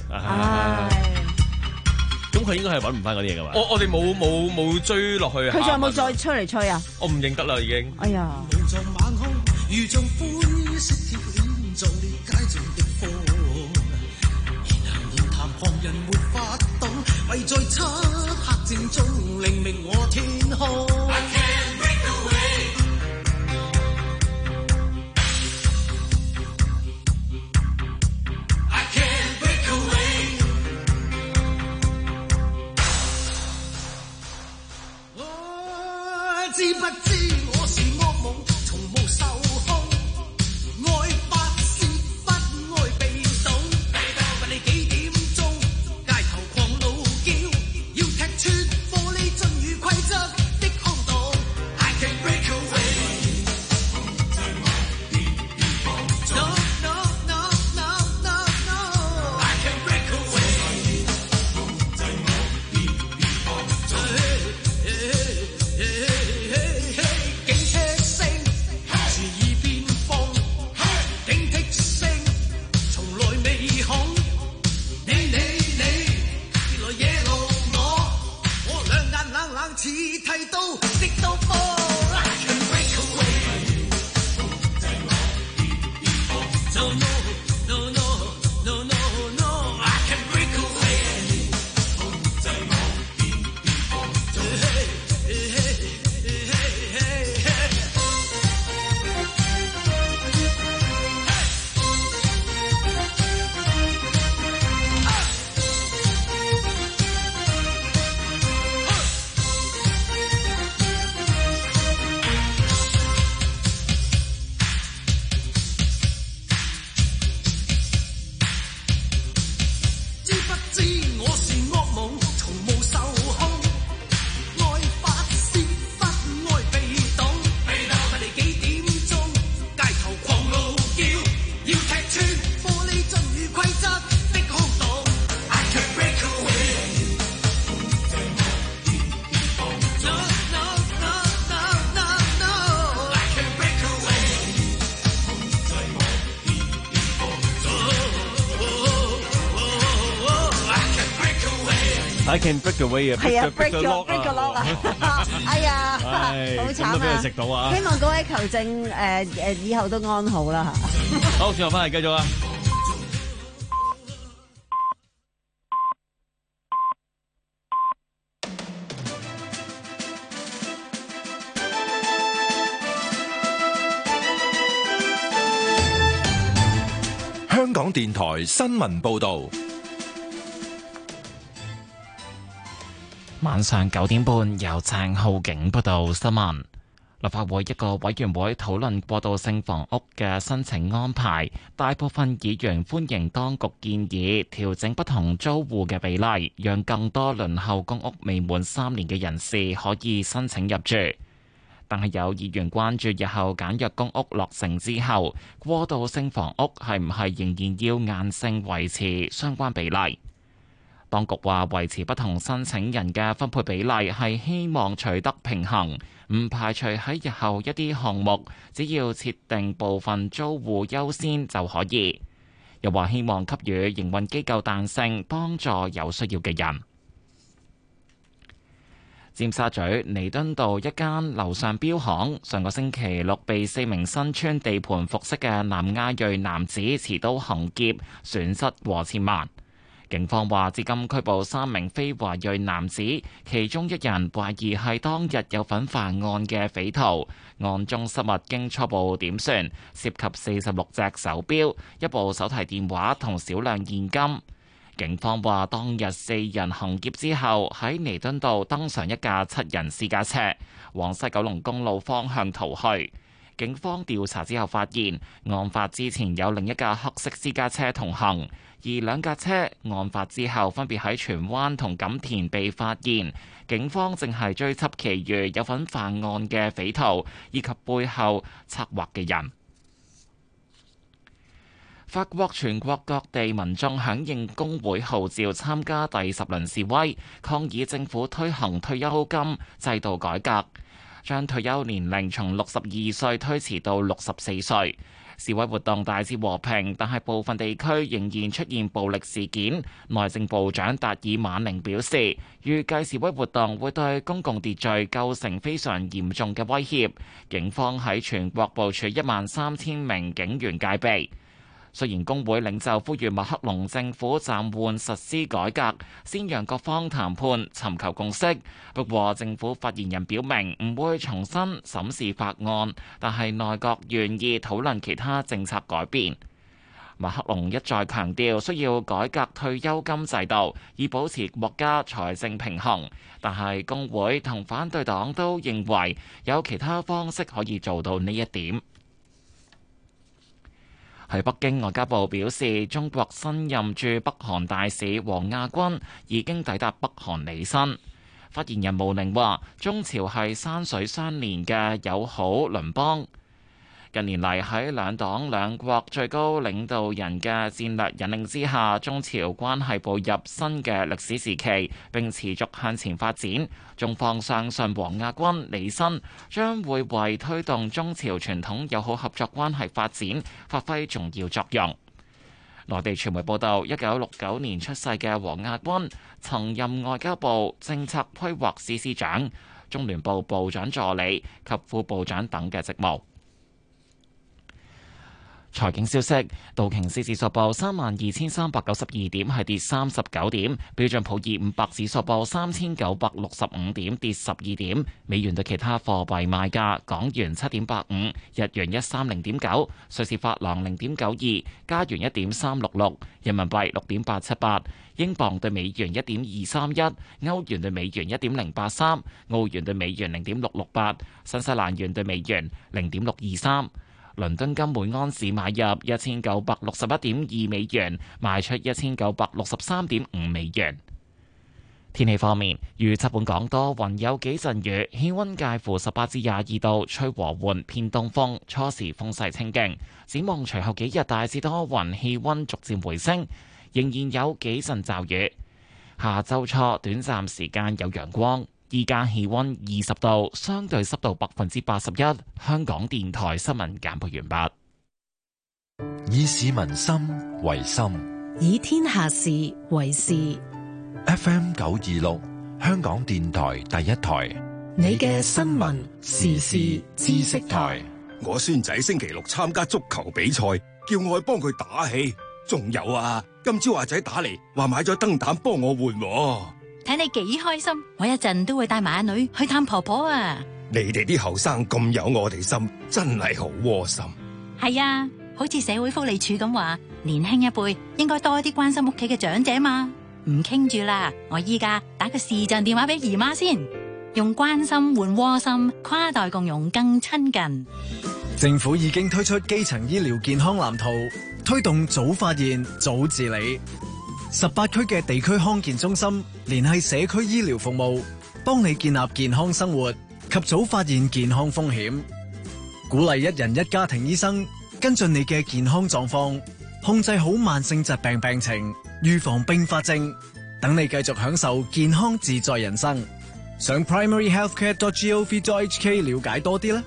Speaker 1: 咁佢應該係揾唔翻嗰啲嘢㗎嘛？
Speaker 4: 我我哋冇冇冇追落去。
Speaker 2: 佢仲有冇再出嚟吹啊？
Speaker 4: 我唔認得啦，已經。
Speaker 2: 哎呀！
Speaker 5: 知不知我是惡夢，從無受控，愛發泄不愛被動。問你幾點鐘，街頭狂怒叫，要踢穿玻璃樽與規則的空洞。
Speaker 1: I can break away 啊，
Speaker 2: 係啊
Speaker 1: break
Speaker 2: ，break
Speaker 1: the
Speaker 2: 咗
Speaker 1: lock
Speaker 2: break 個 lock 啊！哎呀，好慘
Speaker 1: 咁都俾人食到啊！
Speaker 2: 希望各位球證誒誒以後都安好啦嚇。
Speaker 1: 好，轉頭翻嚟繼續啊！
Speaker 6: 香港電台新聞報道。
Speaker 7: 晚上九點半，由鄭浩景報道新聞。立法會一個委員會討論過渡性房屋嘅申請安排，大部分議員歡迎當局建議調整不同租戶嘅比例，讓更多輪候公屋未滿三年嘅人士可以申請入住。但係有議員關注日後簡約公屋落成之後，過渡性房屋係唔係仍然要硬性維持相關比例？當局話維持不同申請人嘅分配比例係希望取得平衡，唔排除喺日後一啲項目只要設定部分租戶優先就可以。又話希望給予營運機構彈性，幫助有需要嘅人。尖沙咀彌敦道一間樓上錶行上個星期六被四名身穿地盤服飾嘅南亞裔男子持刀行劫，損失過千萬。警方話至今拘捕三名非華裔男子，其中一人懷疑係當日有份犯案嘅匪徒。案中失物經初步點算，涉及四十六隻手錶、一部手提電話同少量現金。警方話當日四人行劫之後，喺彌敦道登上一架七人私家車，往西九龍公路方向逃去。警方調查之後發現，案發之前有另一架黑色私家車同行，而兩架車案發之後分別喺荃灣同錦田被發現。警方正係追緝其餘有份犯案嘅匪徒，以及背後策劃嘅人。法國全國各地民眾響應工會號召參加第十輪示威，抗議政府推行退休金制度改革，將退休年齡從六十二歲推遲到六十四歲。示威活動大致和平，但係部分地區仍然出現暴力事件。內政部長達爾馬寧表示，預計示威活動會對公共秩序構成非常嚴重嘅威脅。警方喺全國部署一萬三千名警員戒備。雖然工會領袖呼籲馬克龍政府暫緩實施改革，先讓各方談判尋求共識，不過政府發言人表明唔會重新審視法案，但係內閣願意討論其他政策改變。馬克龍一再強調需要改革退休金制度，以保持國家財政平衡，但係工會同反對黨都認為有其他方式可以做到呢一點。喺北京，外交部表示，中國新任駐北韓大使王亞軍已經抵達北韓履新。發言人毛寧話，中朝係山水相連嘅友好鄰邦。近年嚟喺兩黨兩國最高領導人嘅戰略引領之下，中朝關係步入新嘅歷史時期，並持續向前發展。中方相信王亞軍履新將會為推動中朝傳統友好合作關係發展發揮重要作用。內地傳媒報道，一九六九年出世嘅王亞軍曾任外交部政策規劃司司長、中聯部部長助理及副部長等嘅職務。財經消息，道瓊斯指數報三萬二千三百九十二點，係跌三十九點；標準普爾五百指數報三千九百六十五點，跌十二點。美元對其他貨幣賣價：港元七點八五，日元一三零點九，瑞士法郎零點九二，加元一點三六六，人民幣六點八七八，英鎊對美元一點二三一，歐元對美元一點零八三，澳元對美元零點六六八，新西蘭元對美元零點六二三。倫敦金每安士買入一千九百六十一點二美元，賣出一千九百六十三點五美元。天氣方面，預測本港多雲有幾陣雨，氣溫介乎十八至廿二度，吹和緩偏東風，初時風勢清勁。展望隨後幾日大致多雲，氣溫逐漸回升，仍然有幾陣驟雨。下周初短暫時間有陽光。依家氣溫二十度，相對濕度百分之八十一。香港電台新聞簡報完畢。
Speaker 6: 以市民心為心，
Speaker 8: 以天下事為事。
Speaker 6: F M 九二六香港電台第一台，
Speaker 14: 你嘅新聞時事知識台。
Speaker 17: 我孫仔星期六參加足球比賽，叫我去幫佢打氣。仲有啊，今朝阿仔打嚟話買咗燈膽幫我換。
Speaker 18: 睇你幾開心，我一陣都會帶埋阿女去探婆婆啊！
Speaker 17: 你哋啲後生咁有我哋心，真係好窩心。
Speaker 18: 係啊，好似社會福利署咁話，年輕一輩應該多啲關心屋企嘅長者嘛。唔傾住啦，我依家打個視像電話俾姨媽先，用關心換窩心，跨代共融更親近。
Speaker 9: 政府已經推出基層醫療健康藍圖，推動早發現、早治理。十八區嘅地區康健中心聯繫社區醫療服務，幫你建立健康生活及早發現健康風險。鼓勵一人一家庭醫生跟進你嘅健康狀況，控制好慢性疾病病情，預防併發症，等你繼續享受健康自在人生。上 primary healthcare dot gov dot h k 了解多啲啦。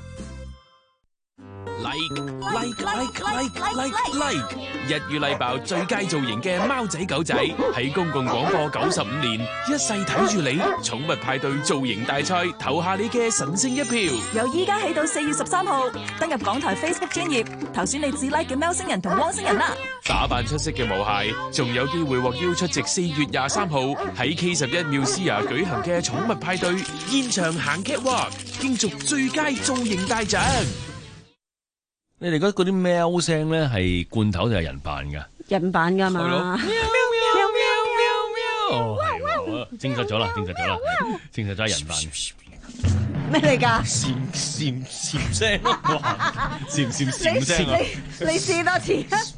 Speaker 13: Like like like like like like， 一語禮爆最佳造型嘅貓仔狗仔喺公共廣播九十五年，一世睇住你，寵物派對造型大賽投下你嘅神聖一票。
Speaker 19: 由依家起到四月十三號，登入港台 Facebook 專頁，投選你至 like 嘅喵星人同汪星人啦！
Speaker 13: 打扮出色嘅毛孩，仲有機會獲邀出席四月廿三號喺 K 十一 Musea 舉行嘅寵物派對，現場行 catwalk，競逐最佳造型大獎。
Speaker 1: 你哋覺得嗰啲喵聲咧係罐頭定係人扮噶？
Speaker 2: 人扮噶嘛？喵喵
Speaker 1: 喵喵喵喵！哦，證實咗啦，證實咗啦，證實咗係人扮。
Speaker 2: 咩嚟㗎？
Speaker 1: 閃閃閃聲，哇！閃閃閃聲啊！
Speaker 2: 你你試多次啊！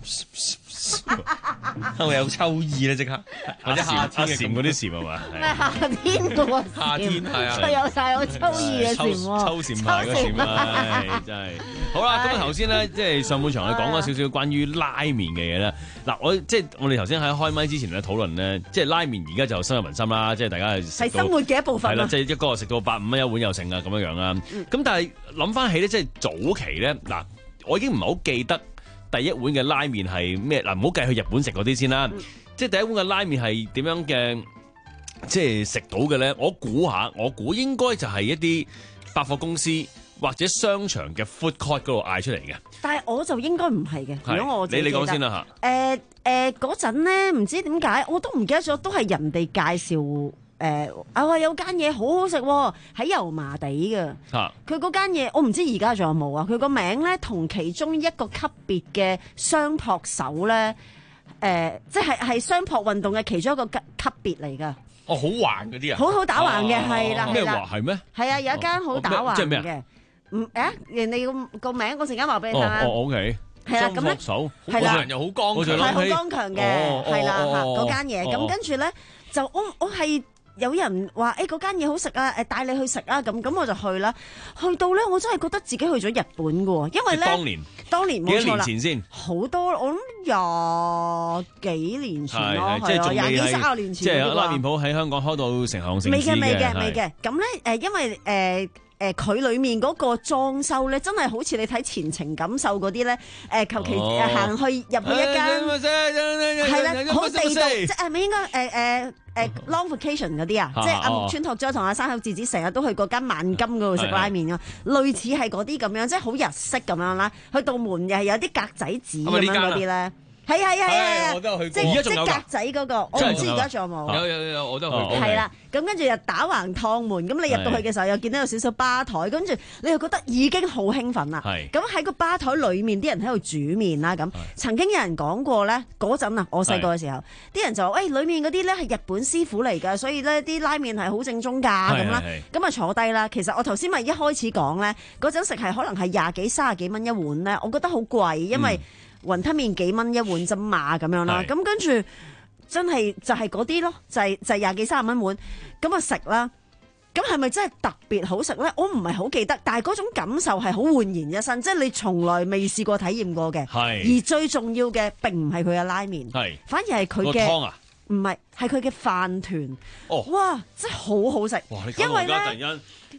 Speaker 4: 係咪有秋意咧？即刻或者夏天嘅
Speaker 1: 蟬嗰啲蟬係嘛？
Speaker 2: 咩夏天嘅喎？
Speaker 4: 夏天係啊，
Speaker 2: 有晒有秋意嘅蟬喎，
Speaker 1: 秋蟬牌嘅蟬啊！真係好啦。咁頭先咧，即係上半場我哋講咗少少關於拉麵嘅嘢啦。嗱，我即係我哋頭先喺開麥之前咧討論咧，即係拉麵而家就深入民心啦。即係大家係
Speaker 2: 生活嘅一部分。
Speaker 1: 係啦，即係一個食到八五蚊一碗又剩啊咁樣樣啦。咁但係諗翻起咧，即係早期咧，嗱，我已經唔係好記得第一碗嘅拉麵係咩？嗱，唔好計去日本食嗰啲先啦。嗯、即係第一碗嘅拉麵係點樣嘅？即係食到嘅咧？我估下，我估應該就係一啲百貨公司或者商場嘅 food court 嗰度嗌出嚟嘅。但係我就應該唔係嘅。如果我自己記得，你你講先啦嚇。誒誒嗰陣咧，唔知點解我都唔記得咗，都係人哋介紹。誒啊話有間嘢好好食喎，喺油麻地嘅。佢嗰間嘢我唔知而家仲有冇啊。佢個名咧同其中一個級別嘅雙撲手咧，誒、呃、即係係雙撲運動嘅其中一個級級別嚟㗎。哦，好橫嗰啲啊！好好打橫嘅係啦，咩橫係咩？係啊，有一間好打橫嘅。即係咩啊？唔誒，人哋個個名我陣間話俾你聽啊。哦 ，OK。係啦，咁咧係啦，又好剛強，係好剛強嘅，係啦嚇嗰間嘢。咁跟住咧就我我係。有人話誒嗰間嘢好食啊，誒帶你去食啊，咁咁我就去啦。去到咧，我真係覺得自己去咗日本嘅喎，因為咧，當年當年冇錯啦，幾年前先，好多我諗廿幾年前咯，係啊，廿幾三十年前。即係拉麵鋪喺香港開到成行成市嘅。未嘅，未嘅，未嘅。咁咧誒，因為誒。誒佢裡面嗰個裝修咧，真係好似你睇前程感受嗰啲咧，誒求其行去入去一間，係啦，好地道，即係咪應該誒誒誒 Long Vacation 嗰啲啊？即係阿木村拓哉同阿山口智子成日都去嗰間萬金嗰度食拉麵㗎，類似係嗰啲咁樣，即係好日式咁樣啦。去到門又係有啲格仔紙咁樣嗰啲咧。係係係係，我都有去過。即即格仔嗰個，我唔知而家仲有冇。有有有，我都去過。係啦，咁跟住又打橫趟門，咁你入到去嘅時候又見到有少少吧台，跟住你又覺得已經好興奮啦。係。咁喺個吧台裏面啲人喺度煮麵啦，咁曾經有人講過咧，嗰陣啊，我細個嘅時候，啲人就話：，誒，裏面嗰啲咧係日本師傅嚟㗎，所以咧啲拉麵係好正宗㗎咁啦。咁啊坐低啦，其實我頭先咪一開始講咧，嗰陣食係可能係廿幾、三十幾蚊一碗咧，我覺得好貴，因為。雲吞麵幾蚊一碗啫嘛，咁樣啦，咁跟住真係就係嗰啲咯，就係就係廿幾三十蚊碗，咁啊食啦，咁係咪真係特別好食咧？我唔係好記得，但係嗰種感受係好煥然一新，即係你從來未試過體驗過嘅。係。而最重要嘅並唔係佢嘅拉麵，係，反而係佢嘅湯啊，唔係，係佢嘅飯團。哦，哇，真係好好食。哇，你講到而家突然間。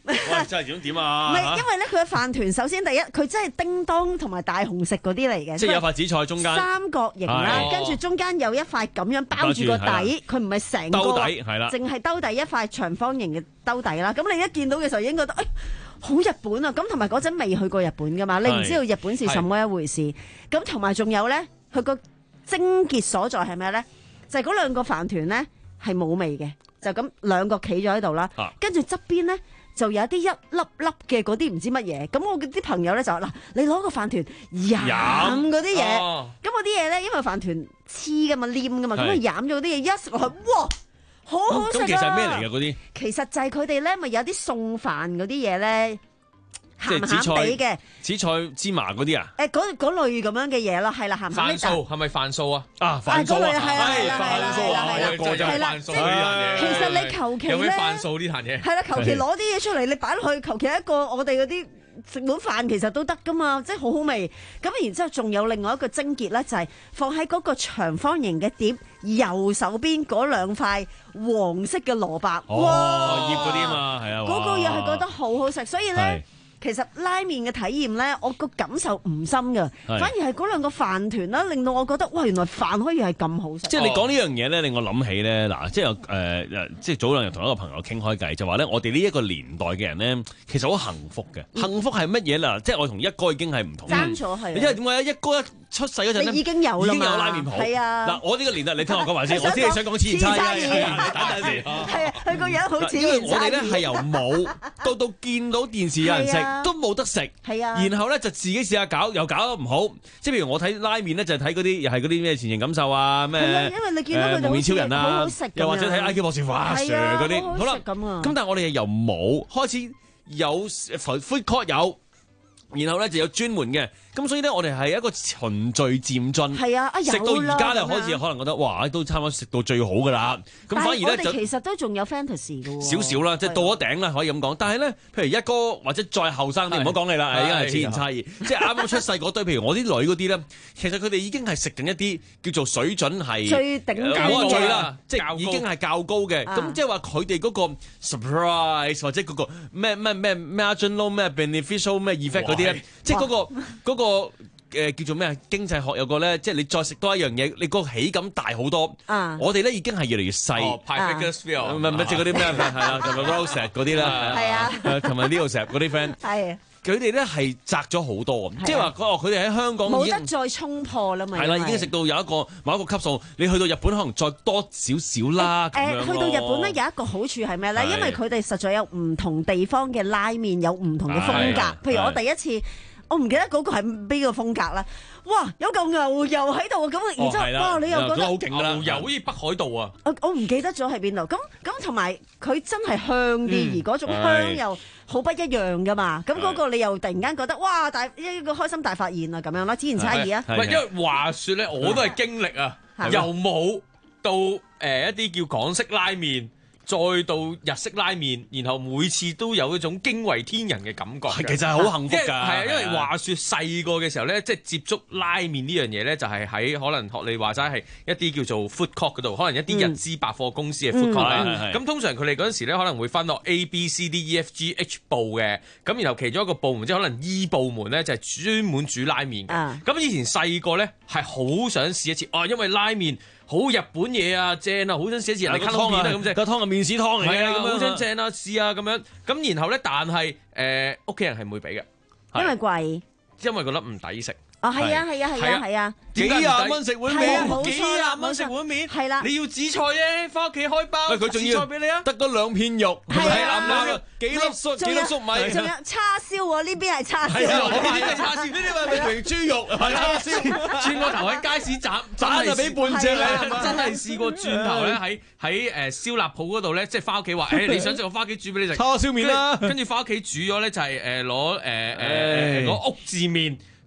Speaker 1: 哇！真係點點啊？
Speaker 2: 唔係，因為咧佢嘅飯團首先第一，佢真係叮當同埋大雄食嗰啲嚟嘅，
Speaker 1: 即係有塊紫菜中間
Speaker 2: 三角形啦，跟住中間有一塊咁樣包住個底，佢唔係成個
Speaker 1: 兜底係啦，
Speaker 2: 淨係兜底一塊長方形嘅兜底啦。咁你一見到嘅時候已經覺得誒好日本啊！咁同埋嗰陣未去過日本噶嘛，你唔知道日本是什麼一回事。咁同埋仲有咧，佢個症結所在係咩咧？就係嗰兩個飯團咧係冇味嘅，就咁兩個企咗喺度啦。跟住側邊咧就有啲一粒粒嘅嗰啲唔知乜嘢。咁我啲朋友咧就話嗱，你攞個飯團飲嗰啲嘢。咁嗰啲嘢咧，因為飯團黐噶嘛、黏噶嘛，咁佢飲咗嗰啲嘢一食落去，哇！好好食啊！
Speaker 1: 咁其實係咩嚟嘅嗰啲？
Speaker 2: 其實就係佢哋咧，咪有啲餸飯嗰啲嘢咧，
Speaker 1: 即係紫菜
Speaker 2: 嘅
Speaker 1: 紫菜芝麻嗰啲啊？
Speaker 2: 誒，嗰嗰類咁樣嘅嘢咯，係啦，鹹鹹
Speaker 4: 飯素係咪飯素啊？
Speaker 1: 啊，飯素啊，
Speaker 2: 係啦係啦係啦，
Speaker 4: 我一個就係飯素呢樣嘢。
Speaker 2: 其實你求其咧，
Speaker 4: 有咩飯素呢壇嘢？
Speaker 2: 係啦，求其攞啲嘢出嚟，你擺落去，求其一個我哋嗰啲食碗飯其實都得噶嘛，即係好好味。咁然之後仲有另外一個症結咧，就係放喺嗰個長方形嘅碟右手邊嗰兩塊黃色嘅蘿蔔，
Speaker 1: 哦，醃嗰啲嘛，係啊，
Speaker 2: 嗰個又係覺得好好食，所以咧。其實拉麵嘅體驗咧，我個感受唔深㗎，反而係嗰兩個飯團啦，令到我覺得哇，原來飯可以係咁好食。
Speaker 1: 即係你講呢樣嘢咧，令我諗起咧，嗱，即係誒誒，即係早兩日同一個朋友傾開偈，就話咧，我哋呢一個年代嘅人咧，其實好幸福嘅。幸福係乜嘢啦？即係我同一哥已經係唔同。
Speaker 2: 爭咗係。
Speaker 1: 因為點解咧？一哥一出世嗰陣咧，
Speaker 2: 已經有啦嘛，
Speaker 1: 已經有拉麵鋪。
Speaker 2: 係啊。
Speaker 1: 嗱，我呢個年代，你聽我講埋先，我知你想講千差異。等陣先。
Speaker 2: 係啊，佢個樣好似。
Speaker 1: 因為我哋咧係由冇到到見到電視有人食，都冇得食。
Speaker 2: 係啊，
Speaker 1: 然後咧就自己試下搞，又搞得唔好。即係譬如我睇拉麵咧，就睇嗰啲又係嗰啲咩前程感受啊，咩
Speaker 2: 因為你見到佢哋
Speaker 1: 蒙面超人啊，又或者睇 I Q 博士哇 Sir 嗰啲，好啦咁啊。咁但係我哋由冇開始有 food court 有。然後咧就有專門嘅，咁所以咧我哋係一個循序漸進，
Speaker 2: 係啊，
Speaker 1: 食到而家咧開始可能覺得哇，都差唔多食到最好噶啦。咁反而咧就
Speaker 2: 其實都仲有 fantasy 嘅喎，
Speaker 1: 少少啦，即係到咗頂啦，可以咁講。但係咧，譬如一哥或者再後生啲，唔好講你啦，已經係此言差異。即係啱啱出世嗰堆，譬如我啲女嗰啲咧，其實佢哋已經係食緊一啲叫做水準係
Speaker 2: 最頂級
Speaker 1: 最啦，即係已經係較高嘅。咁即係話佢哋嗰個 surprise 或者嗰個咩咩咩 marginal 咩 beneficial 咩 effect 嗰啲。即係嗰、嗰個嗰、嗰個呃、叫做咩啊？經濟學有個咧，即係你再食多一樣嘢，你個喜感大好多。啊、我哋咧已經係越嚟越細。
Speaker 4: Pythagoras
Speaker 1: 唔係唔係，即係嗰啲咩係啦，同埋 Rose 嗰啲啦。係啊，同埋 Leo 嗰啲 friend。係。佢哋咧係窄咗好多，即係話佢哋喺香港
Speaker 2: 冇得再衝破啦嘛。
Speaker 1: 係啦，已經食到有一個某一個級數，你去到日本可能再多少少啦。誒，
Speaker 2: 去到日本咧有一個好處係咩咧？因為佢哋實在有唔同地方嘅拉麵有唔同嘅風格。譬如我第一次。我唔記得嗰個係邊個風格啦！哇，有嚿牛油喺度咁，然之後哇，你又覺得
Speaker 1: 好勁啦！
Speaker 4: 牛油好似北海道啊！
Speaker 2: 我我唔記得咗喺邊度。咁咁同埋佢真係香啲，而嗰種香又好不一樣噶嘛。咁嗰個你又突然間覺得哇，大一個開心大發現啊咁樣啦，自然差異啊！
Speaker 4: 唔係因為話説咧，我都係經歷啊，由冇到誒一啲叫港式拉麵。再到日式拉麵，然後每次都有一種驚為天人嘅感覺。
Speaker 1: 其實係好幸福㗎。係
Speaker 4: 啊，因為話説細個嘅時候咧，即係接觸拉麵呢樣嘢咧，就係喺可能學你話齋係一啲叫做 food court 嗰度，可能一啲日資百貨公司嘅 food court 啦。咁通常佢哋嗰陣時咧，可能會分落 A、B、C、D、E、F、G、H 部嘅。咁然後其中一個部門即係可能 E 部門咧，就係專門煮拉麵嘅。咁以前細個咧係好想試一次，啊，因為拉麵。好日本嘢啊，正啊，好想試一次人哋卡通片啊咁啫，
Speaker 1: 個湯係麵豉湯嚟嘅，
Speaker 4: 咁好想正啊，試啊咁樣，咁然後咧，但係誒屋企人係唔會俾嘅，
Speaker 2: 因為貴，
Speaker 4: 因為覺得唔抵食。
Speaker 2: 哦，係啊，係啊，係啊，係啊，
Speaker 1: 幾廿蚊食碗麵，
Speaker 4: 幾廿蚊食碗麵，
Speaker 2: 係啦，
Speaker 4: 你要紫菜啫，翻屋企開包，
Speaker 1: 佢仲要
Speaker 4: 紫菜俾你啊，
Speaker 1: 得嗰兩片肉，
Speaker 2: 係啊，
Speaker 1: 幾粒粟幾粒粟米，
Speaker 2: 仲有叉燒喎，呢邊係叉燒，
Speaker 1: 呢邊係叉燒，呢啲咪明明豬肉係叉燒，
Speaker 4: 轉個頭喺街市斬
Speaker 1: 斬就俾半隻你，
Speaker 4: 真係試過轉頭咧喺喺誒燒臘鋪嗰度咧，即係翻屋企話，誒你想食我翻屋企煮俾你食
Speaker 1: 叉燒麵啦，
Speaker 4: 跟住翻屋企煮咗咧就係誒攞誒誒攞屋字麵。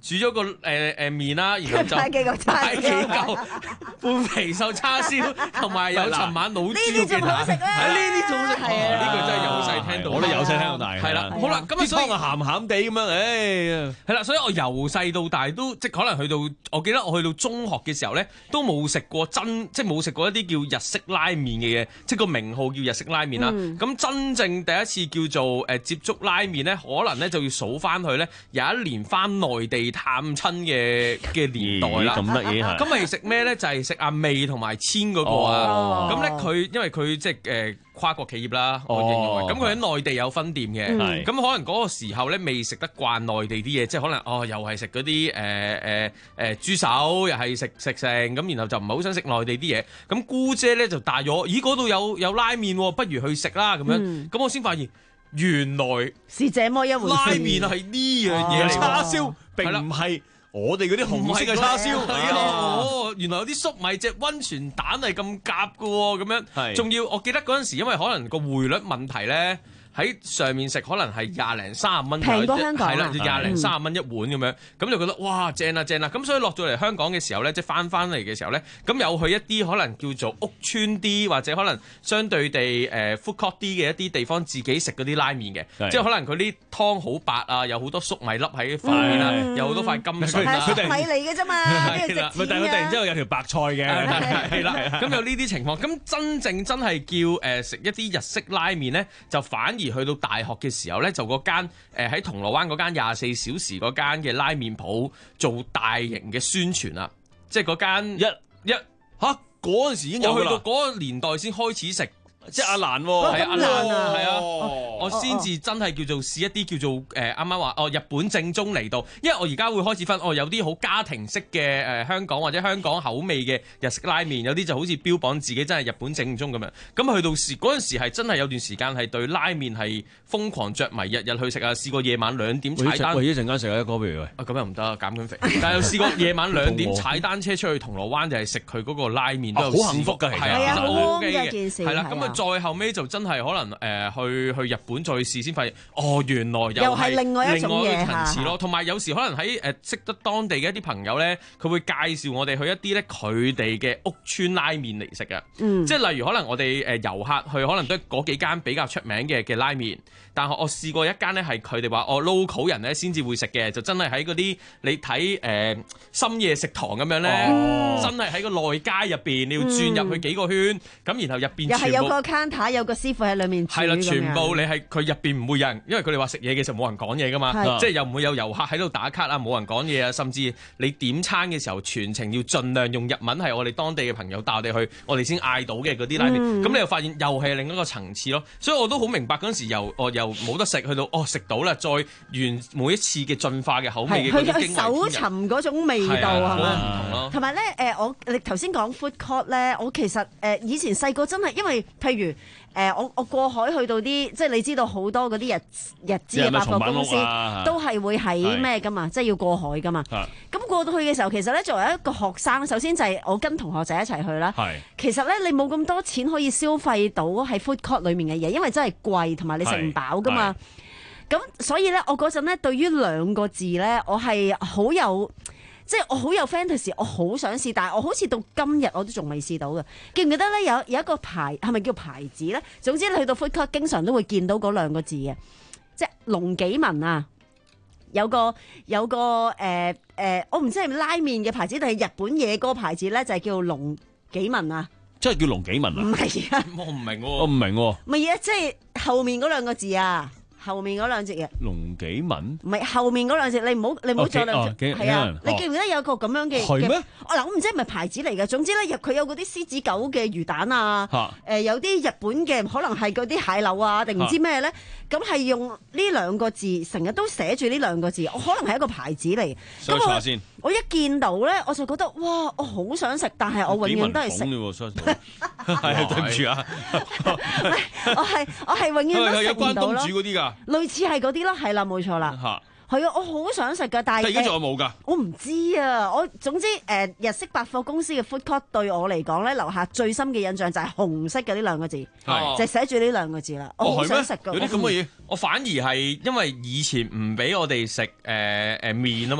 Speaker 4: 煮咗個誒誒麵啦，然後就
Speaker 2: 擺幾個叉燒，
Speaker 4: 擺幾嚿半肥瘦叉燒，同埋有尋晚老豬嘅蛋。係呢啲仲好食，呢句真係由細聽到，
Speaker 1: 我都由細聽到大。係啦，
Speaker 4: 好啦，咁啊，所以
Speaker 1: 湯啊鹹鹹地咁樣，誒
Speaker 4: 係啦，所以我由細到大都即係可能去到，我記得我去到中學嘅時候咧，都冇食過真即係冇食過一啲叫日式拉麵嘅嘢，即係個名號叫日式拉麵啦。咁、嗯、真正第一次叫做誒、呃、接觸拉麵咧，可能咧就要數翻去咧有一年翻內地探親嘅嘅年代啦。
Speaker 1: 咁得意係。
Speaker 4: 咁咪食咩咧？就係、是、食阿味同埋千嗰個啊。咁咧佢因為佢即係誒。呃跨國企業啦，我認為咁佢喺內地有分店嘅，咁、嗯、可能嗰個時候咧未食得慣內地啲嘢，即係可能哦又係食嗰啲誒誒誒豬手，又係食食成咁，然後就唔係好想食內地啲嘢。咁姑姐咧就帶咗，咦嗰度有有拉麵喎，不如去食啦咁樣。咁、嗯、我先發現原來
Speaker 2: 是這麼一回事，
Speaker 4: 拉麵係呢樣嘢嚟，
Speaker 1: 叉燒並唔係。我哋嗰啲紅色嘅叉燒，
Speaker 4: 哦，原來有啲粟米隻溫泉蛋係咁夾㗎喎，咁樣，仲要我記得嗰陣時，因為可能個匯率問題咧。喺上面食可能係廿零三十蚊，
Speaker 2: 平過香港，
Speaker 4: 係啦，廿零三十蚊一碗咁樣，咁就覺得哇正啊正啊！咁所以落咗嚟香港嘅時候咧，即係翻翻嚟嘅時候咧，咁有去一啲可能叫做屋村啲或者可能相對地誒 food court 啲嘅一啲地方，自己食嗰啲拉麵嘅，即係可能佢啲湯好白啊，有好多粟米粒喺塊面啊，有好多塊金筍啊，
Speaker 2: 粟米嚟嘅啫嘛，
Speaker 1: 係啦，但係佢突然之後有條白菜嘅，
Speaker 4: 係啦，咁有呢啲情況，咁真正真係叫誒食一啲日式拉麵咧，就反而。去到大學嘅時候咧，就嗰間誒喺銅鑼灣嗰間廿四小時嗰間嘅拉麵鋪做大型嘅宣傳啦，即係嗰間一一
Speaker 1: 嚇嗰陣時已經有啦，
Speaker 4: 我去到嗰個年代先開始食。
Speaker 1: 即係阿蘭喎，係
Speaker 4: 阿蘭啊，係啊，我先至
Speaker 2: 哦
Speaker 4: 真係叫做試一啲叫做誒啱啱話哦日本正宗嚟到，因為我而家會開始分哦有啲好家庭式嘅誒香港或者香港口味嘅日式拉麵，有啲就好似標榜自己真係日本正宗咁樣。咁去到時嗰陣時係真係有段時間係對拉麵係瘋狂着迷，日日去食啊！試過夜晚兩點踩單，
Speaker 1: 喂，一陣間食一個譬如喂，
Speaker 4: 啊咁又唔得，減緊肥。但係有試過夜晚兩點踩單車出去銅鑼灣就係食佢嗰個拉麵，都有
Speaker 1: 好幸福㗎，
Speaker 4: 係啊，
Speaker 2: 好 warm 嘅件事。
Speaker 4: 係啦，咁啊再後尾就。真係可能誒、呃、去去日本再試先發現，哦原來又係
Speaker 2: 另外一種嘢
Speaker 4: 層次咯。同埋有，有時可能喺誒、呃、識得當地嘅一啲朋友咧，佢會介紹我哋去一啲咧佢哋嘅屋村拉麵嚟食嘅。嗯、即係例如可能我哋誒遊客去，可能都係嗰幾間比較出名嘅嘅拉麵。但係我試過一間咧係佢哋話哦 local 人咧先至會食嘅，就真係喺嗰啲你睇誒、呃、深夜食堂咁樣咧，哦、真係喺個內街入邊，你要轉入去幾個圈，咁、嗯、然後入邊
Speaker 2: 又係有個 counter 有個師傅喺裏面煮。係啦，
Speaker 4: 全部你係佢入邊唔會有人，因為佢哋話食嘢嘅時候冇人講嘢噶嘛，是即係又唔會有遊客喺度打卡啊，冇人講嘢啊，甚至你點餐嘅時候全程要盡量用日文，係我哋當地嘅朋友帶我哋去，我哋先嗌到嘅嗰啲拉麵。咁、嗯、你又發現又係另一個層次咯，所以我都好明白嗰陣時由我由冇得食去到哦食到啦，再完每一次嘅進化嘅口味嘅嗰啲經驗，去
Speaker 2: 搜尋嗰種味道係嘛？
Speaker 4: 唔同咯。
Speaker 2: 同埋咧誒，我你頭先講 food court 咧，我其實誒、呃、以前細個真係因為譬如。誒、呃、我我過海去到啲，即係你知道好多嗰啲日日資嘅百貨公司、啊、都係會喺咩噶嘛，即係要過海噶嘛。咁過到去嘅時候，其實咧作為一個學生，首先就係我跟同學仔一齊去啦。其實咧你冇咁多錢可以消費到喺 food court 裡面嘅嘢，因為真係貴，同埋你食唔飽噶嘛。咁所以咧，我嗰陣咧對於兩個字咧，我係好有。即係我好有 fantasy，我好想試，但係我好似到今日我都仲未試到嘅。記唔記得咧？有有一個牌係咪叫牌子咧？總之你去到 food court 經常都會見到嗰兩個字嘅，即係龍紀文啊。有個有個誒誒、呃呃，我唔知係咪拉麵嘅牌子，定係日本嘢嗰個牌子咧，就係、是、叫龍紀文啊。
Speaker 1: 即係叫龍紀文啊？
Speaker 2: 唔係啊，
Speaker 4: 我唔明喎，
Speaker 1: 我唔明喎。
Speaker 2: 唔係啊，即係後面嗰兩個字啊。後面嗰兩隻嘅
Speaker 1: 龍紀文，
Speaker 2: 唔係後面嗰兩隻，你唔好你唔好再兩隻，係啊！你記唔記得有個咁樣嘅？
Speaker 1: 係咩？
Speaker 2: 我嗱，我唔知係咪牌子嚟嘅。總之咧，入佢有嗰啲獅子狗嘅魚蛋啊，誒有啲日本嘅，可能係嗰啲蟹柳啊，定唔知咩咧？咁係用呢兩個字，成日都寫住呢兩個字，我可能係一個牌子嚟。
Speaker 1: 咁我先，
Speaker 2: 我一見到咧，我就覺得哇，我好想食，但係我永遠都係食。
Speaker 1: 係啊，對唔住啊！
Speaker 2: 我係我係永遠都食唔到咯。
Speaker 1: 關東煮嗰啲㗎，
Speaker 2: 類似係嗰啲啦，係啦，冇錯啦。係啊，我好想食㗎，但係
Speaker 1: 而家仲有冇㗎？
Speaker 2: 我唔知啊，我總之誒日式百貨公司嘅 food court 對我嚟講咧，留下最深嘅印象就係紅色嘅呢兩個字，就係寫住呢兩個字啦。我好想食㗎。
Speaker 4: 有啲咁嘅嘢，我反而係因為以前唔俾我哋食誒誒麵啊嘛。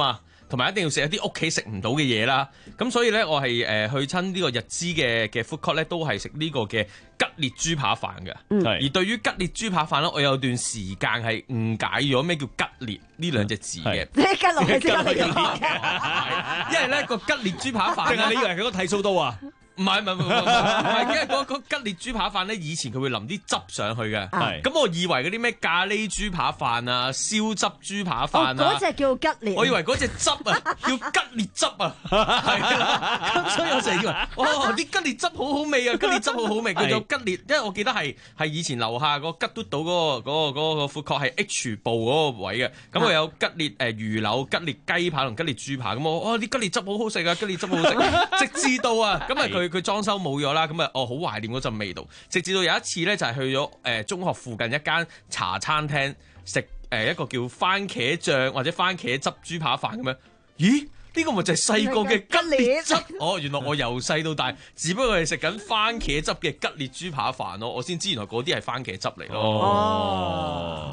Speaker 4: 同埋一定要食一啲屋企食唔到嘅嘢啦。咁所以咧，我係誒、呃、去親呢個日資嘅嘅 food court 咧，都係食呢個嘅吉列豬扒飯嘅。
Speaker 2: 嗯、
Speaker 4: 而對於吉列豬扒飯咧，我有段時間係誤解咗咩叫吉列呢兩隻字嘅。
Speaker 2: 你吉落去吉列，
Speaker 4: 因為咧個吉列豬扒飯，
Speaker 1: 定係你以為佢個剃鬚刀啊？
Speaker 4: 唔係唔係唔係唔係，因為嗰個吉列豬扒飯咧，以前佢會淋啲汁上去嘅。係咁，我以為嗰啲咩咖喱豬扒飯啊、燒汁豬扒飯啊，
Speaker 2: 嗰隻叫吉列。
Speaker 4: 我以為嗰隻汁啊叫吉列汁啊，係啦。咁所以我成日以為，哇！啲吉列汁好好味啊，吉列汁好好味，叫做吉列。因為我記得係係以前樓下個吉嘟島嗰個嗰個嗰個闊確係 H 部嗰個位嘅。咁我有吉列誒魚柳、吉列雞扒同吉列豬扒。咁我哇啲吉列汁好好食啊，吉列汁好好食。直至到啊，咁啊佢。佢裝修冇咗啦，咁啊，我好懷念嗰陣味道。直至到有一次咧，就係、是、去咗誒、呃、中學附近一間茶餐廳食誒一個叫番茄醬或者番茄汁豬扒飯咁樣。咦？呢、這個咪就係細個嘅吉列汁？哦，原來我由細到大，只不過係食緊番茄汁嘅吉列豬扒飯咯。我先知原來嗰啲係番茄汁嚟咯。
Speaker 1: 哦。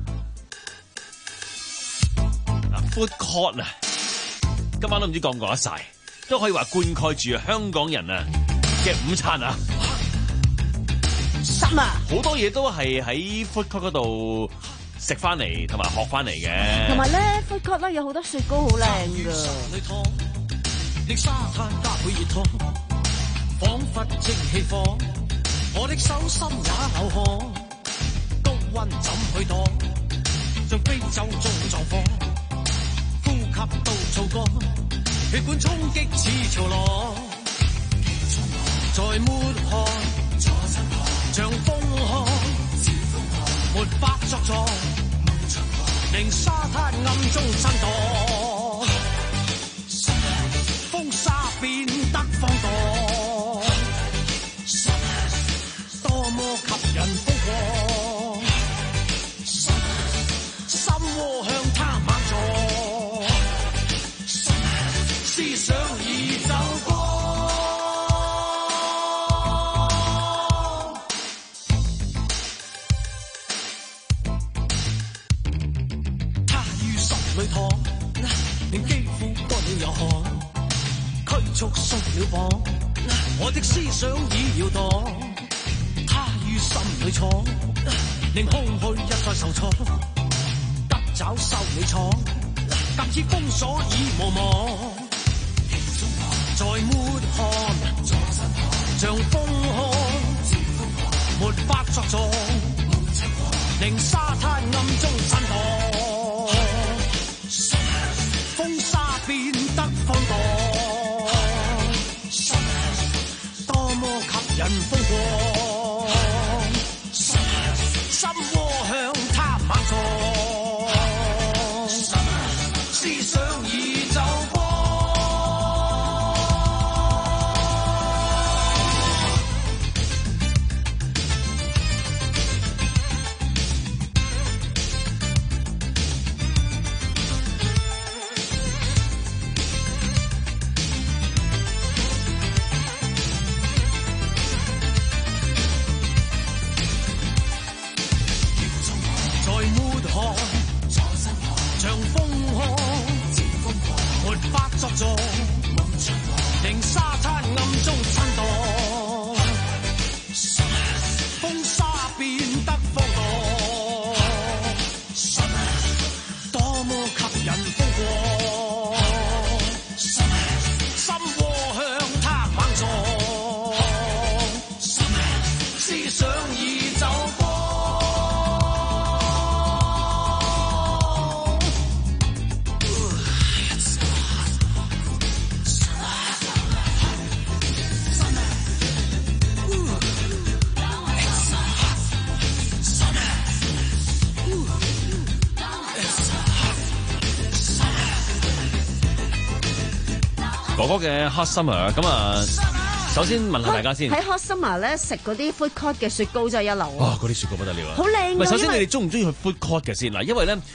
Speaker 1: 嗱 ，food court 啊，今晚都唔知講唔講得晒。都可以話灌溉住香港人啊嘅午餐啊，
Speaker 2: 心啊！
Speaker 1: 好多嘢都係喺 food court 嗰度食翻嚟同埋學翻嚟嘅。
Speaker 2: 同埋咧 food court 咧有好多雪糕好靚㗎。彷彿蒸氣放，我的手心也流汗，高溫怎去擋？像非洲中狀況，呼吸到燥乾。血管衝擊似潮浪，在抹汗，像風寒，沒法作狀，令沙灘暗中震盪，風沙變得放蕩，多麼吸引風光，心窩向他猛撞。思想已走光，他於心裏躺，令肌膚乾了有汗，驅促鬆了綁，我的思想已搖蕩。他於心裏闖，令空虛一再受挫，急找修理廠，今次封鎖已無望。在抹汗，像風寒，沒法作狀，令沙灘暗中震盪，風沙變得放蕩，多麼吸引風光，心窩向他猛撞，思想已走光。令沙灘暗中震盪，風沙變得放蕩，多麼吸引風光，心窩向他猛撞，思想已走光。
Speaker 1: 哥哥嘅 Hot Summer 咁啊，首先問下大家先。
Speaker 2: 喺 Hot Summer 咧食嗰啲 food court 嘅雪糕真係一流啊！
Speaker 1: 哇，嗰啲雪糕不得了啊！
Speaker 2: 好靚㗎。
Speaker 1: 首先你哋中唔中意去 food court 嘅先嗱？因為咧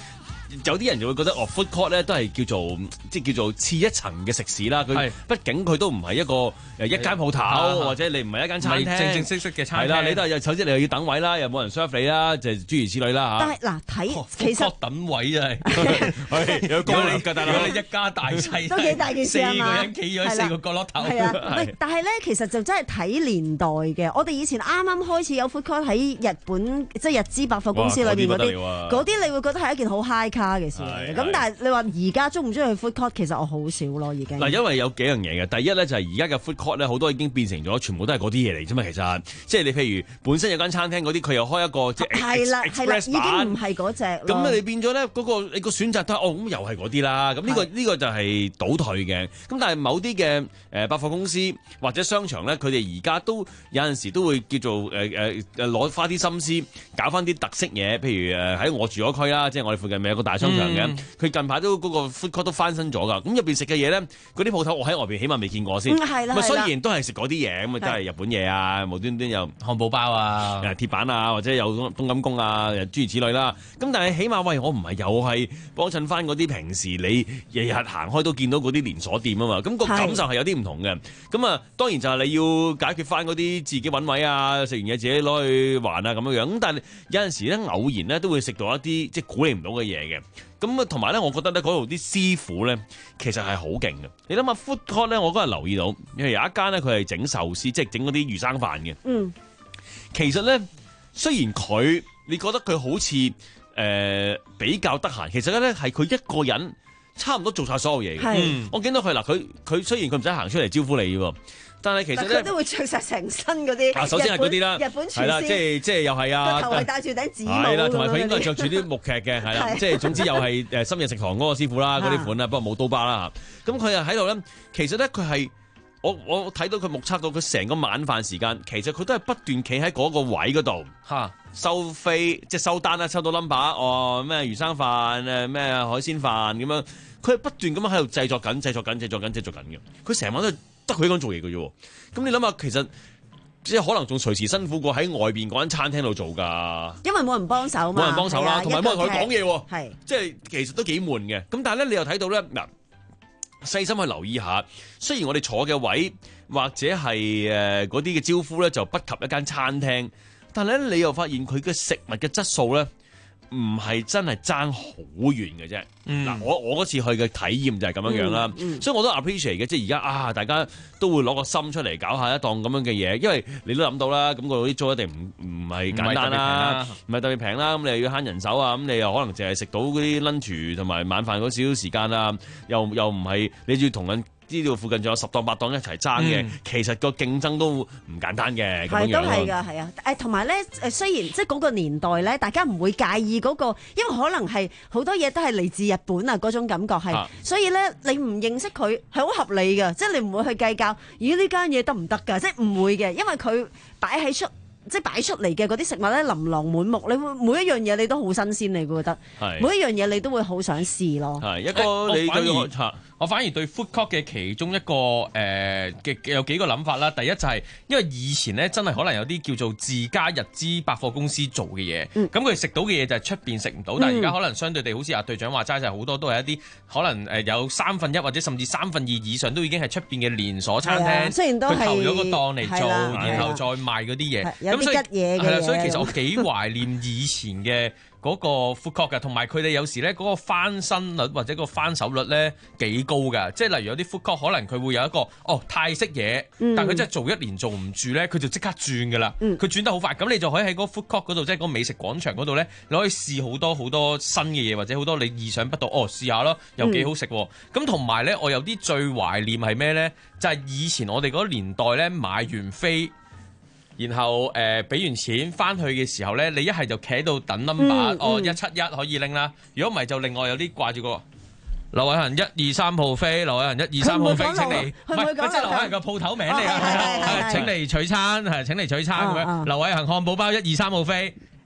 Speaker 1: 有啲人就會覺得哦 food court 咧都係叫做即係叫做次一層嘅食肆啦。佢畢竟佢都唔係一個誒一間鋪頭，或者你唔係一間餐廳
Speaker 4: 正正式式嘅餐廳。
Speaker 1: 係啦，你都係首先你又要等位啦，又冇人 serve 你啦，就係諸如此類啦嚇。
Speaker 2: 但係嗱睇其實
Speaker 4: 等位啊係，有講你㗎，如果你一家大細
Speaker 2: 都幾大件事啊嘛，
Speaker 4: 四個人企咗喺四個角落頭。
Speaker 2: 係啊，喂，但係咧其實就真係睇年代嘅。我哋以前啱啱開始有 food court 喺日本，即係日資百貨公司裏邊嗰啲，嗰啲你會覺得係一件好 high 卡嘅事嚟嘅。咁但係你話而家中唔中意去 food court，其實我好少咯，已經。嗱，
Speaker 1: 因為有幾樣嘢嘅。第一咧就係而家嘅 food court 咧，好多已經變成咗全部都係嗰啲嘢嚟啫嘛。其實即係你譬如本身有間餐廳嗰啲，佢又開一個即係 express 版，
Speaker 2: 已經唔係嗰隻。
Speaker 1: 咁你變咗咧嗰個你個選擇都係哦，咁又係嗰啲啦。咁呢個呢個就係倒退嘅。咁但係某啲嘅誒百貨公司或者商場咧，佢哋而家都有陣時都會叫做誒誒誒攞花啲心思搞翻啲特色嘢，譬如誒喺我住嗰區啦，即係我哋附近咪有個大商場嘅，佢、嗯、近排都嗰個 food court 都翻新咗噶。咁入邊食嘅嘢咧，嗰啲鋪頭我喺外邊起碼未見過先。
Speaker 2: 係啦，
Speaker 1: 雖然都係食嗰啲嘢，咁啊都係日本嘢啊，無端端又漢堡包啊、鐵板啊，或者有冬陰功啊，諸如此類啦。咁但係起碼喂，我唔係又係幫襯翻嗰啲平時你日日行開都見到嗰啲連鎖店啊嘛。咁、個感受係有啲唔同嘅。咁啊，當然就係你要解決翻嗰啲自己揾位啊，食完嘢自己攞去還啊咁樣樣。咁但係有陣時咧，偶然咧都會食到一啲即係估你唔到嘅嘢嘅。咁啊，同埋咧，我覺得咧嗰度啲師傅咧，其實係好勁嘅。你諗下 food court 咧，我嗰日留意到，因為有一間咧佢係整壽司，即係整嗰啲魚生飯嘅。嗯，其實咧，雖然佢你覺得佢好似誒、呃、比較得閒，其實咧係佢一個人差唔多做晒所有嘢嘅。嗯，我見到佢嗱，佢佢雖然佢唔使行出嚟招呼你喎。但係其實咧，
Speaker 2: 佢都會着晒成身嗰啲。
Speaker 1: 啊，首先係嗰啲啦，
Speaker 2: 日本廚師
Speaker 1: 係啦，即係即係又係啊，
Speaker 2: 個頭係戴住頂紫帽。
Speaker 1: 係啦，同埋佢應該係着住啲木屐嘅，係啦，即係總之又係誒深夜食堂嗰個師傅啦，嗰啲款啦，不過冇刀疤啦嚇。咁佢又喺度咧，其實咧佢係我我睇到佢目測到佢成個晚飯時間，其實佢都係不斷企喺嗰個位嗰度嚇收飛，即係收單啦，收到 number 哦咩魚生飯誒咩海鮮飯咁樣，佢係不斷咁樣喺度製作緊、製作緊、製作緊、製作緊嘅，佢成晚都係。得佢一個人做嘢嘅啫，咁你諗下，其實即係可能仲隨時辛苦過喺外邊嗰間餐廳度做噶，
Speaker 2: 因為冇人幫手嘛，
Speaker 1: 冇人幫手啦，同埋冇人同佢講嘢，
Speaker 2: 係
Speaker 1: 即係其實都幾悶嘅。咁但係咧，你又睇到咧嗱，細心去留意下，雖然我哋坐嘅位或者係誒嗰啲嘅招呼咧就不及一間餐廳，但係咧你又發現佢嘅食物嘅質素咧。唔係真係爭好遠嘅啫。嗱、嗯，我我嗰次去嘅體驗就係咁樣樣啦、嗯嗯，所以我都 appreciate 嘅。即係而家啊，大家都會攞個心出嚟搞下一檔咁樣嘅嘢，因為你都諗到啦，咁嗰度啲租一定唔唔係簡單啦，唔係特別平啦。咁你又要慳人手啊，咁你又可能淨係食到嗰啲 lunch 同埋晚飯嗰少少時間啊，又又唔係你要同人。呢度附近仲有十檔八檔一齊爭嘅、嗯，其實個競爭都唔簡單嘅。
Speaker 2: 係都係㗎，係啊。誒同埋咧誒，雖然即係嗰個年代咧，大家唔會介意嗰、嗰個，因為可能係好多嘢都係嚟自日本啊嗰種感覺係、啊，所以咧你唔認識佢係好合理嘅，即係你唔會去計較，咦呢間嘢得唔得㗎？即係唔會嘅，因為佢擺喺出。即係擺出嚟嘅嗰啲食物咧，琳琅滿目，你會每一樣嘢你都好新鮮，你會覺得每一樣嘢你都會好想試咯。
Speaker 1: 係一個你對我，
Speaker 4: 我反而對 food court 嘅其中一個誒嘅、呃、有幾個諗法啦。第一就係、是、因為以前咧真係可能有啲叫做自家日資百貨公司做嘅嘢，咁佢食到嘅嘢就係出邊食唔到，嗯、但係而家可能相對地好似阿隊長話齋，就係好多都係一啲可能誒有三分一或者甚至三分二以上都已經係出邊嘅連鎖餐廳，
Speaker 2: 雖然都係
Speaker 4: 佢投咗個檔嚟做，然後再賣嗰啲嘢。咁所以係啦，所以其實我幾懷念以前嘅嗰個 food court 嘅，同埋佢哋有時咧嗰個翻新率或者個翻手率咧幾高㗎。即係例如有啲 food court 可能佢會有一個哦泰式嘢，嗯、但佢真係做一年做唔住咧，佢就即刻轉㗎啦。佢、嗯、轉得好快，咁你就可以喺嗰個 food court 嗰度，即係嗰個美食廣場嗰度咧，你可以試好多好多新嘅嘢，或者好多你意想不到哦，試下咯，又幾好食。咁同埋咧，我有啲最懷念係咩咧？就係、是、以前我哋嗰年代咧買完飛。然後誒俾、呃、完錢翻去嘅時候咧，你一係就企喺度等 number，嗯嗯、哦一七一可以拎啦。如果唔係就另外有啲掛住個劉偉恒一二三號飛，劉偉恒一二三號飛請嚟，唔係即係劉偉恒個鋪頭名嚟啊！請嚟取餐係請嚟取餐咁樣。劉偉恒漢堡包一二三號飛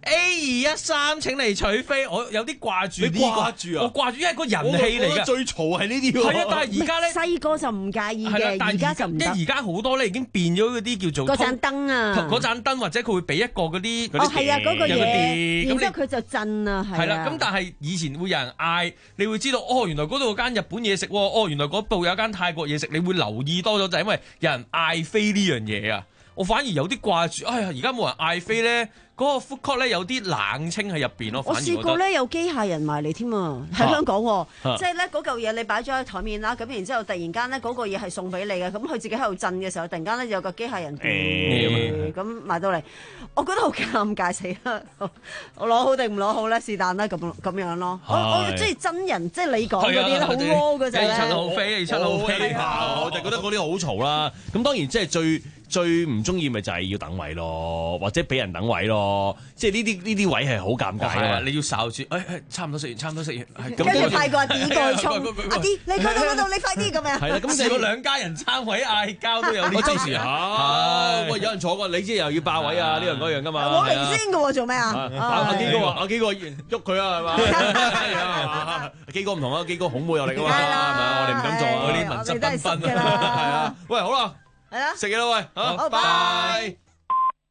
Speaker 4: A 二一三請嚟取飛，我有啲掛住呢個，
Speaker 1: 你掛住啊？
Speaker 4: 我掛住，因為個人氣嚟嘅。
Speaker 1: 最嘈係呢啲喎。
Speaker 4: 係啊，但係而家咧
Speaker 2: 細個就唔介意嘅，而家就唔得。
Speaker 4: 因為而家好多咧已經變咗嗰啲叫做
Speaker 2: 嗰盞燈啊，
Speaker 4: 嗰盞燈或者佢會俾一個嗰啲
Speaker 2: 哦係啊嗰個嘢，然之後佢就震啊，係
Speaker 4: 啦。咁但係以前會有人嗌，你會知道哦，原來嗰度有間日本嘢食，哦原來嗰度有間泰國嘢食，你會留意多咗，就係因為有人嗌飛呢樣嘢啊。我反而有啲掛住，哎呀！而家冇人嗌飛咧，嗰、嗰個 food court 咧有啲冷清喺入邊咯。
Speaker 2: 我試過咧有機械人埋嚟添啊，喺香港喎，
Speaker 4: 啊、
Speaker 2: 即係咧嗰嚿嘢你擺咗喺台面啦，咁然之後突然間咧嗰個嘢係送俾你嘅，咁佢自己喺度震嘅時候，突然間咧有個機械人咁埋到嚟，我覺得好尷尬死啦！我攞好定唔攞好咧？是但啦，咁咁樣咯。我我中意真人，即係你講嗰啲咧，好 raw 嗰隻咧。
Speaker 4: 七號飛，七號飛
Speaker 1: 我就覺得嗰啲好嘈啦。咁當然即係最。最唔中意咪就係要等位咯，或者俾人等位咯，即係呢啲呢啲位係好尷尬啊！
Speaker 4: 你要哨住，誒誒，差唔多食完，差唔多食完，
Speaker 2: 跟住派個阿 D 過去衝，阿 D 你嗰度嗰度，你快啲咁樣。
Speaker 1: 係啦，咁
Speaker 4: 試過兩家人爭位嗌交都有呢
Speaker 1: 啲時嚇，喂有人坐過，你知又要霸位啊，呢樣嗰樣噶嘛。
Speaker 2: 我嚟先嘅喎，做咩啊？
Speaker 1: 阿基哥話：阿基哥喐佢啊，係嘛？基哥唔同啊，基哥孔武有力啊嘛，係咪？我哋唔敢做啊，嗰啲文質彬彬啊，係啊。喂，好啦。係啦，食嘢啦喂，好，拜拜。